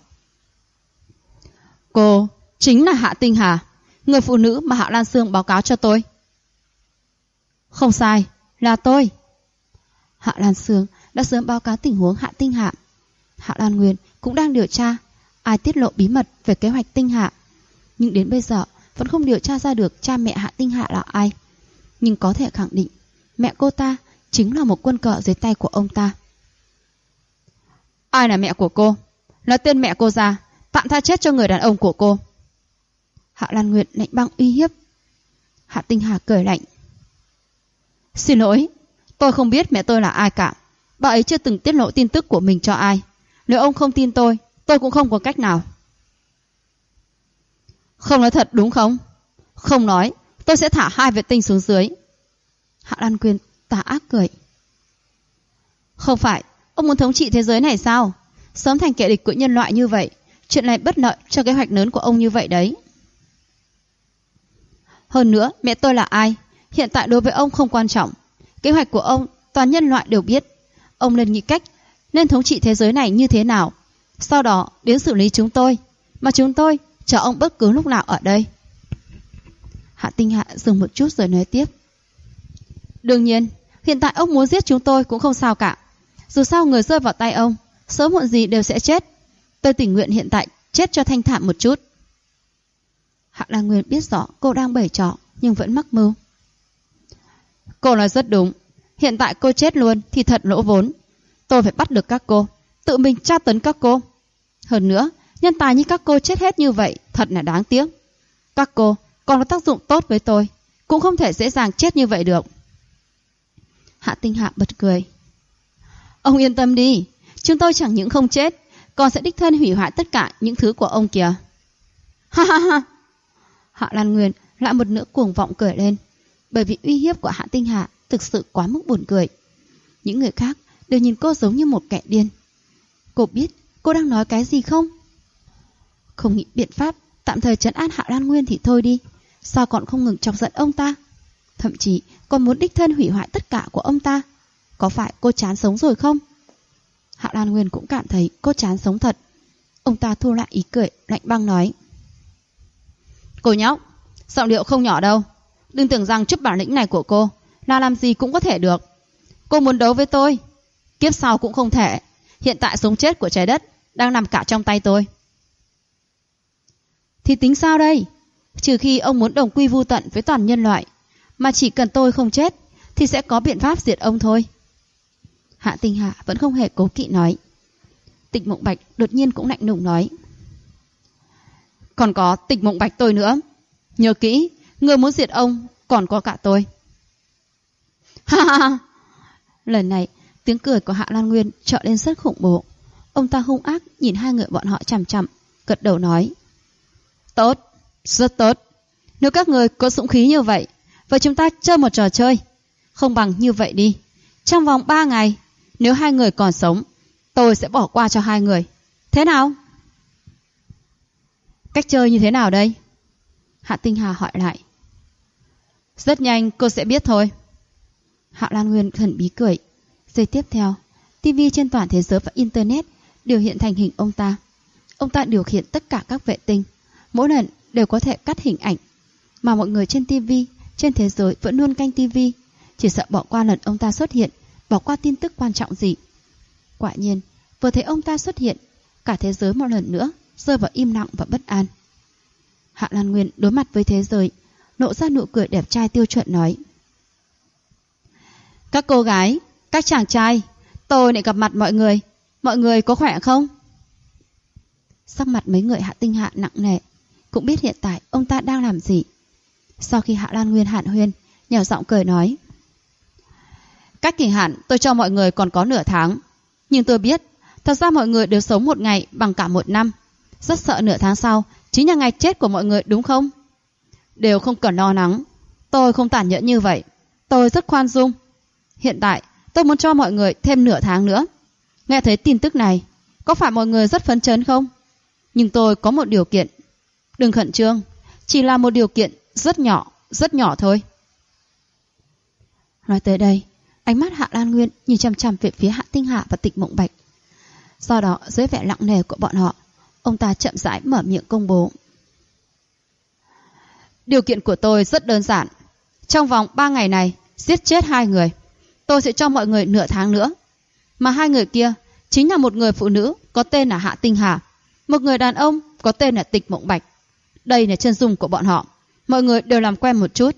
Cô chính là Hạ Tinh Hà, người phụ nữ mà Hạ Lan Sương báo cáo cho tôi. Không sai, là tôi. Hạ Lan Sương đã sớm báo cáo tình huống Hạ Tinh Hà. Hạ Lan Nguyên cũng đang điều tra ai tiết lộ bí mật về kế hoạch Tinh Hạ, nhưng đến bây giờ vẫn không điều tra ra được cha mẹ Hạ Tinh Hạ là ai. Nhưng có thể khẳng định mẹ cô ta chính là một quân cờ dưới tay của ông ta. Ai là mẹ của cô? Nói tên mẹ cô ra, tạm tha chết cho người đàn ông của cô. Hạ Lan Nguyên lạnh băng uy hiếp. Hạ Tinh Hà cười lạnh. Xin lỗi, tôi không biết mẹ tôi là ai cả. Bà ấy chưa từng tiết lộ tin tức của mình cho ai. Nếu ông không tin tôi cũng không có cách nào. Không nói thật đúng không? Không nói, tôi sẽ thả 2 vệ tinh xuống dưới. Hạ Lan Nguyên tà ác cười. Không phải, ông muốn thống trị thế giới này sao? Sớm thành kẻ địch của nhân loại như vậy, chuyện này bất lợi cho kế hoạch lớn của ông như vậy đấy. Hơn nữa, mẹ tôi là ai? Hiện tại đối với ông không quan trọng. Kế hoạch của ông toàn nhân loại đều biết. Ông nên nghĩ cách nên thống trị thế giới này như thế nào, sau đó đến xử lý chúng tôi. Mà chúng tôi chờ ông bất cứ lúc nào ở đây. Hạ Tinh Hạ dừng một chút rồi nói tiếp. Đương nhiên, hiện tại ông muốn giết chúng tôi cũng không sao cả. Dù sao người rơi vào tay ông sớm muộn gì đều sẽ chết. Tôi tình nguyện hiện tại chết cho thanh thản một chút. Hạ Lan Nguyên biết rõ cô đang bày trò nhưng vẫn mắc mưu. Cô nói rất đúng. Hiện tại cô chết luôn thì thật lỗ vốn. Tôi phải bắt được các cô, tự mình tra tấn các cô. Hơn nữa, nhân tài như các cô chết hết như vậy thật là đáng tiếc. Các cô còn có tác dụng tốt với tôi, cũng không thể dễ dàng chết như vậy được. Hạ Tinh Hạ bật cười. Ông yên tâm đi, chúng tôi chẳng những không chết, còn sẽ đích thân hủy hoại tất cả những thứ của ông kìa. Ha ha ha. Hạ Lan Nguyên lại một nữa cuồng vọng cười lên, bởi vì uy hiếp của Hạ Tinh Hạ thực sự quá mức buồn cười. Những người khác đều nhìn cô giống như một kẻ điên. Cô biết cô đang nói cái gì không? Không nghĩ biện pháp tạm thời trấn an Hạ Lan Nguyên thì thôi đi, sao còn không ngừng chọc giận ông ta, thậm chí còn muốn đích thân hủy hoại tất cả của ông ta. Có phải cô chán sống rồi không? Hạ Lan Nguyên cũng cảm thấy cô chán sống thật. Ông ta thu lại ý cười, lạnh băng nói. Cô nhóc, giọng điệu không nhỏ đâu. Đừng tưởng rằng chút bản lĩnh này của cô là làm gì cũng có thể được. Cô muốn đấu với tôi, kiếp sau cũng không thể. Hiện tại sống chết của trái đất đang nằm cả trong tay tôi. Thì tính sao đây? Trừ khi ông muốn đồng quy vu tận với toàn nhân loại, mà chỉ cần tôi không chết thì sẽ có biện pháp diệt ông thôi. Hạ Tinh Hạ vẫn không hề cố kỵ nói. Tịch Mộng Bạch đột nhiên cũng lạnh lùng nói. Còn có Tịch Mộng Bạch tôi nữa. Nhớ kỹ, người muốn diệt ông còn có cả tôi. Ha ha ha. Lần này tiếng cười của Hạ Lan Nguyên trở lên rất khủng bố. Ông ta hung ác nhìn hai người bọn họ chằm chằm, gật đầu nói. Tốt, rất tốt. Nếu các người có dũng khí như vậy, vậy chúng ta chơi một trò chơi. Không bằng như vậy đi. Trong vòng 3 ngày, nếu hai người còn sống, tôi sẽ bỏ qua cho hai người. Thế nào? Cách chơi như thế nào đây? Hạ Tinh Hà hỏi lại. Rất nhanh cô sẽ biết thôi. Hạ Lan Nguyên thần bí cười. Giây tiếp theo, TV trên toàn thế giới và Internet đều hiện thành hình ông ta. Ông ta điều khiển tất cả các vệ tinh, mỗi lần đều có thể cắt hình ảnh. Mà mọi người trên TV, trên thế giới vẫn luôn canh TV, chỉ sợ bỏ qua lần ông ta xuất hiện, bỏ qua tin tức quan trọng gì. Quả nhiên, vừa thấy ông ta xuất hiện, cả thế giới một lần nữa rơi vào im lặng và bất an. Hạ Lan Nguyên đối mặt với thế giới, nộ ra nụ cười đẹp trai tiêu chuẩn nói. Các cô gái, các chàng trai, tôi lại gặp mặt mọi người có khỏe không? Sắc mặt mấy người Hạ Tinh Hạ nặng nề, cũng biết hiện tại ông ta đang làm gì. Sau khi Hạ Lan Nguyên hàn huyên, nhỏ giọng cười nói. Cách kỳ hạn tôi cho mọi người còn có nửa tháng, nhưng tôi biết thật ra mọi người đều sống một ngày bằng cả một năm. Rất sợ nửa tháng sau chính là ngày chết của mọi người đúng không? Đều không cần lo lắng, tôi không tàn nhẫn như vậy, tôi rất khoan dung. Hiện tại tôi muốn cho mọi người thêm nửa tháng nữa. Nghe thấy tin tức này, có phải mọi người rất phấn chấn không? Nhưng tôi có một điều kiện. Đừng khẩn trương, chỉ là một điều kiện rất nhỏ thôi. Nói tới đây, ánh mắt Hạ Lan Nguyên nhìn chằm chằm về phía Hạ Tinh Hà và Tịch Mộng Bạch. Do đó, dưới vẻ lặng nề của bọn họ, ông ta chậm rãi mở miệng công bố. Điều kiện của tôi rất đơn giản. Trong vòng 3 ngày này, giết chết 2 người. Tôi sẽ cho mọi người nửa tháng nữa. Mà 2 người kia chính là một người phụ nữ có tên là Hạ Tinh Hà, một người đàn ông có tên là Tịch Mộng Bạch. Đây là chân dung của bọn họ. Mọi người đều làm quen một chút.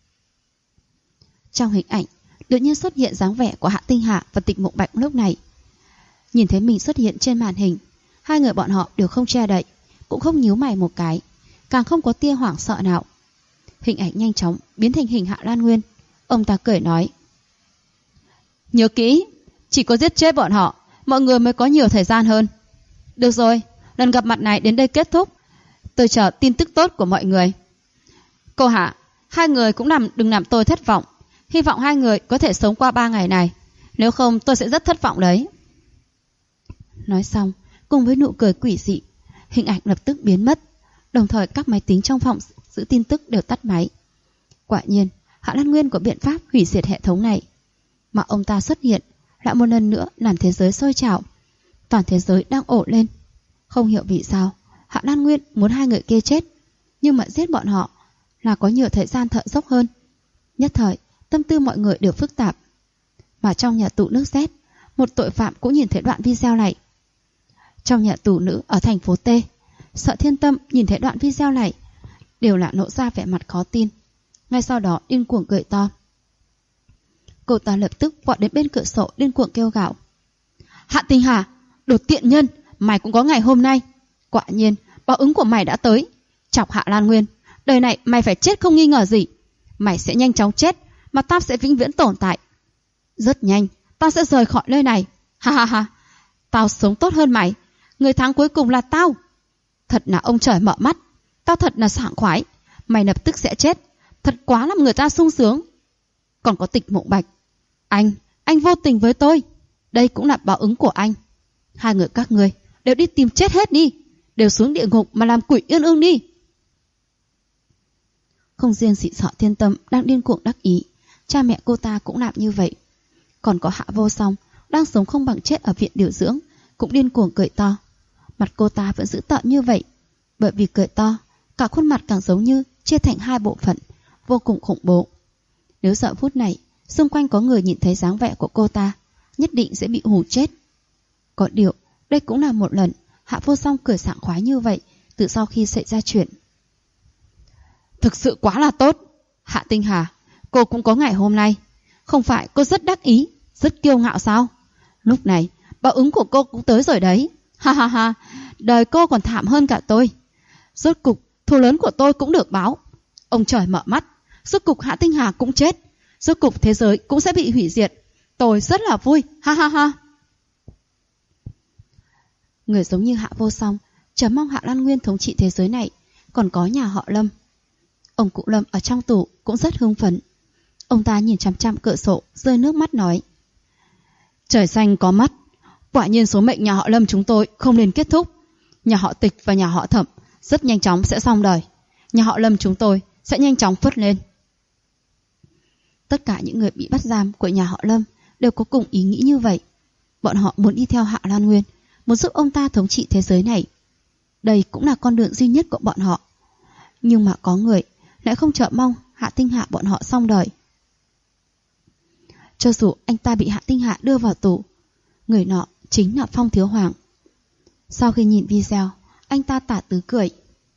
Trong hình ảnh, đột nhiên xuất hiện dáng vẻ của Hạ Tinh Hà và Tịch Mộng Bạch lúc này. Nhìn thấy mình xuất hiện trên màn hình, 2 người bọn họ đều không che đậy, cũng không nhíu mày một cái, càng không có tia hoảng sợ nào. Hình ảnh nhanh chóng biến thành hình Hạ Lan Nguyên. Ông ta cười nói: Nhớ kỹ, chỉ có giết chết bọn họ, mọi người mới có nhiều thời gian hơn. Được rồi, lần gặp mặt này đến đây kết thúc. Tôi chờ tin tức tốt của mọi người. Cô Hạ, 2 người cũng đừng làm tôi thất vọng. Hy vọng 2 người có thể sống qua 3 ngày này. Nếu không tôi sẽ rất thất vọng đấy. Nói xong, cùng với nụ cười quỷ dị, hình ảnh lập tức biến mất. Đồng thời các máy tính trong phòng giữ tin tức đều tắt máy. Quả nhiên, Hạ Lan Nguyên có biện pháp hủy diệt hệ thống này. Mà ông ta xuất hiện lại một lần nữa làm thế giới sôi trào. Toàn thế giới đang ổ lên. Không hiểu vì sao Hạ Lan Nguyên muốn 2 người kia chết, nhưng mà giết bọn họ là có nhiều thời gian thở dốc hơn. Nhất thời, tâm tư mọi người đều phức tạp. Mà trong nhà tù nước Z, một tội phạm cũng nhìn thấy đoạn video này. Trong nhà tù nữ ở thành phố T, Sợ Thiên Tâm nhìn thấy đoạn video này, đều là nộ ra vẻ mặt khó tin. Ngay sau đó điên cuồng cười to. Cô ta lập tức vọt đến bên cửa sổ điên cuồng kêu gào: Hạ Tinh Hà, đồ tiện nhân, mày cũng có ngày hôm nay. Quả nhiên, báo ứng của mày đã tới. Chọc Hạ Lan Nguyên, đời này mày phải chết không nghi ngờ gì. Mày sẽ nhanh chóng chết, mà tao sẽ vĩnh viễn tồn tại. Rất nhanh, tao sẽ rời khỏi nơi này. Ha ha ha, tao sống tốt hơn mày. Người thắng cuối cùng là tao. Thật là ông trời mở mắt. Tao thật là sảng khoái. Mày lập tức sẽ chết. Thật quá làm người ta sung sướng. Còn có Tịch Mộng Bạch, anh vô tình với tôi. Đây cũng là báo ứng của anh. 2 người các ngươi đều đi tìm chết hết đi. Đều xuống địa ngục mà làm quỷ yên ương đi. Không riêng chị Sợ Thiên Tâm đang điên cuồng đắc ý, cha mẹ cô ta cũng làm như vậy. Còn có Hạ Vô Song đang sống không bằng chết ở viện điều dưỡng, cũng điên cuồng cười to. Mặt cô ta vẫn giữ tợn như vậy. Bởi vì cười to, cả khuôn mặt càng giống như chia thành 2 bộ phận, vô cùng khủng bố. Nếu giờ phút này xung quanh có người nhìn thấy dáng vẻ của cô ta, nhất định sẽ bị hù chết. Có điều, đây cũng là một lần Hạ Vô Song cười sảng khoái như vậy từ sau khi xảy ra chuyện. Thực sự quá là tốt. Hạ Tinh Hà, cô cũng có ngày hôm nay. Không phải cô rất đắc ý, rất kiêu ngạo sao? Lúc này, báo ứng của cô cũng tới rồi đấy. Ha ha ha, đời cô còn thảm hơn cả tôi. Rốt cục, thù lớn của tôi cũng được báo. Ông trời mở mắt, rốt cục Hạ Tinh Hà cũng chết. Rốt cục thế giới cũng sẽ bị hủy diệt. Tôi rất là vui, ha ha ha. Người giống như Hạ Vô Song chờ mong Hạ Lan Nguyên thống trị thế giới này. Còn có nhà họ Lâm. Ông cụ Lâm ở trong tù cũng rất hưng phấn. Ông ta nhìn chằm chằm cửa sổ, rơi nước mắt nói: Trời xanh có mắt. Quả nhiên số mệnh nhà họ Lâm chúng tôi không nên kết thúc. Nhà họ Tịch và nhà họ Thẩm rất nhanh chóng sẽ xong đời. Nhà họ Lâm chúng tôi sẽ nhanh chóng phất lên. Tất cả những người bị bắt giam của nhà họ Lâm đều có cùng ý nghĩ như vậy. Bọn họ muốn đi theo Hạ Lan Nguyên, muốn giúp ông ta thống trị thế giới này. Đây cũng là con đường duy nhất của bọn họ. Nhưng mà có người lại không chờ mong Hạ Tinh Hạ bọn họ xong đời. Cho dù anh ta bị Hạ Tinh Hạ đưa vào tù, người nọ chính là Phong Thiếu Hoàng. Sau khi nhìn video, anh ta tả tứ cười.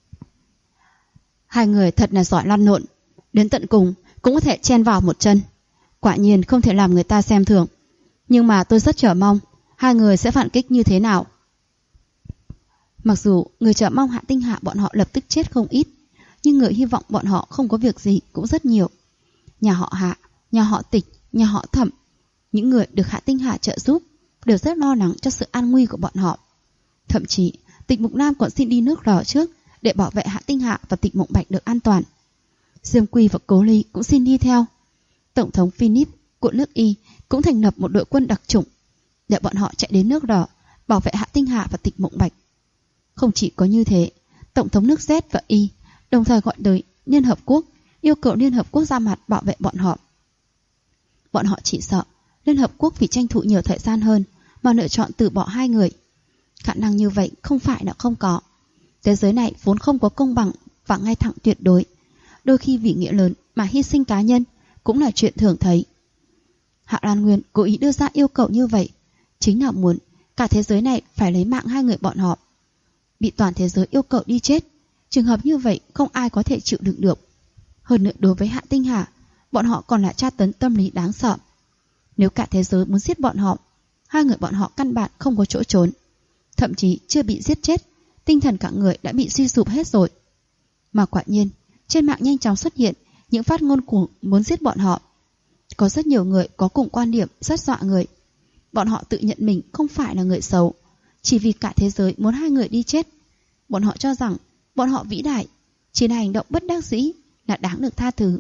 2 người thật là giỏi lăn lộn, đến tận cùng cũng có thể chen vào một chân. Quả nhiên không thể làm người ta xem thường. Nhưng mà tôi rất chờ mong 2 người sẽ phản kích như thế nào. Mặc dù người chờ mong Hạ Tinh Hạ bọn họ lập tức chết không ít, nhưng người hy vọng bọn họ không có việc gì cũng rất nhiều. Nhà họ Hạ, nhà họ Tịch, nhà họ Thẩm, những người được Hạ Tinh Hạ trợ giúp đều rất lo lắng cho sự an nguy của bọn họ. Thậm chí Tịch Mục Nam còn xin đi nước Lò trước để bảo vệ Hạ Tinh Hạ và Tịch Mộng Bạch được an toàn. Diêm Quy và Cố Ly cũng xin đi theo. Tổng thống Philip của nước Y cũng thành lập một đội quân đặc chủng để bọn họ chạy đến nước Đỏ bảo vệ Hạ Tinh Hà và Tịch Mộng Bạch. Không chỉ có như thế, Tổng thống nước Z và Y đồng thời gọi tới Liên Hợp Quốc, yêu cầu Liên Hợp Quốc ra mặt bảo vệ bọn họ. Bọn họ chỉ sợ Liên Hợp Quốc vì tranh thủ nhiều thời gian hơn mà lựa chọn từ bỏ hai người. Khả năng như vậy không phải là không có. Thế giới này vốn không có công bằng và ngay thẳng tuyệt đối. Đôi khi vì nghĩa lớn mà hy sinh cá nhân cũng là chuyện thường thấy. Hạ Lan Nguyên cố ý đưa ra yêu cầu như vậy chính là muốn cả thế giới này phải lấy mạng hai người bọn họ. Bị toàn thế giới yêu cầu đi chết, trường hợp như vậy không ai có thể chịu đựng được. Hơn nữa đối với Hạ Tinh Hà, bọn họ còn là tra tấn tâm lý đáng sợ. Nếu cả thế giới muốn giết bọn họ, hai người bọn họ căn bản không có chỗ trốn. Thậm chí chưa bị giết chết, tinh thần cả người đã bị suy sụp hết rồi. Mà quả nhiên, trên mạng nhanh chóng xuất hiện những phát ngôn cuồng muốn giết bọn họ. Có rất nhiều người có cùng quan điểm rất dọa người. Bọn họ tự nhận mình không phải là người xấu, chỉ vì cả thế giới muốn hai người đi chết. Bọn họ cho rằng bọn họ vĩ đại, chỉ là hành động bất đắc dĩ là đáng được tha thứ.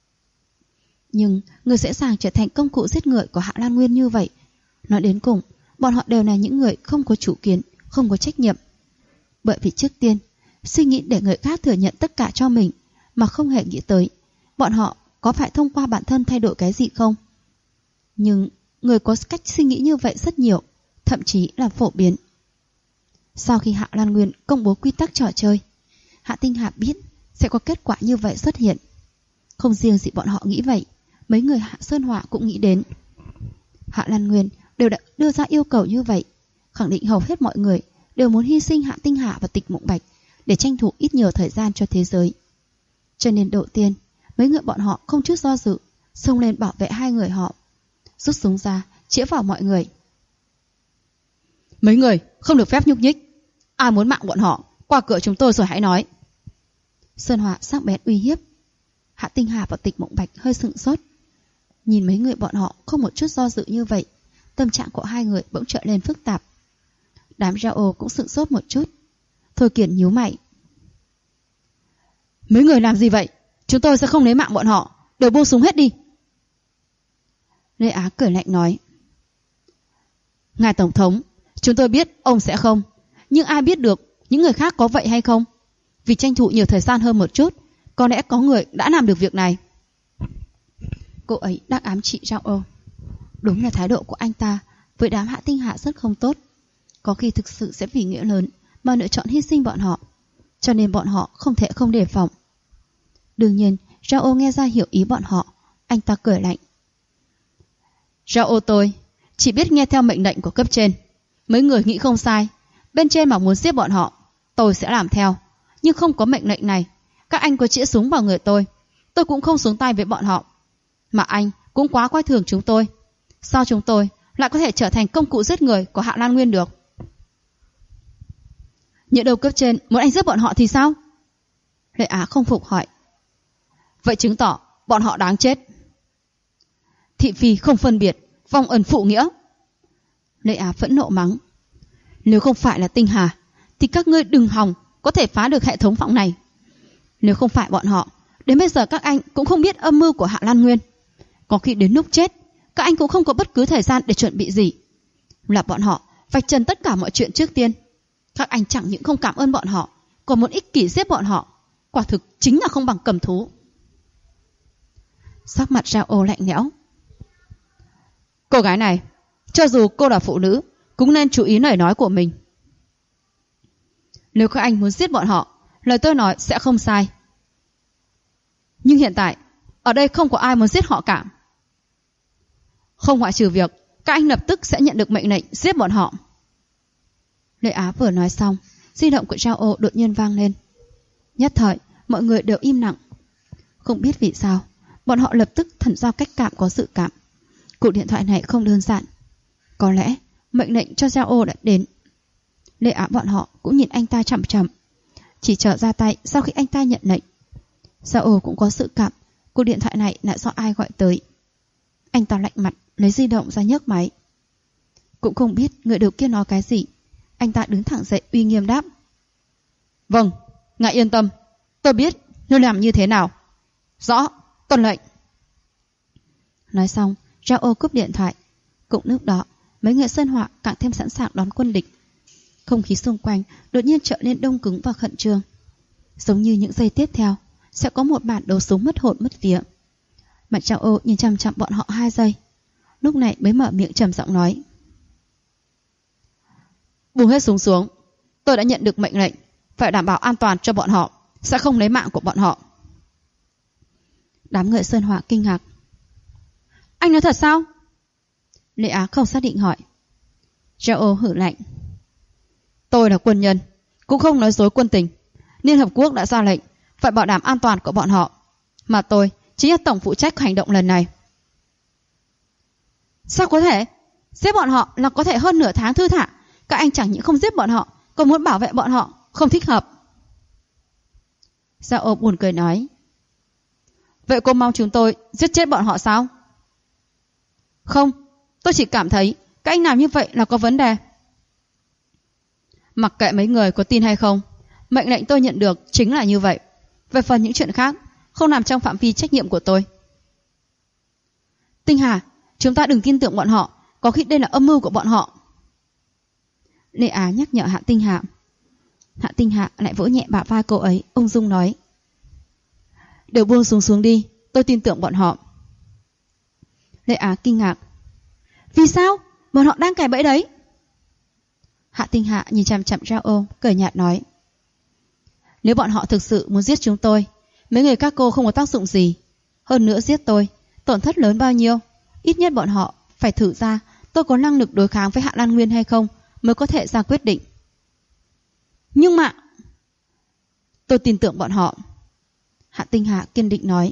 Nhưng người dễ dàng trở thành công cụ giết người của Hạ Lan Nguyên như vậy. Nói đến cùng, bọn họ đều là những người không có chủ kiến, không có trách nhiệm. Bởi vì trước tiên, suy nghĩ để người khác thừa nhận tất cả cho mình mà không hề nghĩ tới bọn họ có phải thông qua bản thân thay đổi cái gì không. Nhưng người có cách suy nghĩ như vậy rất nhiều, thậm chí là phổ biến. Sau khi Hạ Lan Nguyên công bố quy tắc trò chơi, Hạ Tinh Hà biết sẽ có kết quả như vậy xuất hiện. Không riêng gì bọn họ nghĩ vậy, mấy người Hạ Sơn Hỏa cũng nghĩ đến. Hạ Lan Nguyên đều đã đưa ra yêu cầu như vậy, khẳng định hầu hết mọi người đều muốn hy sinh Hạ Tinh Hà và Tịch Mộng Bạch để tranh thủ ít nhiều thời gian cho thế giới. Cho nên đầu tiên, mấy người bọn họ không chút do dự xông lên bảo vệ hai người họ, rút súng ra chĩa vào mọi người. Mấy người không được phép nhúc nhích, ai muốn mạng bọn họ qua cửa chúng tôi rồi hãy nói. Sơn Hỏa sắc bén uy hiếp. Hạ Tinh Hà và Tịch Mộng Bạch hơi sững sốt. Nhìn mấy người bọn họ không một chút do dự như vậy, tâm trạng của hai người bỗng trở lên phức tạp. Đám Rao cũng sững sốt một chút. Thôi Kiển nhíu mày. Mấy người làm gì vậy? Chúng tôi sẽ không lấy mạng bọn họ, đều buông súng hết đi. Lê Á cười lạnh nói. Ngài Tổng thống, chúng tôi biết ông sẽ không, nhưng ai biết được những người khác có vậy hay không? Vì tranh thủ nhiều thời gian hơn một chút, có lẽ có người đã làm được việc này. Cô ấy đang ám chỉ Rao. Đúng là thái độ của anh ta với đám Hạ Tinh Hạ rất không tốt. Có khi thực sự sẽ vì nghĩa lớn mà lựa chọn hy sinh bọn họ, cho nên bọn họ không thể không đề phòng. Đương nhiên Rao nghe ra hiểu ý bọn họ. Anh ta cười lạnh. Rao tôi chỉ biết nghe theo mệnh lệnh của cấp trên. Mấy người nghĩ không sai, bên trên mà muốn giết bọn họ, tôi sẽ làm theo. Nhưng không có mệnh lệnh này, các anh có chĩa súng vào người tôi cũng không xuống tay với bọn họ. Mà anh cũng quá coi thường chúng tôi. Sao chúng tôi lại có thể trở thành công cụ giết người của Hạ Lan Nguyên được? Nhỡ đâu cấp trên muốn anh giết bọn họ thì sao? Lệ Á không phục hỏi. Vậy chứng tỏ bọn họ đáng chết. Thị phi không phân biệt, vong ân phụ nghĩa. Lệ Á phẫn nộ mắng. Nếu không phải là Tinh Hà thì các ngươi đừng hòng có thể phá được hệ thống phòng này. Nếu không phải bọn họ, đến bây giờ các anh cũng không biết âm mưu của Hạ Lan Nguyên. Có khi đến lúc chết, các anh cũng không có bất cứ thời gian để chuẩn bị gì. Là bọn họ vạch trần tất cả mọi chuyện trước tiên. Các anh chẳng những không cảm ơn bọn họ, còn muốn ích kỷ giết bọn họ. Quả thực chính là không bằng cầm thú. Sắc mặt Rao lạnh lẽo. Cô gái này, cho dù cô là phụ nữ, cũng nên chú ý lời nói của mình. Nếu các anh muốn giết bọn họ, lời tôi nói sẽ không sai. Nhưng hiện tại, ở đây không có ai muốn giết họ cả. Không ngoại trừ việc các anh lập tức sẽ nhận được mệnh lệnh giết bọn họ. Lệ Á vừa nói xong, di động của Rao đột nhiên vang lên. Nhất thời, mọi người đều im lặng. Không biết vì sao, bọn họ lập tức thần giao cách cảm có dự cảm. Cuộc điện thoại này không đơn giản. Có lẽ mệnh lệnh cho Rao đã đến. Lệ Á bọn họ cũng nhìn anh ta chằm chằm, chỉ chờ ra tay sau khi anh ta nhận lệnh. Rao cũng có dự cảm cuộc điện thoại này là do ai gọi tới. Anh ta lạnh mặt lấy di động ra nhấc máy. Cũng không biết người đầu kia nói cái gì. Anh ta đứng thẳng dậy uy nghiêm đáp. Vâng, ngài yên tâm, tôi biết nên làm như thế nào. Rõ, tuân lệnh. Nói xong, Rao cúp điện thoại. Cũng lúc đó, mấy người Sơn Họa càng thêm sẵn sàng đón quân địch. Không khí xung quanh đột nhiên trở nên đông cứng và khẩn trương. Giống như những giây tiếp theo sẽ có một màn đấu súng mất hồn mất vía. Mặt Rao nhìn chằm chằm bọn họ 2 giây, lúc này mới mở miệng trầm giọng nói: "Buông hết súng xuống. Tôi đã nhận được mệnh lệnh, phải đảm bảo an toàn cho bọn họ, sẽ không lấy mạng của bọn họ." Đám người Sơn Họa kinh ngạc. "Anh nói thật sao?" Lệ Á không xác định hỏi. Rao hử lạnh: "Tôi là quân nhân, cũng không nói dối quân tình. Liên Hợp Quốc đã ra lệnh phải bảo đảm an toàn của bọn họ, mà tôi chính là tổng phụ trách hành động lần này." "Sao có thể? Giết bọn họ là có thể hơn nửa tháng thư thả. Các anh chẳng những không giết bọn họ, còn muốn bảo vệ bọn họ, không thích hợp." Rao buồn cười nói: "Vậy cô mong chúng tôi giết chết bọn họ sao?" "Không, tôi chỉ cảm thấy các anh làm như vậy là có vấn đề." "Mặc kệ mấy người có tin hay không, mệnh lệnh tôi nhận được chính là như vậy. Về phần những chuyện khác, không nằm trong phạm vi trách nhiệm của tôi." "Tinh Hà, chúng ta đừng tin tưởng bọn họ, có khi đây là âm mưu của bọn họ." Lệ Á nhắc nhở Hạ Tinh Hạ. Hạ Tinh Hạ lại vỗ nhẹ bả vai cô ấy, ung dung nói: "Đều buông súng xuống đi, tôi tin tưởng bọn họ." Lệ Á kinh ngạc: "Vì sao? Bọn họ đang cài bẫy đấy." Hạ Tinh Hạ nhìn chằm chằm Rao, cười nhạt nói: "Nếu bọn họ thực sự muốn giết chúng tôi, mấy người các cô không có tác dụng gì. Hơn nữa giết tôi, tổn thất lớn bao nhiêu, ít nhất bọn họ phải thử ra tôi có năng lực đối kháng với Hạ Lan Nguyên hay không mới có thể ra quyết định." "Nhưng mà..." "Tôi tin tưởng bọn họ." Hạ Tinh Hạ kiên định nói.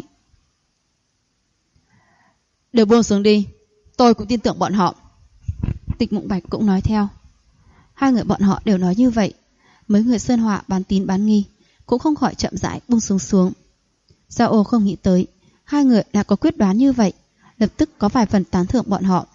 "Đều buông xuống đi, tôi cũng tin tưởng bọn họ." Tịch Mộng Bạch cũng nói theo. Hai người bọn họ đều nói như vậy, mấy người Sơn Họa bán tín bán nghi cũng không khỏi chậm rãi buông súng xuống. Rao không nghĩ tới hai người đã có quyết đoán như vậy, lập tức có vài phần tán thưởng bọn họ.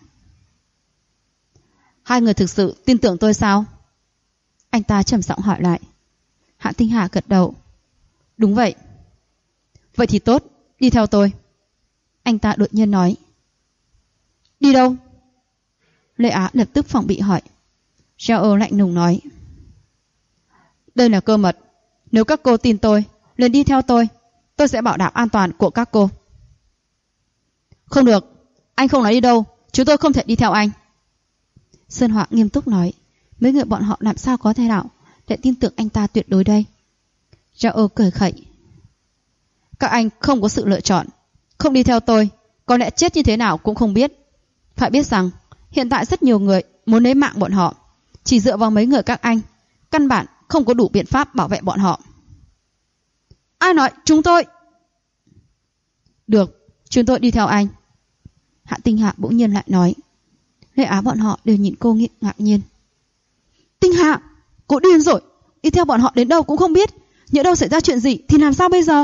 "Hai người thực sự tin tưởng tôi sao?" Anh ta trầm giọng hỏi lại. Hạ Tinh Hà gật đầu. "Đúng vậy." "Vậy thì tốt, đi theo tôi." Anh ta đột nhiên nói. "Đi đâu?" Lệ Á lập tức phòng bị hỏi. Rao lạnh lùng nói: "Đây là cơ mật, nếu các cô tin tôi, liền đi theo tôi sẽ bảo đảm an toàn của các cô." "Không được, anh không nói đi đâu, chúng tôi không thể đi theo anh." Sơn Họa nghiêm túc nói. Mấy người bọn họ làm sao có thể nào để tin tưởng anh ta tuyệt đối đây. Rao cười khẩy: "Các anh không có sự lựa chọn, không đi theo tôi, có lẽ chết như thế nào cũng không biết. Phải biết rằng hiện tại rất nhiều người muốn lấy mạng bọn họ, chỉ dựa vào mấy người các anh, căn bản không có đủ biện pháp bảo vệ bọn họ." "Ai nói chúng tôi?" "Được, chúng tôi đi theo anh." Hạ Tinh Hạ bỗng nhiên lại nói. Lệ Á bọn họ đều nhìn cô ngạc nhiên. "Tinh Hạ, cô điên rồi, đi theo bọn họ đến đâu cũng không biết, nhỡ đâu xảy ra chuyện gì thì làm sao bây giờ?"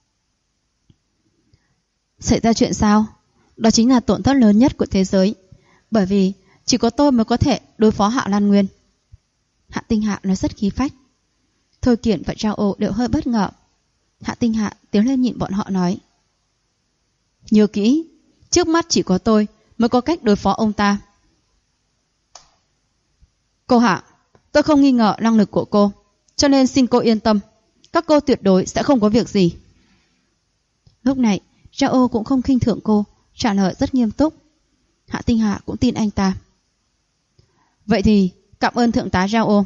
"Xảy ra chuyện sao? Đó chính là tổn thất lớn nhất của thế giới, bởi vì chỉ có tôi mới có thể đối phó Hạ Lan Nguyên." Hạ Tinh Hạ nói rất khí phách. Thôi Kiện và Rao đều hơi bất ngờ. Hạ Tinh Hạ tiến lên nhìn bọn họ nói: "Nhớ kỹ, trước mắt chỉ có tôi mới có cách đối phó ông ta." "Cô Hạ, tôi không nghi ngờ năng lực của cô, cho nên xin cô yên tâm, các cô tuyệt đối sẽ không có việc gì." Lúc này Rao cũng không khinh thường cô, trả lời rất nghiêm túc. Hạ Tinh Hạ cũng tin anh ta. "Vậy thì cảm ơn thượng tá Rao.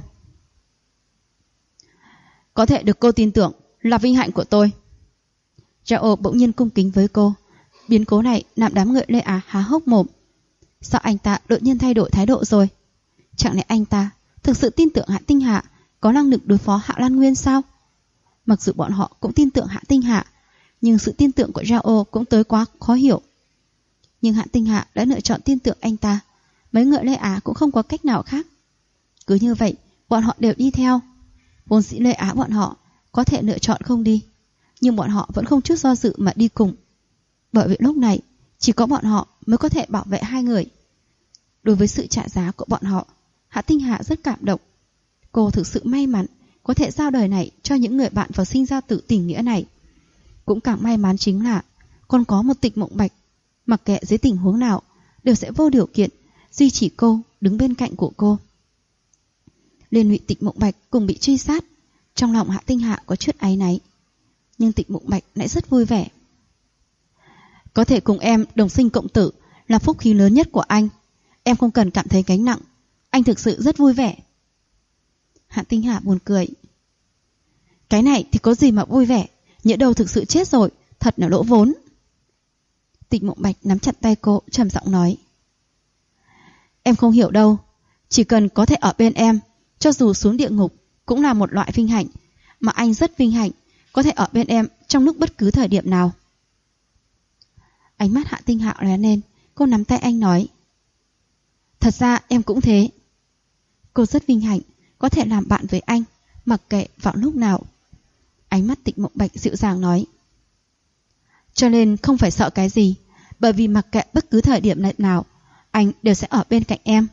Có thể được cô tin tưởng là vinh hạnh của tôi." Rao bỗng nhiên cung kính với cô. Biến cố này làm đám người Lê Á há hốc mồm. Sao anh ta đột nhiên thay đổi thái độ rồi? Chẳng lẽ anh ta thực sự tin tưởng Hạ Tinh Hạ có năng lực đối phó Hạ Lan Nguyên sao? Mặc dù bọn họ cũng tin tưởng Hạ Tinh Hạ, nhưng sự tin tưởng của Rao cũng tới quá khó hiểu. Nhưng Hạ Tinh Hạ đã lựa chọn tin tưởng anh ta, mấy người Lê Á cũng không có cách nào khác. Cứ như vậy, bọn họ đều đi theo. Vốn dĩ Lê Á bọn họ có thể lựa chọn không đi, nhưng bọn họ vẫn không chút do dự mà đi cùng. Bởi vì lúc này chỉ có bọn họ mới có thể bảo vệ hai người. Đối với sự trả giá của bọn họ, Hạ Tinh Hạ rất cảm động. Cô thực sự may mắn có thể giao đời này cho những người bạn vào sinh ra tử tình nghĩa này. Cũng càng may mắn chính là còn có một Tịch Mộng Bạch, mặc kệ dưới tình huống nào đều sẽ vô điều kiện duy trì cô, đứng bên cạnh của cô. Liên lụy Tịch Mộng Bạch cùng bị truy sát, trong lòng Hạ Tinh Hạ có chút áy náy, nhưng Tịch Mộng Bạch lại rất vui vẻ. Có thể cùng em đồng sinh cộng tử là phúc khí lớn nhất của anh. Em không cần cảm thấy gánh nặng. Anh thực sự rất vui vẻ. Hạ Tinh Hạ buồn cười. Cái này thì có gì mà vui vẻ, nhỡ đâu thực sự chết rồi, thật là lỗ vốn. Tịch Mộng Bạch nắm chặt tay cô, trầm giọng nói. Em không hiểu đâu, chỉ cần có thể ở bên em, cho dù xuống địa ngục cũng là một loại vinh hạnh, mà anh rất vinh hạnh có thể ở bên em trong lúc bất cứ thời điểm nào. Ánh mắt Hạ Tinh Hạ lóe lên, cô nắm tay anh nói. Thật ra em cũng thế. Cô rất vinh hạnh có thể làm bạn với anh, mặc kệ vào lúc nào. Ánh mắt Tịch Mộng Bạch dịu dàng nói. Cho nên không phải sợ cái gì, bởi vì mặc kệ bất cứ thời điểm nào, anh đều sẽ ở bên cạnh em.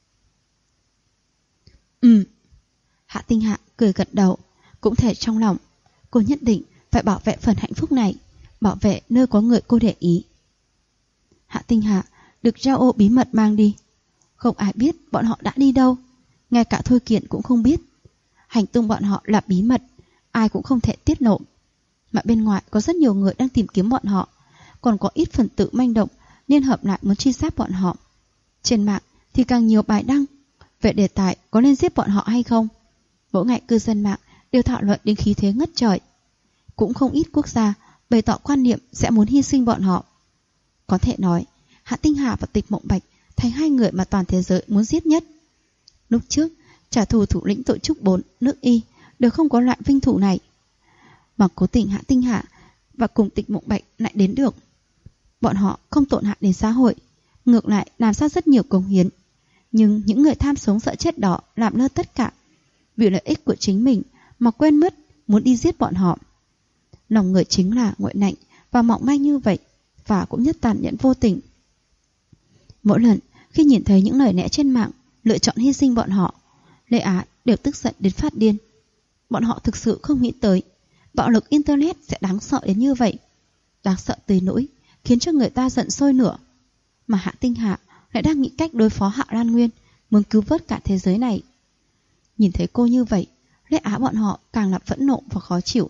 Hạ Tinh Hạ cười gật đầu, cũng thể trong lòng cô nhất định phải bảo vệ phần hạnh phúc này, bảo vệ nơi có người cô để ý. Hạ Tinh Hạ được Rao bí mật mang đi, không ai biết bọn họ đã đi đâu, ngay cả Thôi Kiện cũng không biết. Hành tung bọn họ là bí mật, ai cũng không thể tiết lộ. Mà bên ngoài có rất nhiều người đang tìm kiếm bọn họ, còn có ít phần tử manh động liên hợp lại muốn truy sát bọn họ. Trên mạng thì càng nhiều bài đăng về đề tài có nên giết bọn họ hay không. Mỗi ngày cư dân mạng đều thảo luận đến khí thế ngất trời. Cũng không ít quốc gia bày tỏ quan niệm sẽ muốn hy sinh bọn họ. Có thể nói, Hạ Tinh Hà và Tịch Mộng Bạch thành hai người mà toàn thế giới muốn giết nhất. Lúc trước, trả thù thủ lĩnh tổ chức 4 nước Y đều không có loại vinh thủ này. Mà cố tình Hạ Tinh Hà và cùng Tịch Mộng Bạch lại đến được. Bọn họ không tổn hại đến xã hội, ngược lại làm ra rất nhiều cống hiến. Nhưng những người tham sống sợ chết đó làm lơ tất cả, vì lợi ích của chính mình mà quên mất muốn đi giết bọn họ. Lòng người chính là nguội lạnh và mỏng manh như vậy, và cũng nhất tàn nhẫn vô tình. Mỗi lần khi nhìn thấy những lời lẽ trên mạng lựa chọn hy sinh bọn họ, Lê Á đều tức giận đến phát điên. Bọn họ thực sự không nghĩ tới bạo lực internet sẽ đáng sợ đến như vậy, đáng sợ tới nỗi khiến cho người ta giận sôi lửa. Mà Hạ Tinh Hạ lại đang nghĩ cách đối phó Hạ Lan Nguyên, muốn cứu vớt cả thế giới này. Nhìn thấy cô như vậy, Lê Á bọn họ càng là phẫn nộ và khó chịu.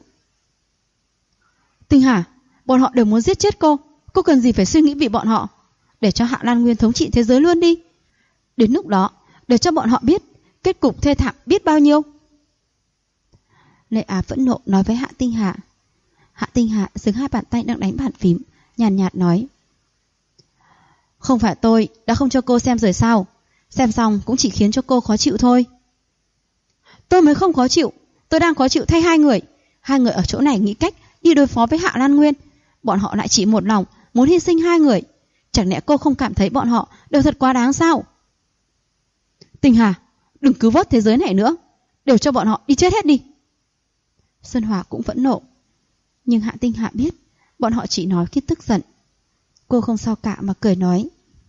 Tinh Hà, bọn họ đều muốn giết chết cô cần gì phải suy nghĩ vì bọn họ. Để cho Hạ Lan Nguyên thống trị thế giới luôn đi. Đến lúc đó, để cho bọn họ biết kết cục thê thảm biết bao nhiêu. Lê Á phẫn nộ nói với Hạ Tinh Hà. Hạ Tinh Hà dừng hai bàn tay đang đánh bàn phím, nhàn nhạt nói. Không phải tôi đã không cho cô xem rồi sao? Xem xong cũng chỉ khiến cho cô khó chịu thôi. Tôi mới không khó chịu, tôi đang khó chịu thay hai người. Hai người ở chỗ này nghĩ cách đi đối phó với Hạ Lan Nguyên. Bọn họ lại chỉ một lòng muốn hy sinh hai người. Chẳng lẽ cô không cảm thấy bọn họ đều thật quá đáng sao? Tinh Hà, đừng cứu vớt thế giới này nữa, đều cho bọn họ đi chết hết đi. Xuân Hòa cũng phẫn nộ. Nhưng Hạ Tinh Hà biết bọn họ chỉ nói khi tức giận. Cô không sao cả mà cười nói.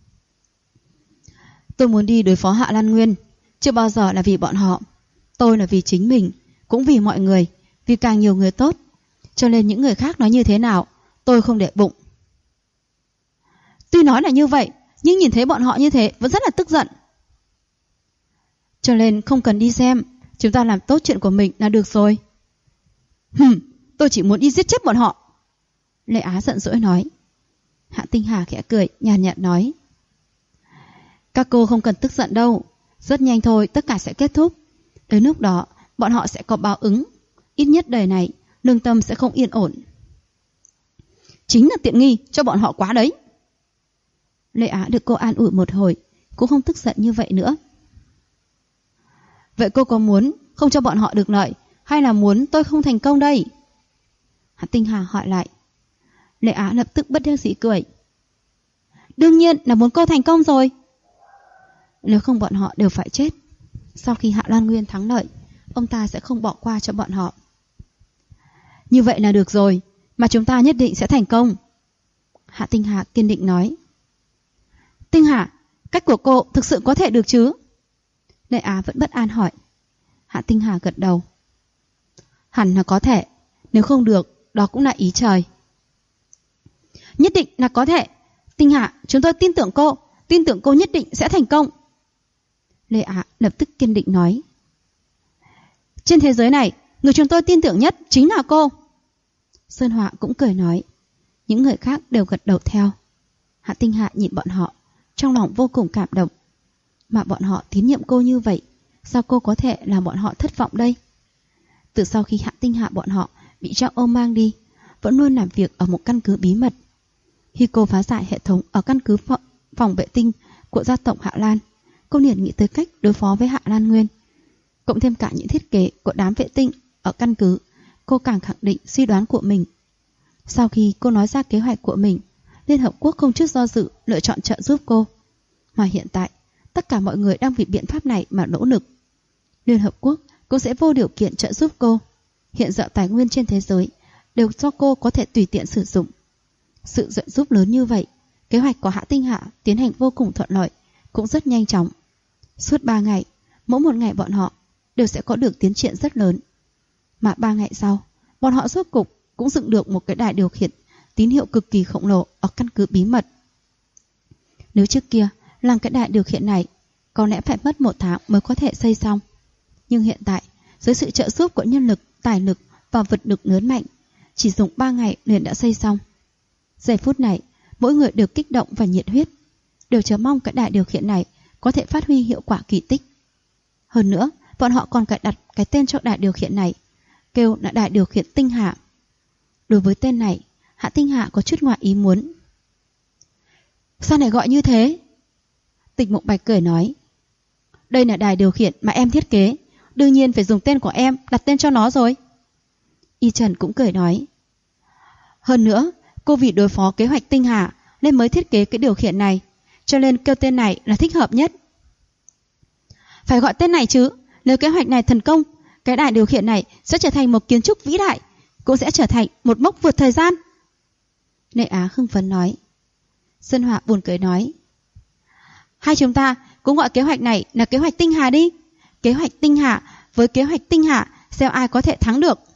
Tôi muốn đi đối phó Hạ Lan Nguyên, chưa bao giờ là vì bọn họ. Tôi là vì chính mình, cũng vì mọi người, vì càng nhiều người tốt. Cho nên những người khác nói như thế nào, tôi không để bụng. Tuy nói là như vậy, nhưng nhìn thấy bọn họ như thế vẫn rất là tức giận. Cho nên không cần đi xem, chúng ta làm tốt chuyện của mình là được rồi. Tôi chỉ muốn đi giết chết bọn họ. Lê Á giận dỗi nói. Hạ Tinh Hà khẽ cười, nhàn nhạt nói. Các cô không cần tức giận đâu, rất nhanh thôi tất cả sẽ kết thúc. Đến lúc đó bọn họ sẽ có báo ứng. Ít nhất đời này lương tâm sẽ không yên ổn. Chính là tiện nghi cho bọn họ quá đấy. Lê Á được cô an ủi một hồi, cũng không tức giận như vậy nữa. Vậy cô có muốn không cho bọn họ được lợi, hay là muốn tôi không thành công đây? Hạ Tinh Hà hỏi lại. Lê Á lập tức bất đắc dĩ cười. Đương nhiên là muốn cô thành công rồi. Nếu không bọn họ đều phải chết. Sau khi Hạ Lan Nguyên thắng lợi, ông ta sẽ không bỏ qua cho bọn họ. Như vậy là được rồi, mà chúng ta nhất định sẽ thành công. Hạ Tinh Hà kiên định nói. Tinh Hà, cách của cô thực sự có thể được chứ? Lê Á vẫn bất an hỏi. Hạ Tinh Hà gật đầu. Hẳn là có thể, nếu không được, đó cũng là ý trời. Nhất định là có thể. Tinh Hà, chúng tôi tin tưởng cô, tin tưởng cô nhất định sẽ thành công. Lê Á lập tức kiên định nói. Trên thế giới này, người chúng tôi tin tưởng nhất chính là cô. Sơn Họa cũng cười nói. Những người khác đều gật đầu theo. Hạ Tinh Hạ nhìn bọn họ, trong lòng vô cùng cảm động. Mà bọn họ tín nhiệm cô như vậy, sao cô có thể làm bọn họ thất vọng đây? Từ sau khi Hạ Tinh Hạ bọn họ bị Trang Âu mang đi, vẫn luôn làm việc ở một căn cứ bí mật. Khi cô phá giải hệ thống ở căn cứ phòng vệ tinh của gia tộc Hạ Lan, cô liền nghĩ tới cách đối phó với Hạ Lan Nguyên. Cộng thêm cả những thiết kế của đám vệ tinh ở căn cứ, cô càng khẳng định suy đoán của mình. Sau khi cô nói ra kế hoạch của mình, Liên Hợp Quốc không chút do dự lựa chọn trợ giúp cô. Mà hiện tại, tất cả mọi người đang vì biện pháp này mà nỗ lực. Liên Hợp Quốc cũng sẽ vô điều kiện trợ giúp cô. Hiện giờ tài nguyên trên thế giới đều do cô có thể tùy tiện sử dụng. Sự trợ giúp lớn như vậy, kế hoạch của Hạ Tinh Hạ tiến hành vô cùng thuận lợi, cũng rất nhanh chóng. Suốt 3 ngày, mỗi một ngày bọn họ đều sẽ có được tiến triển rất lớn. Mà 3 ngày sau, bọn họ rốt cục cũng dựng được một cái đài điều khiển tín hiệu cực kỳ khổng lồ ở căn cứ bí mật. Nếu trước kia làm cái đài điều khiển này, có lẽ phải mất 1 tháng mới có thể xây xong. Nhưng hiện tại, dưới sự trợ giúp của nhân lực, tài lực và vật lực lớn mạnh, chỉ dùng 3 ngày liền đã xây xong. Giây phút này, mỗi người đều kích động và nhiệt huyết, đều chờ mong cái đài điều khiển này có thể phát huy hiệu quả kỳ tích. Hơn nữa, bọn họ còn cài đặt cái tên cho đài điều khiển này, kêu là đài điều khiển Tinh Hạ. Đối với tên này, Hạ Tinh Hạ có chút ngoài ý muốn. Sao lại gọi như thế? Tịch Mộng Bạch cười nói. Đây là đài điều khiển mà em thiết kế, đương nhiên phải dùng tên của em đặt tên cho nó rồi. Y Trần cũng cười nói. Hơn nữa, cô vì đối phó kế hoạch Tinh Hà nên mới thiết kế cái điều khiển này, cho nên kêu tên này là thích hợp nhất. Phải gọi tên này chứ, nếu kế hoạch này thành công, cái đài điều khiển này sẽ trở thành một kiến trúc vĩ đại, cũng sẽ trở thành một mốc vượt thời gian. Lê Á hưng phấn nói. Sơn Họa buồn cười nói. Hai chúng ta cũng gọi kế hoạch này là kế hoạch Tinh Hà đi. Kế hoạch Tinh Hà với kế hoạch Tinh Hà, xem ai có thể thắng được.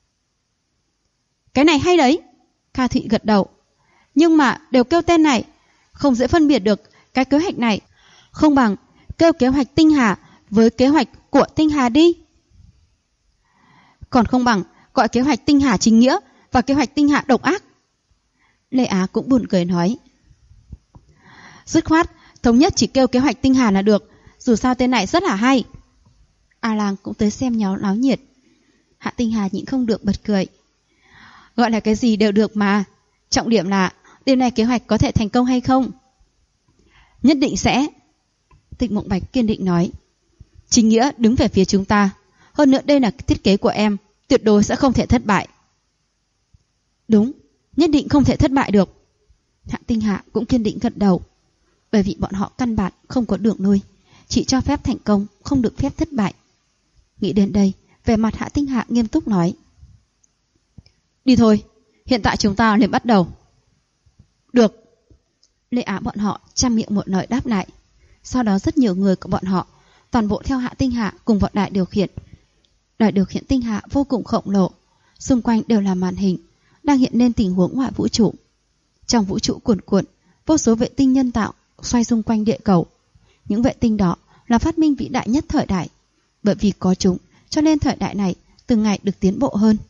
Cái này hay đấy. Kha Thụy gật đầu. Nhưng mà đều kêu tên này, không dễ phân biệt được cái kế hoạch này. Không bằng kêu kế hoạch Tinh Hà với kế hoạch của Tinh Hà đi. Còn không bằng gọi kế hoạch Tinh Hà chính nghĩa và kế hoạch Tinh Hà độc ác. Lê Á cũng buồn cười nói. Dứt khoát, thống nhất chỉ kêu kế hoạch Tinh Hà là được, dù sao tên này rất là hay. A Lang cũng tới xem náo nhiệt. Hạ Tinh Hà nhịn không được bật cười. Gọi là cái gì đều được mà, trọng điểm là đêm nay kế hoạch có thể thành công hay không. Nhất định sẽ. Tịch Mộng Bạch kiên định nói. Chính nghĩa đứng về phía chúng ta, hơn nữa đây là thiết kế của em, tuyệt đối sẽ không thể thất bại. Đúng, nhất định không thể thất bại được. Hạ Tinh Hạ cũng kiên định gật đầu. Bởi vì bọn họ căn bản không có đường lui, chỉ cho phép thành công, không được phép thất bại. Nghĩ đến đây, vẻ mặt Hạ Tinh Hạ nghiêm túc nói. Đi thôi, hiện tại chúng ta liền bắt đầu. Được. Lê Á bọn họ trăm miệng một lời đáp lại. Sau đó rất nhiều người của bọn họ toàn bộ theo Hạ Tinh Hạ cùng vào đài điều khiển. Đài điều khiển Tinh Hạ vô cùng khổng lồ, xung quanh đều là màn hình, đang hiện lên tình huống ngoại vũ trụ. Trong vũ trụ cuồn cuộn, vô số vệ tinh nhân tạo xoay xung quanh địa cầu. Những vệ tinh đó là phát minh vĩ đại nhất thời đại. Bởi vì có chúng, cho nên thời đại này từng ngày được tiến bộ hơn.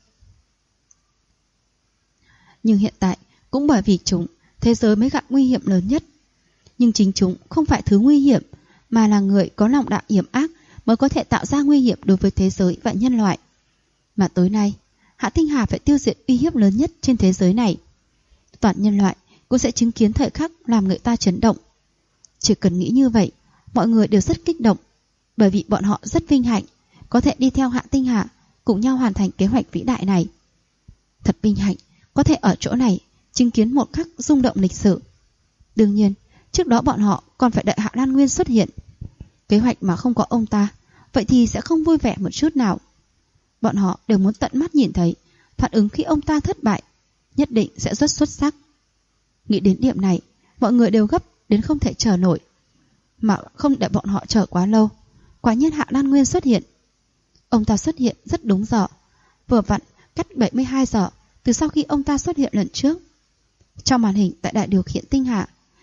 Nhưng hiện tại, cũng bởi vì chúng, thế giới mới gặp nguy hiểm lớn nhất. Nhưng chính chúng không phải thứ nguy hiểm, mà là người có lòng đạo hiểm ác mới có thể tạo ra nguy hiểm đối với thế giới và nhân loại. Mà tối nay, Hạ Tinh Hà phải tiêu diệt uy hiếp lớn nhất trên thế giới này. Toàn nhân loại cũng sẽ chứng kiến thời khắc làm người ta chấn động. Chỉ cần nghĩ như vậy, mọi người đều rất kích động, bởi vì bọn họ rất vinh hạnh có thể đi theo Hạ Tinh Hà cùng nhau hoàn thành kế hoạch vĩ đại này. Thật vinh hạnh có thể ở chỗ này chứng kiến một khắc rung động lịch sử. Đương nhiên, trước đó bọn họ còn phải đợi Hạ Lan Nguyên xuất hiện. Kế hoạch mà không có ông ta, vậy thì sẽ không vui vẻ một chút nào. Bọn họ đều muốn tận mắt nhìn thấy phản ứng khi ông ta thất bại, nhất định sẽ rất xuất sắc. Nghĩ đến điểm này, mọi người đều gấp đến không thể chờ nổi. Mà không để bọn họ chờ quá lâu, quả nhiên Hạ Lan Nguyên xuất hiện. Ông ta xuất hiện rất đúng giờ, vừa vặn cách 72 giờ từ sau khi ông ta xuất hiện lần trước. Trong màn hình tại đài điều khiển Tinh Hà,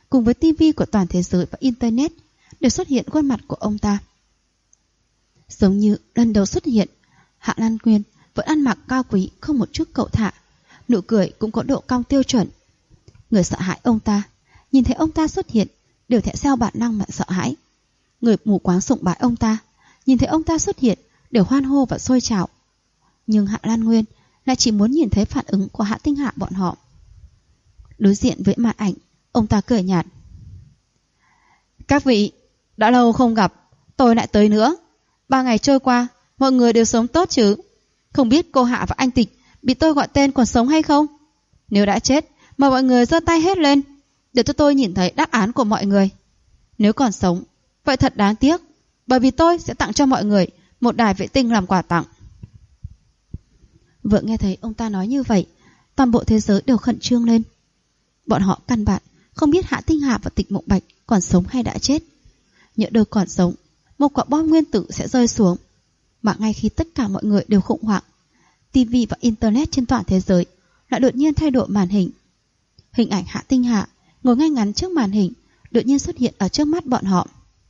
cùng với tivi của toàn thế giới và internet đều xuất hiện khuôn mặt của ông ta. Giống như lần đầu xuất hiện, Hạ Lan Nguyên vẫn ăn mặc cao quý, không một chút cẩu thả, nụ cười cũng có độ cong tiêu chuẩn. Người sợ hãi ông ta, nhìn thấy ông ta xuất hiện đều theo bản năng mà sợ hãi. Người mù quáng sùng bái ông ta, nhìn thấy ông ta xuất hiện đều hoan hô và sôi trào. Nhưng Hạ Lan Nguyên lại chỉ muốn nhìn thấy phản ứng của Hạ Tinh Hạ bọn họ. Đối diện với màn ảnh, ông ta cười nhạt. Các vị, đã lâu không gặp, tôi lại tới nữa. 3 ngày trôi qua, mọi người đều sống tốt chứ? Không biết cô Hạ và anh Tịch bị tôi gọi tên còn sống hay không? Nếu đã chết, mời mọi người giơ tay hết lên, để cho tôi nhìn thấy đáp án của mọi người. Nếu còn sống, vậy thật đáng tiếc, bởi vì tôi sẽ tặng cho mọi người một đài vệ tinh làm quà tặng. Vừa nghe thấy ông ta nói như vậy, toàn bộ thế giới đều khẩn trương lên. Bọn họ căn bản không biết Hạ Tinh Hạ và Tịch Mộng Bạch còn sống hay đã chết. Nhỡ đâu còn sống, một quả bom nguyên tử sẽ rơi xuống. Mà ngay khi tất cả mọi người đều khủng hoảng, TV và internet trên toàn thế giới lại đột nhiên thay đổi màn hình. Hình ảnh Hạ Tinh Hạ ngồi ngay ngắn trước màn hình đột nhiên xuất hiện ở trước mắt bọn họ.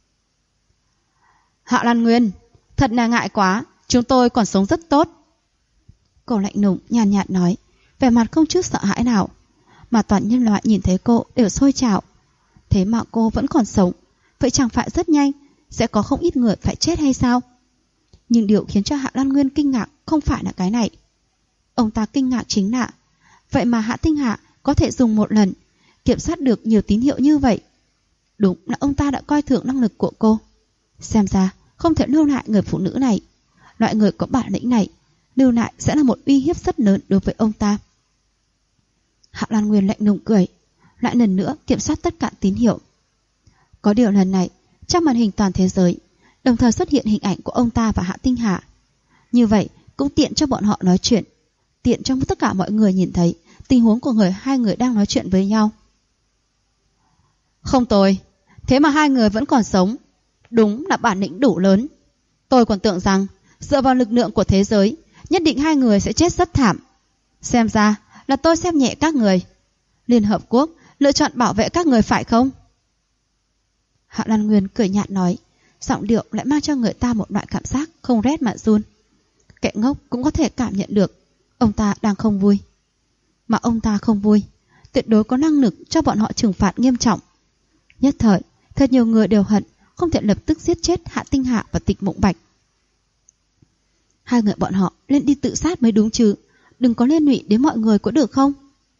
Hạ Lan Nguyên, thật là ngại quá, chúng tôi còn sống rất tốt. Cô lạnh lùng nhàn nhạt nói, vẻ mặt không chút sợ hãi nào, mà toàn nhân loại nhìn thấy cô đều sôi trào. Thế mà cô vẫn còn sống, vậy chẳng phải rất nhanh sẽ có không ít người phải chết hay sao? Nhưng điều khiến cho Hạ Lan Nguyên kinh ngạc không phải là cái này. Ông ta kinh ngạc chính là vậy mà Hạ Tinh Hạ có thể dùng một lần kiểm soát được nhiều tín hiệu như vậy. Đúng là ông ta đã coi thường năng lực của cô. Xem ra không thể lưu lại người phụ nữ này. Loại người có bản lĩnh này lưu lại sẽ là một uy hiếp rất lớn đối với ông ta. Hạ Lan Nguyên lạnh lùng cười, lại lần nữa kiểm soát tất cả tín hiệu. Có điều lần này trong màn hình toàn thế giới đồng thời xuất hiện hình ảnh của ông ta và Hạ Tinh Hạ. Như vậy cũng tiện cho bọn họ nói chuyện, tiện cho tất cả mọi người nhìn thấy tình huống của hai người đang nói chuyện với nhau. Không tồi, thế mà hai người vẫn còn sống, đúng là bản lĩnh đủ lớn. Tôi còn tưởng rằng dựa vào lực lượng của thế giới nhất định hai người sẽ chết rất thảm. Xem ra là tôi xem nhẹ các người. Liên Hợp Quốc lựa chọn bảo vệ các người phải không? Hạ Lan Nguyên cười nhạt nói, giọng điệu lại mang cho người ta một loại cảm giác không rét mà run. Kẻ ngốc cũng có thể cảm nhận được ông ta đang không vui. Mà ông ta không vui, tuyệt đối có năng lực cho bọn họ trừng phạt nghiêm trọng. Nhất thời, thật nhiều người đều hận không thể lập tức giết chết Hạ Tinh Hạ và Tịch Mộng Bạch. Hai người bọn họ lên đi tự sát mới đúng chứ, đừng có liên lụy đến mọi người có được không?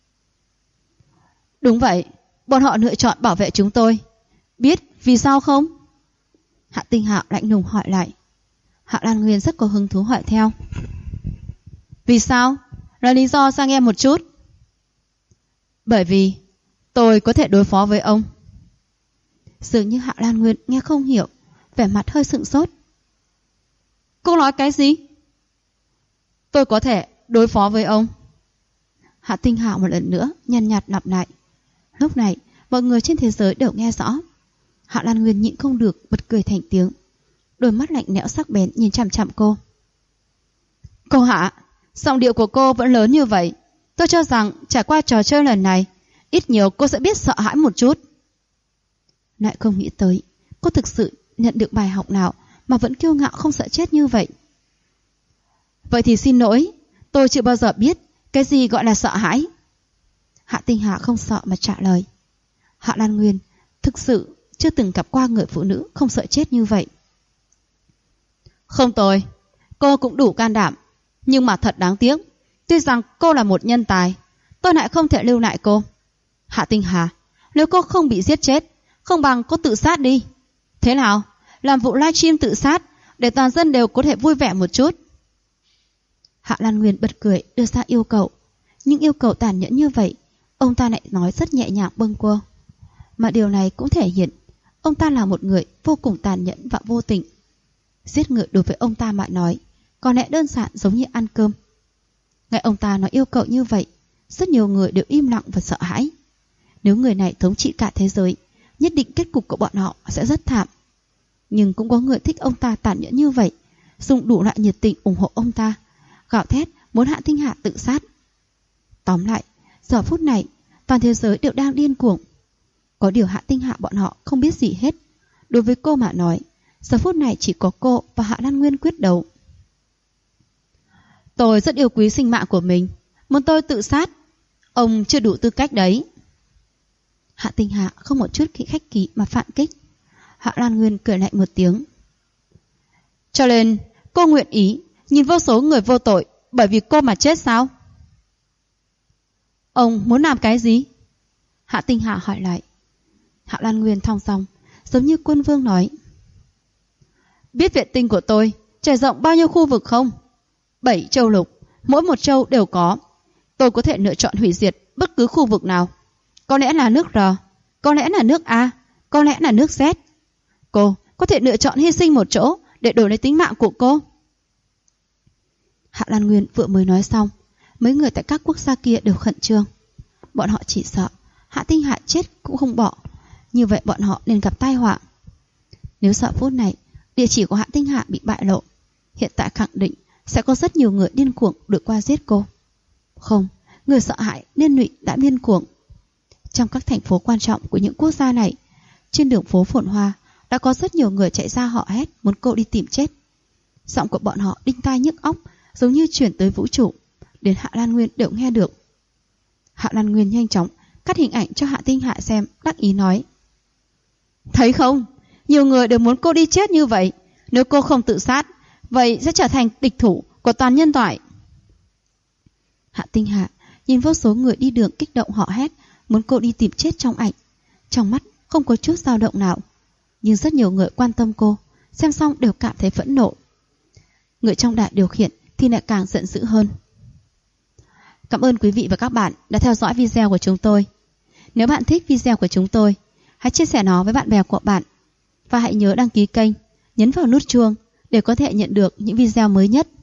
Đúng vậy, bọn họ lựa chọn bảo vệ chúng tôi. Biết vì sao không? Hạ Tinh Hạ lạnh lùng hỏi lại. Hạ Lan Nguyên rất có hứng thú hỏi theo. Vì sao? Là lý do ra nghe một chút. Bởi vì tôi có thể đối phó với ông. Dường như Hạ Lan Nguyên nghe không hiểu, vẻ mặt hơi sững sốt. Cô nói cái gì? Tôi có thể đối phó với ông. Hạ Tinh Hạ một lần nữa nhàn nhạt lặp lại. Lúc này mọi người trên thế giới đều nghe rõ. Hạ Lan Nguyên nhịn không được bật cười thành tiếng, đôi mắt lạnh lẽo sắc bén nhìn chằm chằm cô. Cô Hạ, giọng điệu của cô vẫn lớn như vậy. Tôi cho rằng trải qua trò chơi lần này, ít nhiều cô sẽ biết sợ hãi một chút. Lại không nghĩ tới cô thực sự nhận được bài học nào mà vẫn kiêu ngạo không sợ chết như vậy. Vậy thì xin lỗi, tôi chưa bao giờ biết cái gì gọi là sợ hãi. Hạ Tinh Hạ không sợ mà trả lời. Hạ Lan Nguyên thực sự chưa từng gặp qua người phụ nữ không sợ chết như vậy. Không tồi, cô cũng đủ can đảm, nhưng mà thật đáng tiếc. Tuy rằng cô là một nhân tài, tôi lại không thể lưu lại cô. Hạ Tinh Hà, nếu cô không bị giết chết, không bằng cô tự sát đi. Thế nào, làm vụ livestream tự sát để toàn dân đều có thể vui vẻ một chút. Hạ Lan Nguyên bật cười đưa ra yêu cầu, nhưng yêu cầu tàn nhẫn như vậy ông ta lại nói rất nhẹ nhàng bâng quơ. Mà điều này cũng thể hiện ông ta là một người vô cùng tàn nhẫn và vô tình. Giết người đối với ông ta mà nói có lẽ đơn giản giống như ăn cơm. Nghe ông ta nói yêu cầu như vậy, rất nhiều người đều im lặng và sợ hãi. Nếu người này thống trị cả thế giới, nhất định kết cục của bọn họ sẽ rất thảm. Nhưng cũng có người thích ông ta tàn nhẫn như vậy, dùng đủ loại nhiệt tình ủng hộ ông ta, gào thét muốn Hạ Tinh Hạ tự sát. Tóm lại, giờ phút này toàn thế giới đều đang điên cuồng. Có điều Hạ Tinh Hạ bọn họ không biết gì hết. Đối với cô mà nói, giờ phút này chỉ có cô và Hạ Lan Nguyên quyết đấu. Tôi rất yêu quý sinh mạng của mình. Muốn tôi tự sát, ông chưa đủ tư cách đấy. Hạ Tinh Hạ không một chút khách khí mà phản kích. Hạ Lan Nguyên cười lạnh một tiếng. Cho nên cô nguyện ý nhìn vô số người vô tội bởi vì cô mà chết sao? Ông muốn làm cái gì? Hạ Tinh Hạ hỏi lại. Hạ Lan Nguyên thong dong, giống như quân vương nói. Biết vệ tinh của tôi trải rộng bao nhiêu khu vực không? 7 châu lục, mỗi một châu đều có. Tôi có thể lựa chọn hủy diệt bất cứ khu vực nào. Có lẽ là nước R, có lẽ là nước A, có lẽ là nước Z. Cô có thể lựa chọn hy sinh một chỗ để đổi lấy tính mạng của cô. Hạ Lan Nguyên vừa mới nói xong, mấy người tại các quốc gia kia đều khẩn trương. Bọn họ chỉ sợ Hạ Tinh Hạ chết cũng không bỏ. Như vậy bọn họ nên gặp tai họa. Nếu sợ phút này địa chỉ của Hạ Tinh Hạ bị bại lộ, hiện tại khẳng định sẽ có rất nhiều người điên cuồng đuổi qua giết cô. Không, người sợ hãi liên lụy đã điên cuồng. Trong các thành phố quan trọng của những quốc gia này, trên đường phố phồn hoa đã có rất nhiều người chạy ra họ hét muốn cô đi tìm chết. Giọng của bọn họ đinh tai nhức óc, giống như chuyển tới vũ trụ, đến Hạ Lan Nguyên đều nghe được. Hạ Lan Nguyên nhanh chóng cắt hình ảnh cho Hạ Tinh Hạ xem, đắc ý nói. Thấy không, nhiều người đều muốn cô đi chết như vậy. Nếu cô không tự sát, vậy sẽ trở thành địch thủ của toàn nhân loại. Hạ Tinh Hạ nhìn vô số người đi đường kích động họ hét muốn cô đi tìm chết trong ảnh, trong mắt không có chút dao động nào. Nhưng rất nhiều người quan tâm cô, xem xong đều cảm thấy phẫn nộ. Người trong đài điều khiển thì lại càng giận dữ hơn. Cảm ơn quý vị và các bạn đã theo dõi video của chúng tôi. Nếu bạn thích video của chúng tôi, hãy chia sẻ nó với bạn bè của bạn. Và hãy nhớ đăng ký kênh, nhấn vào nút chuông để có thể nhận được những video mới nhất.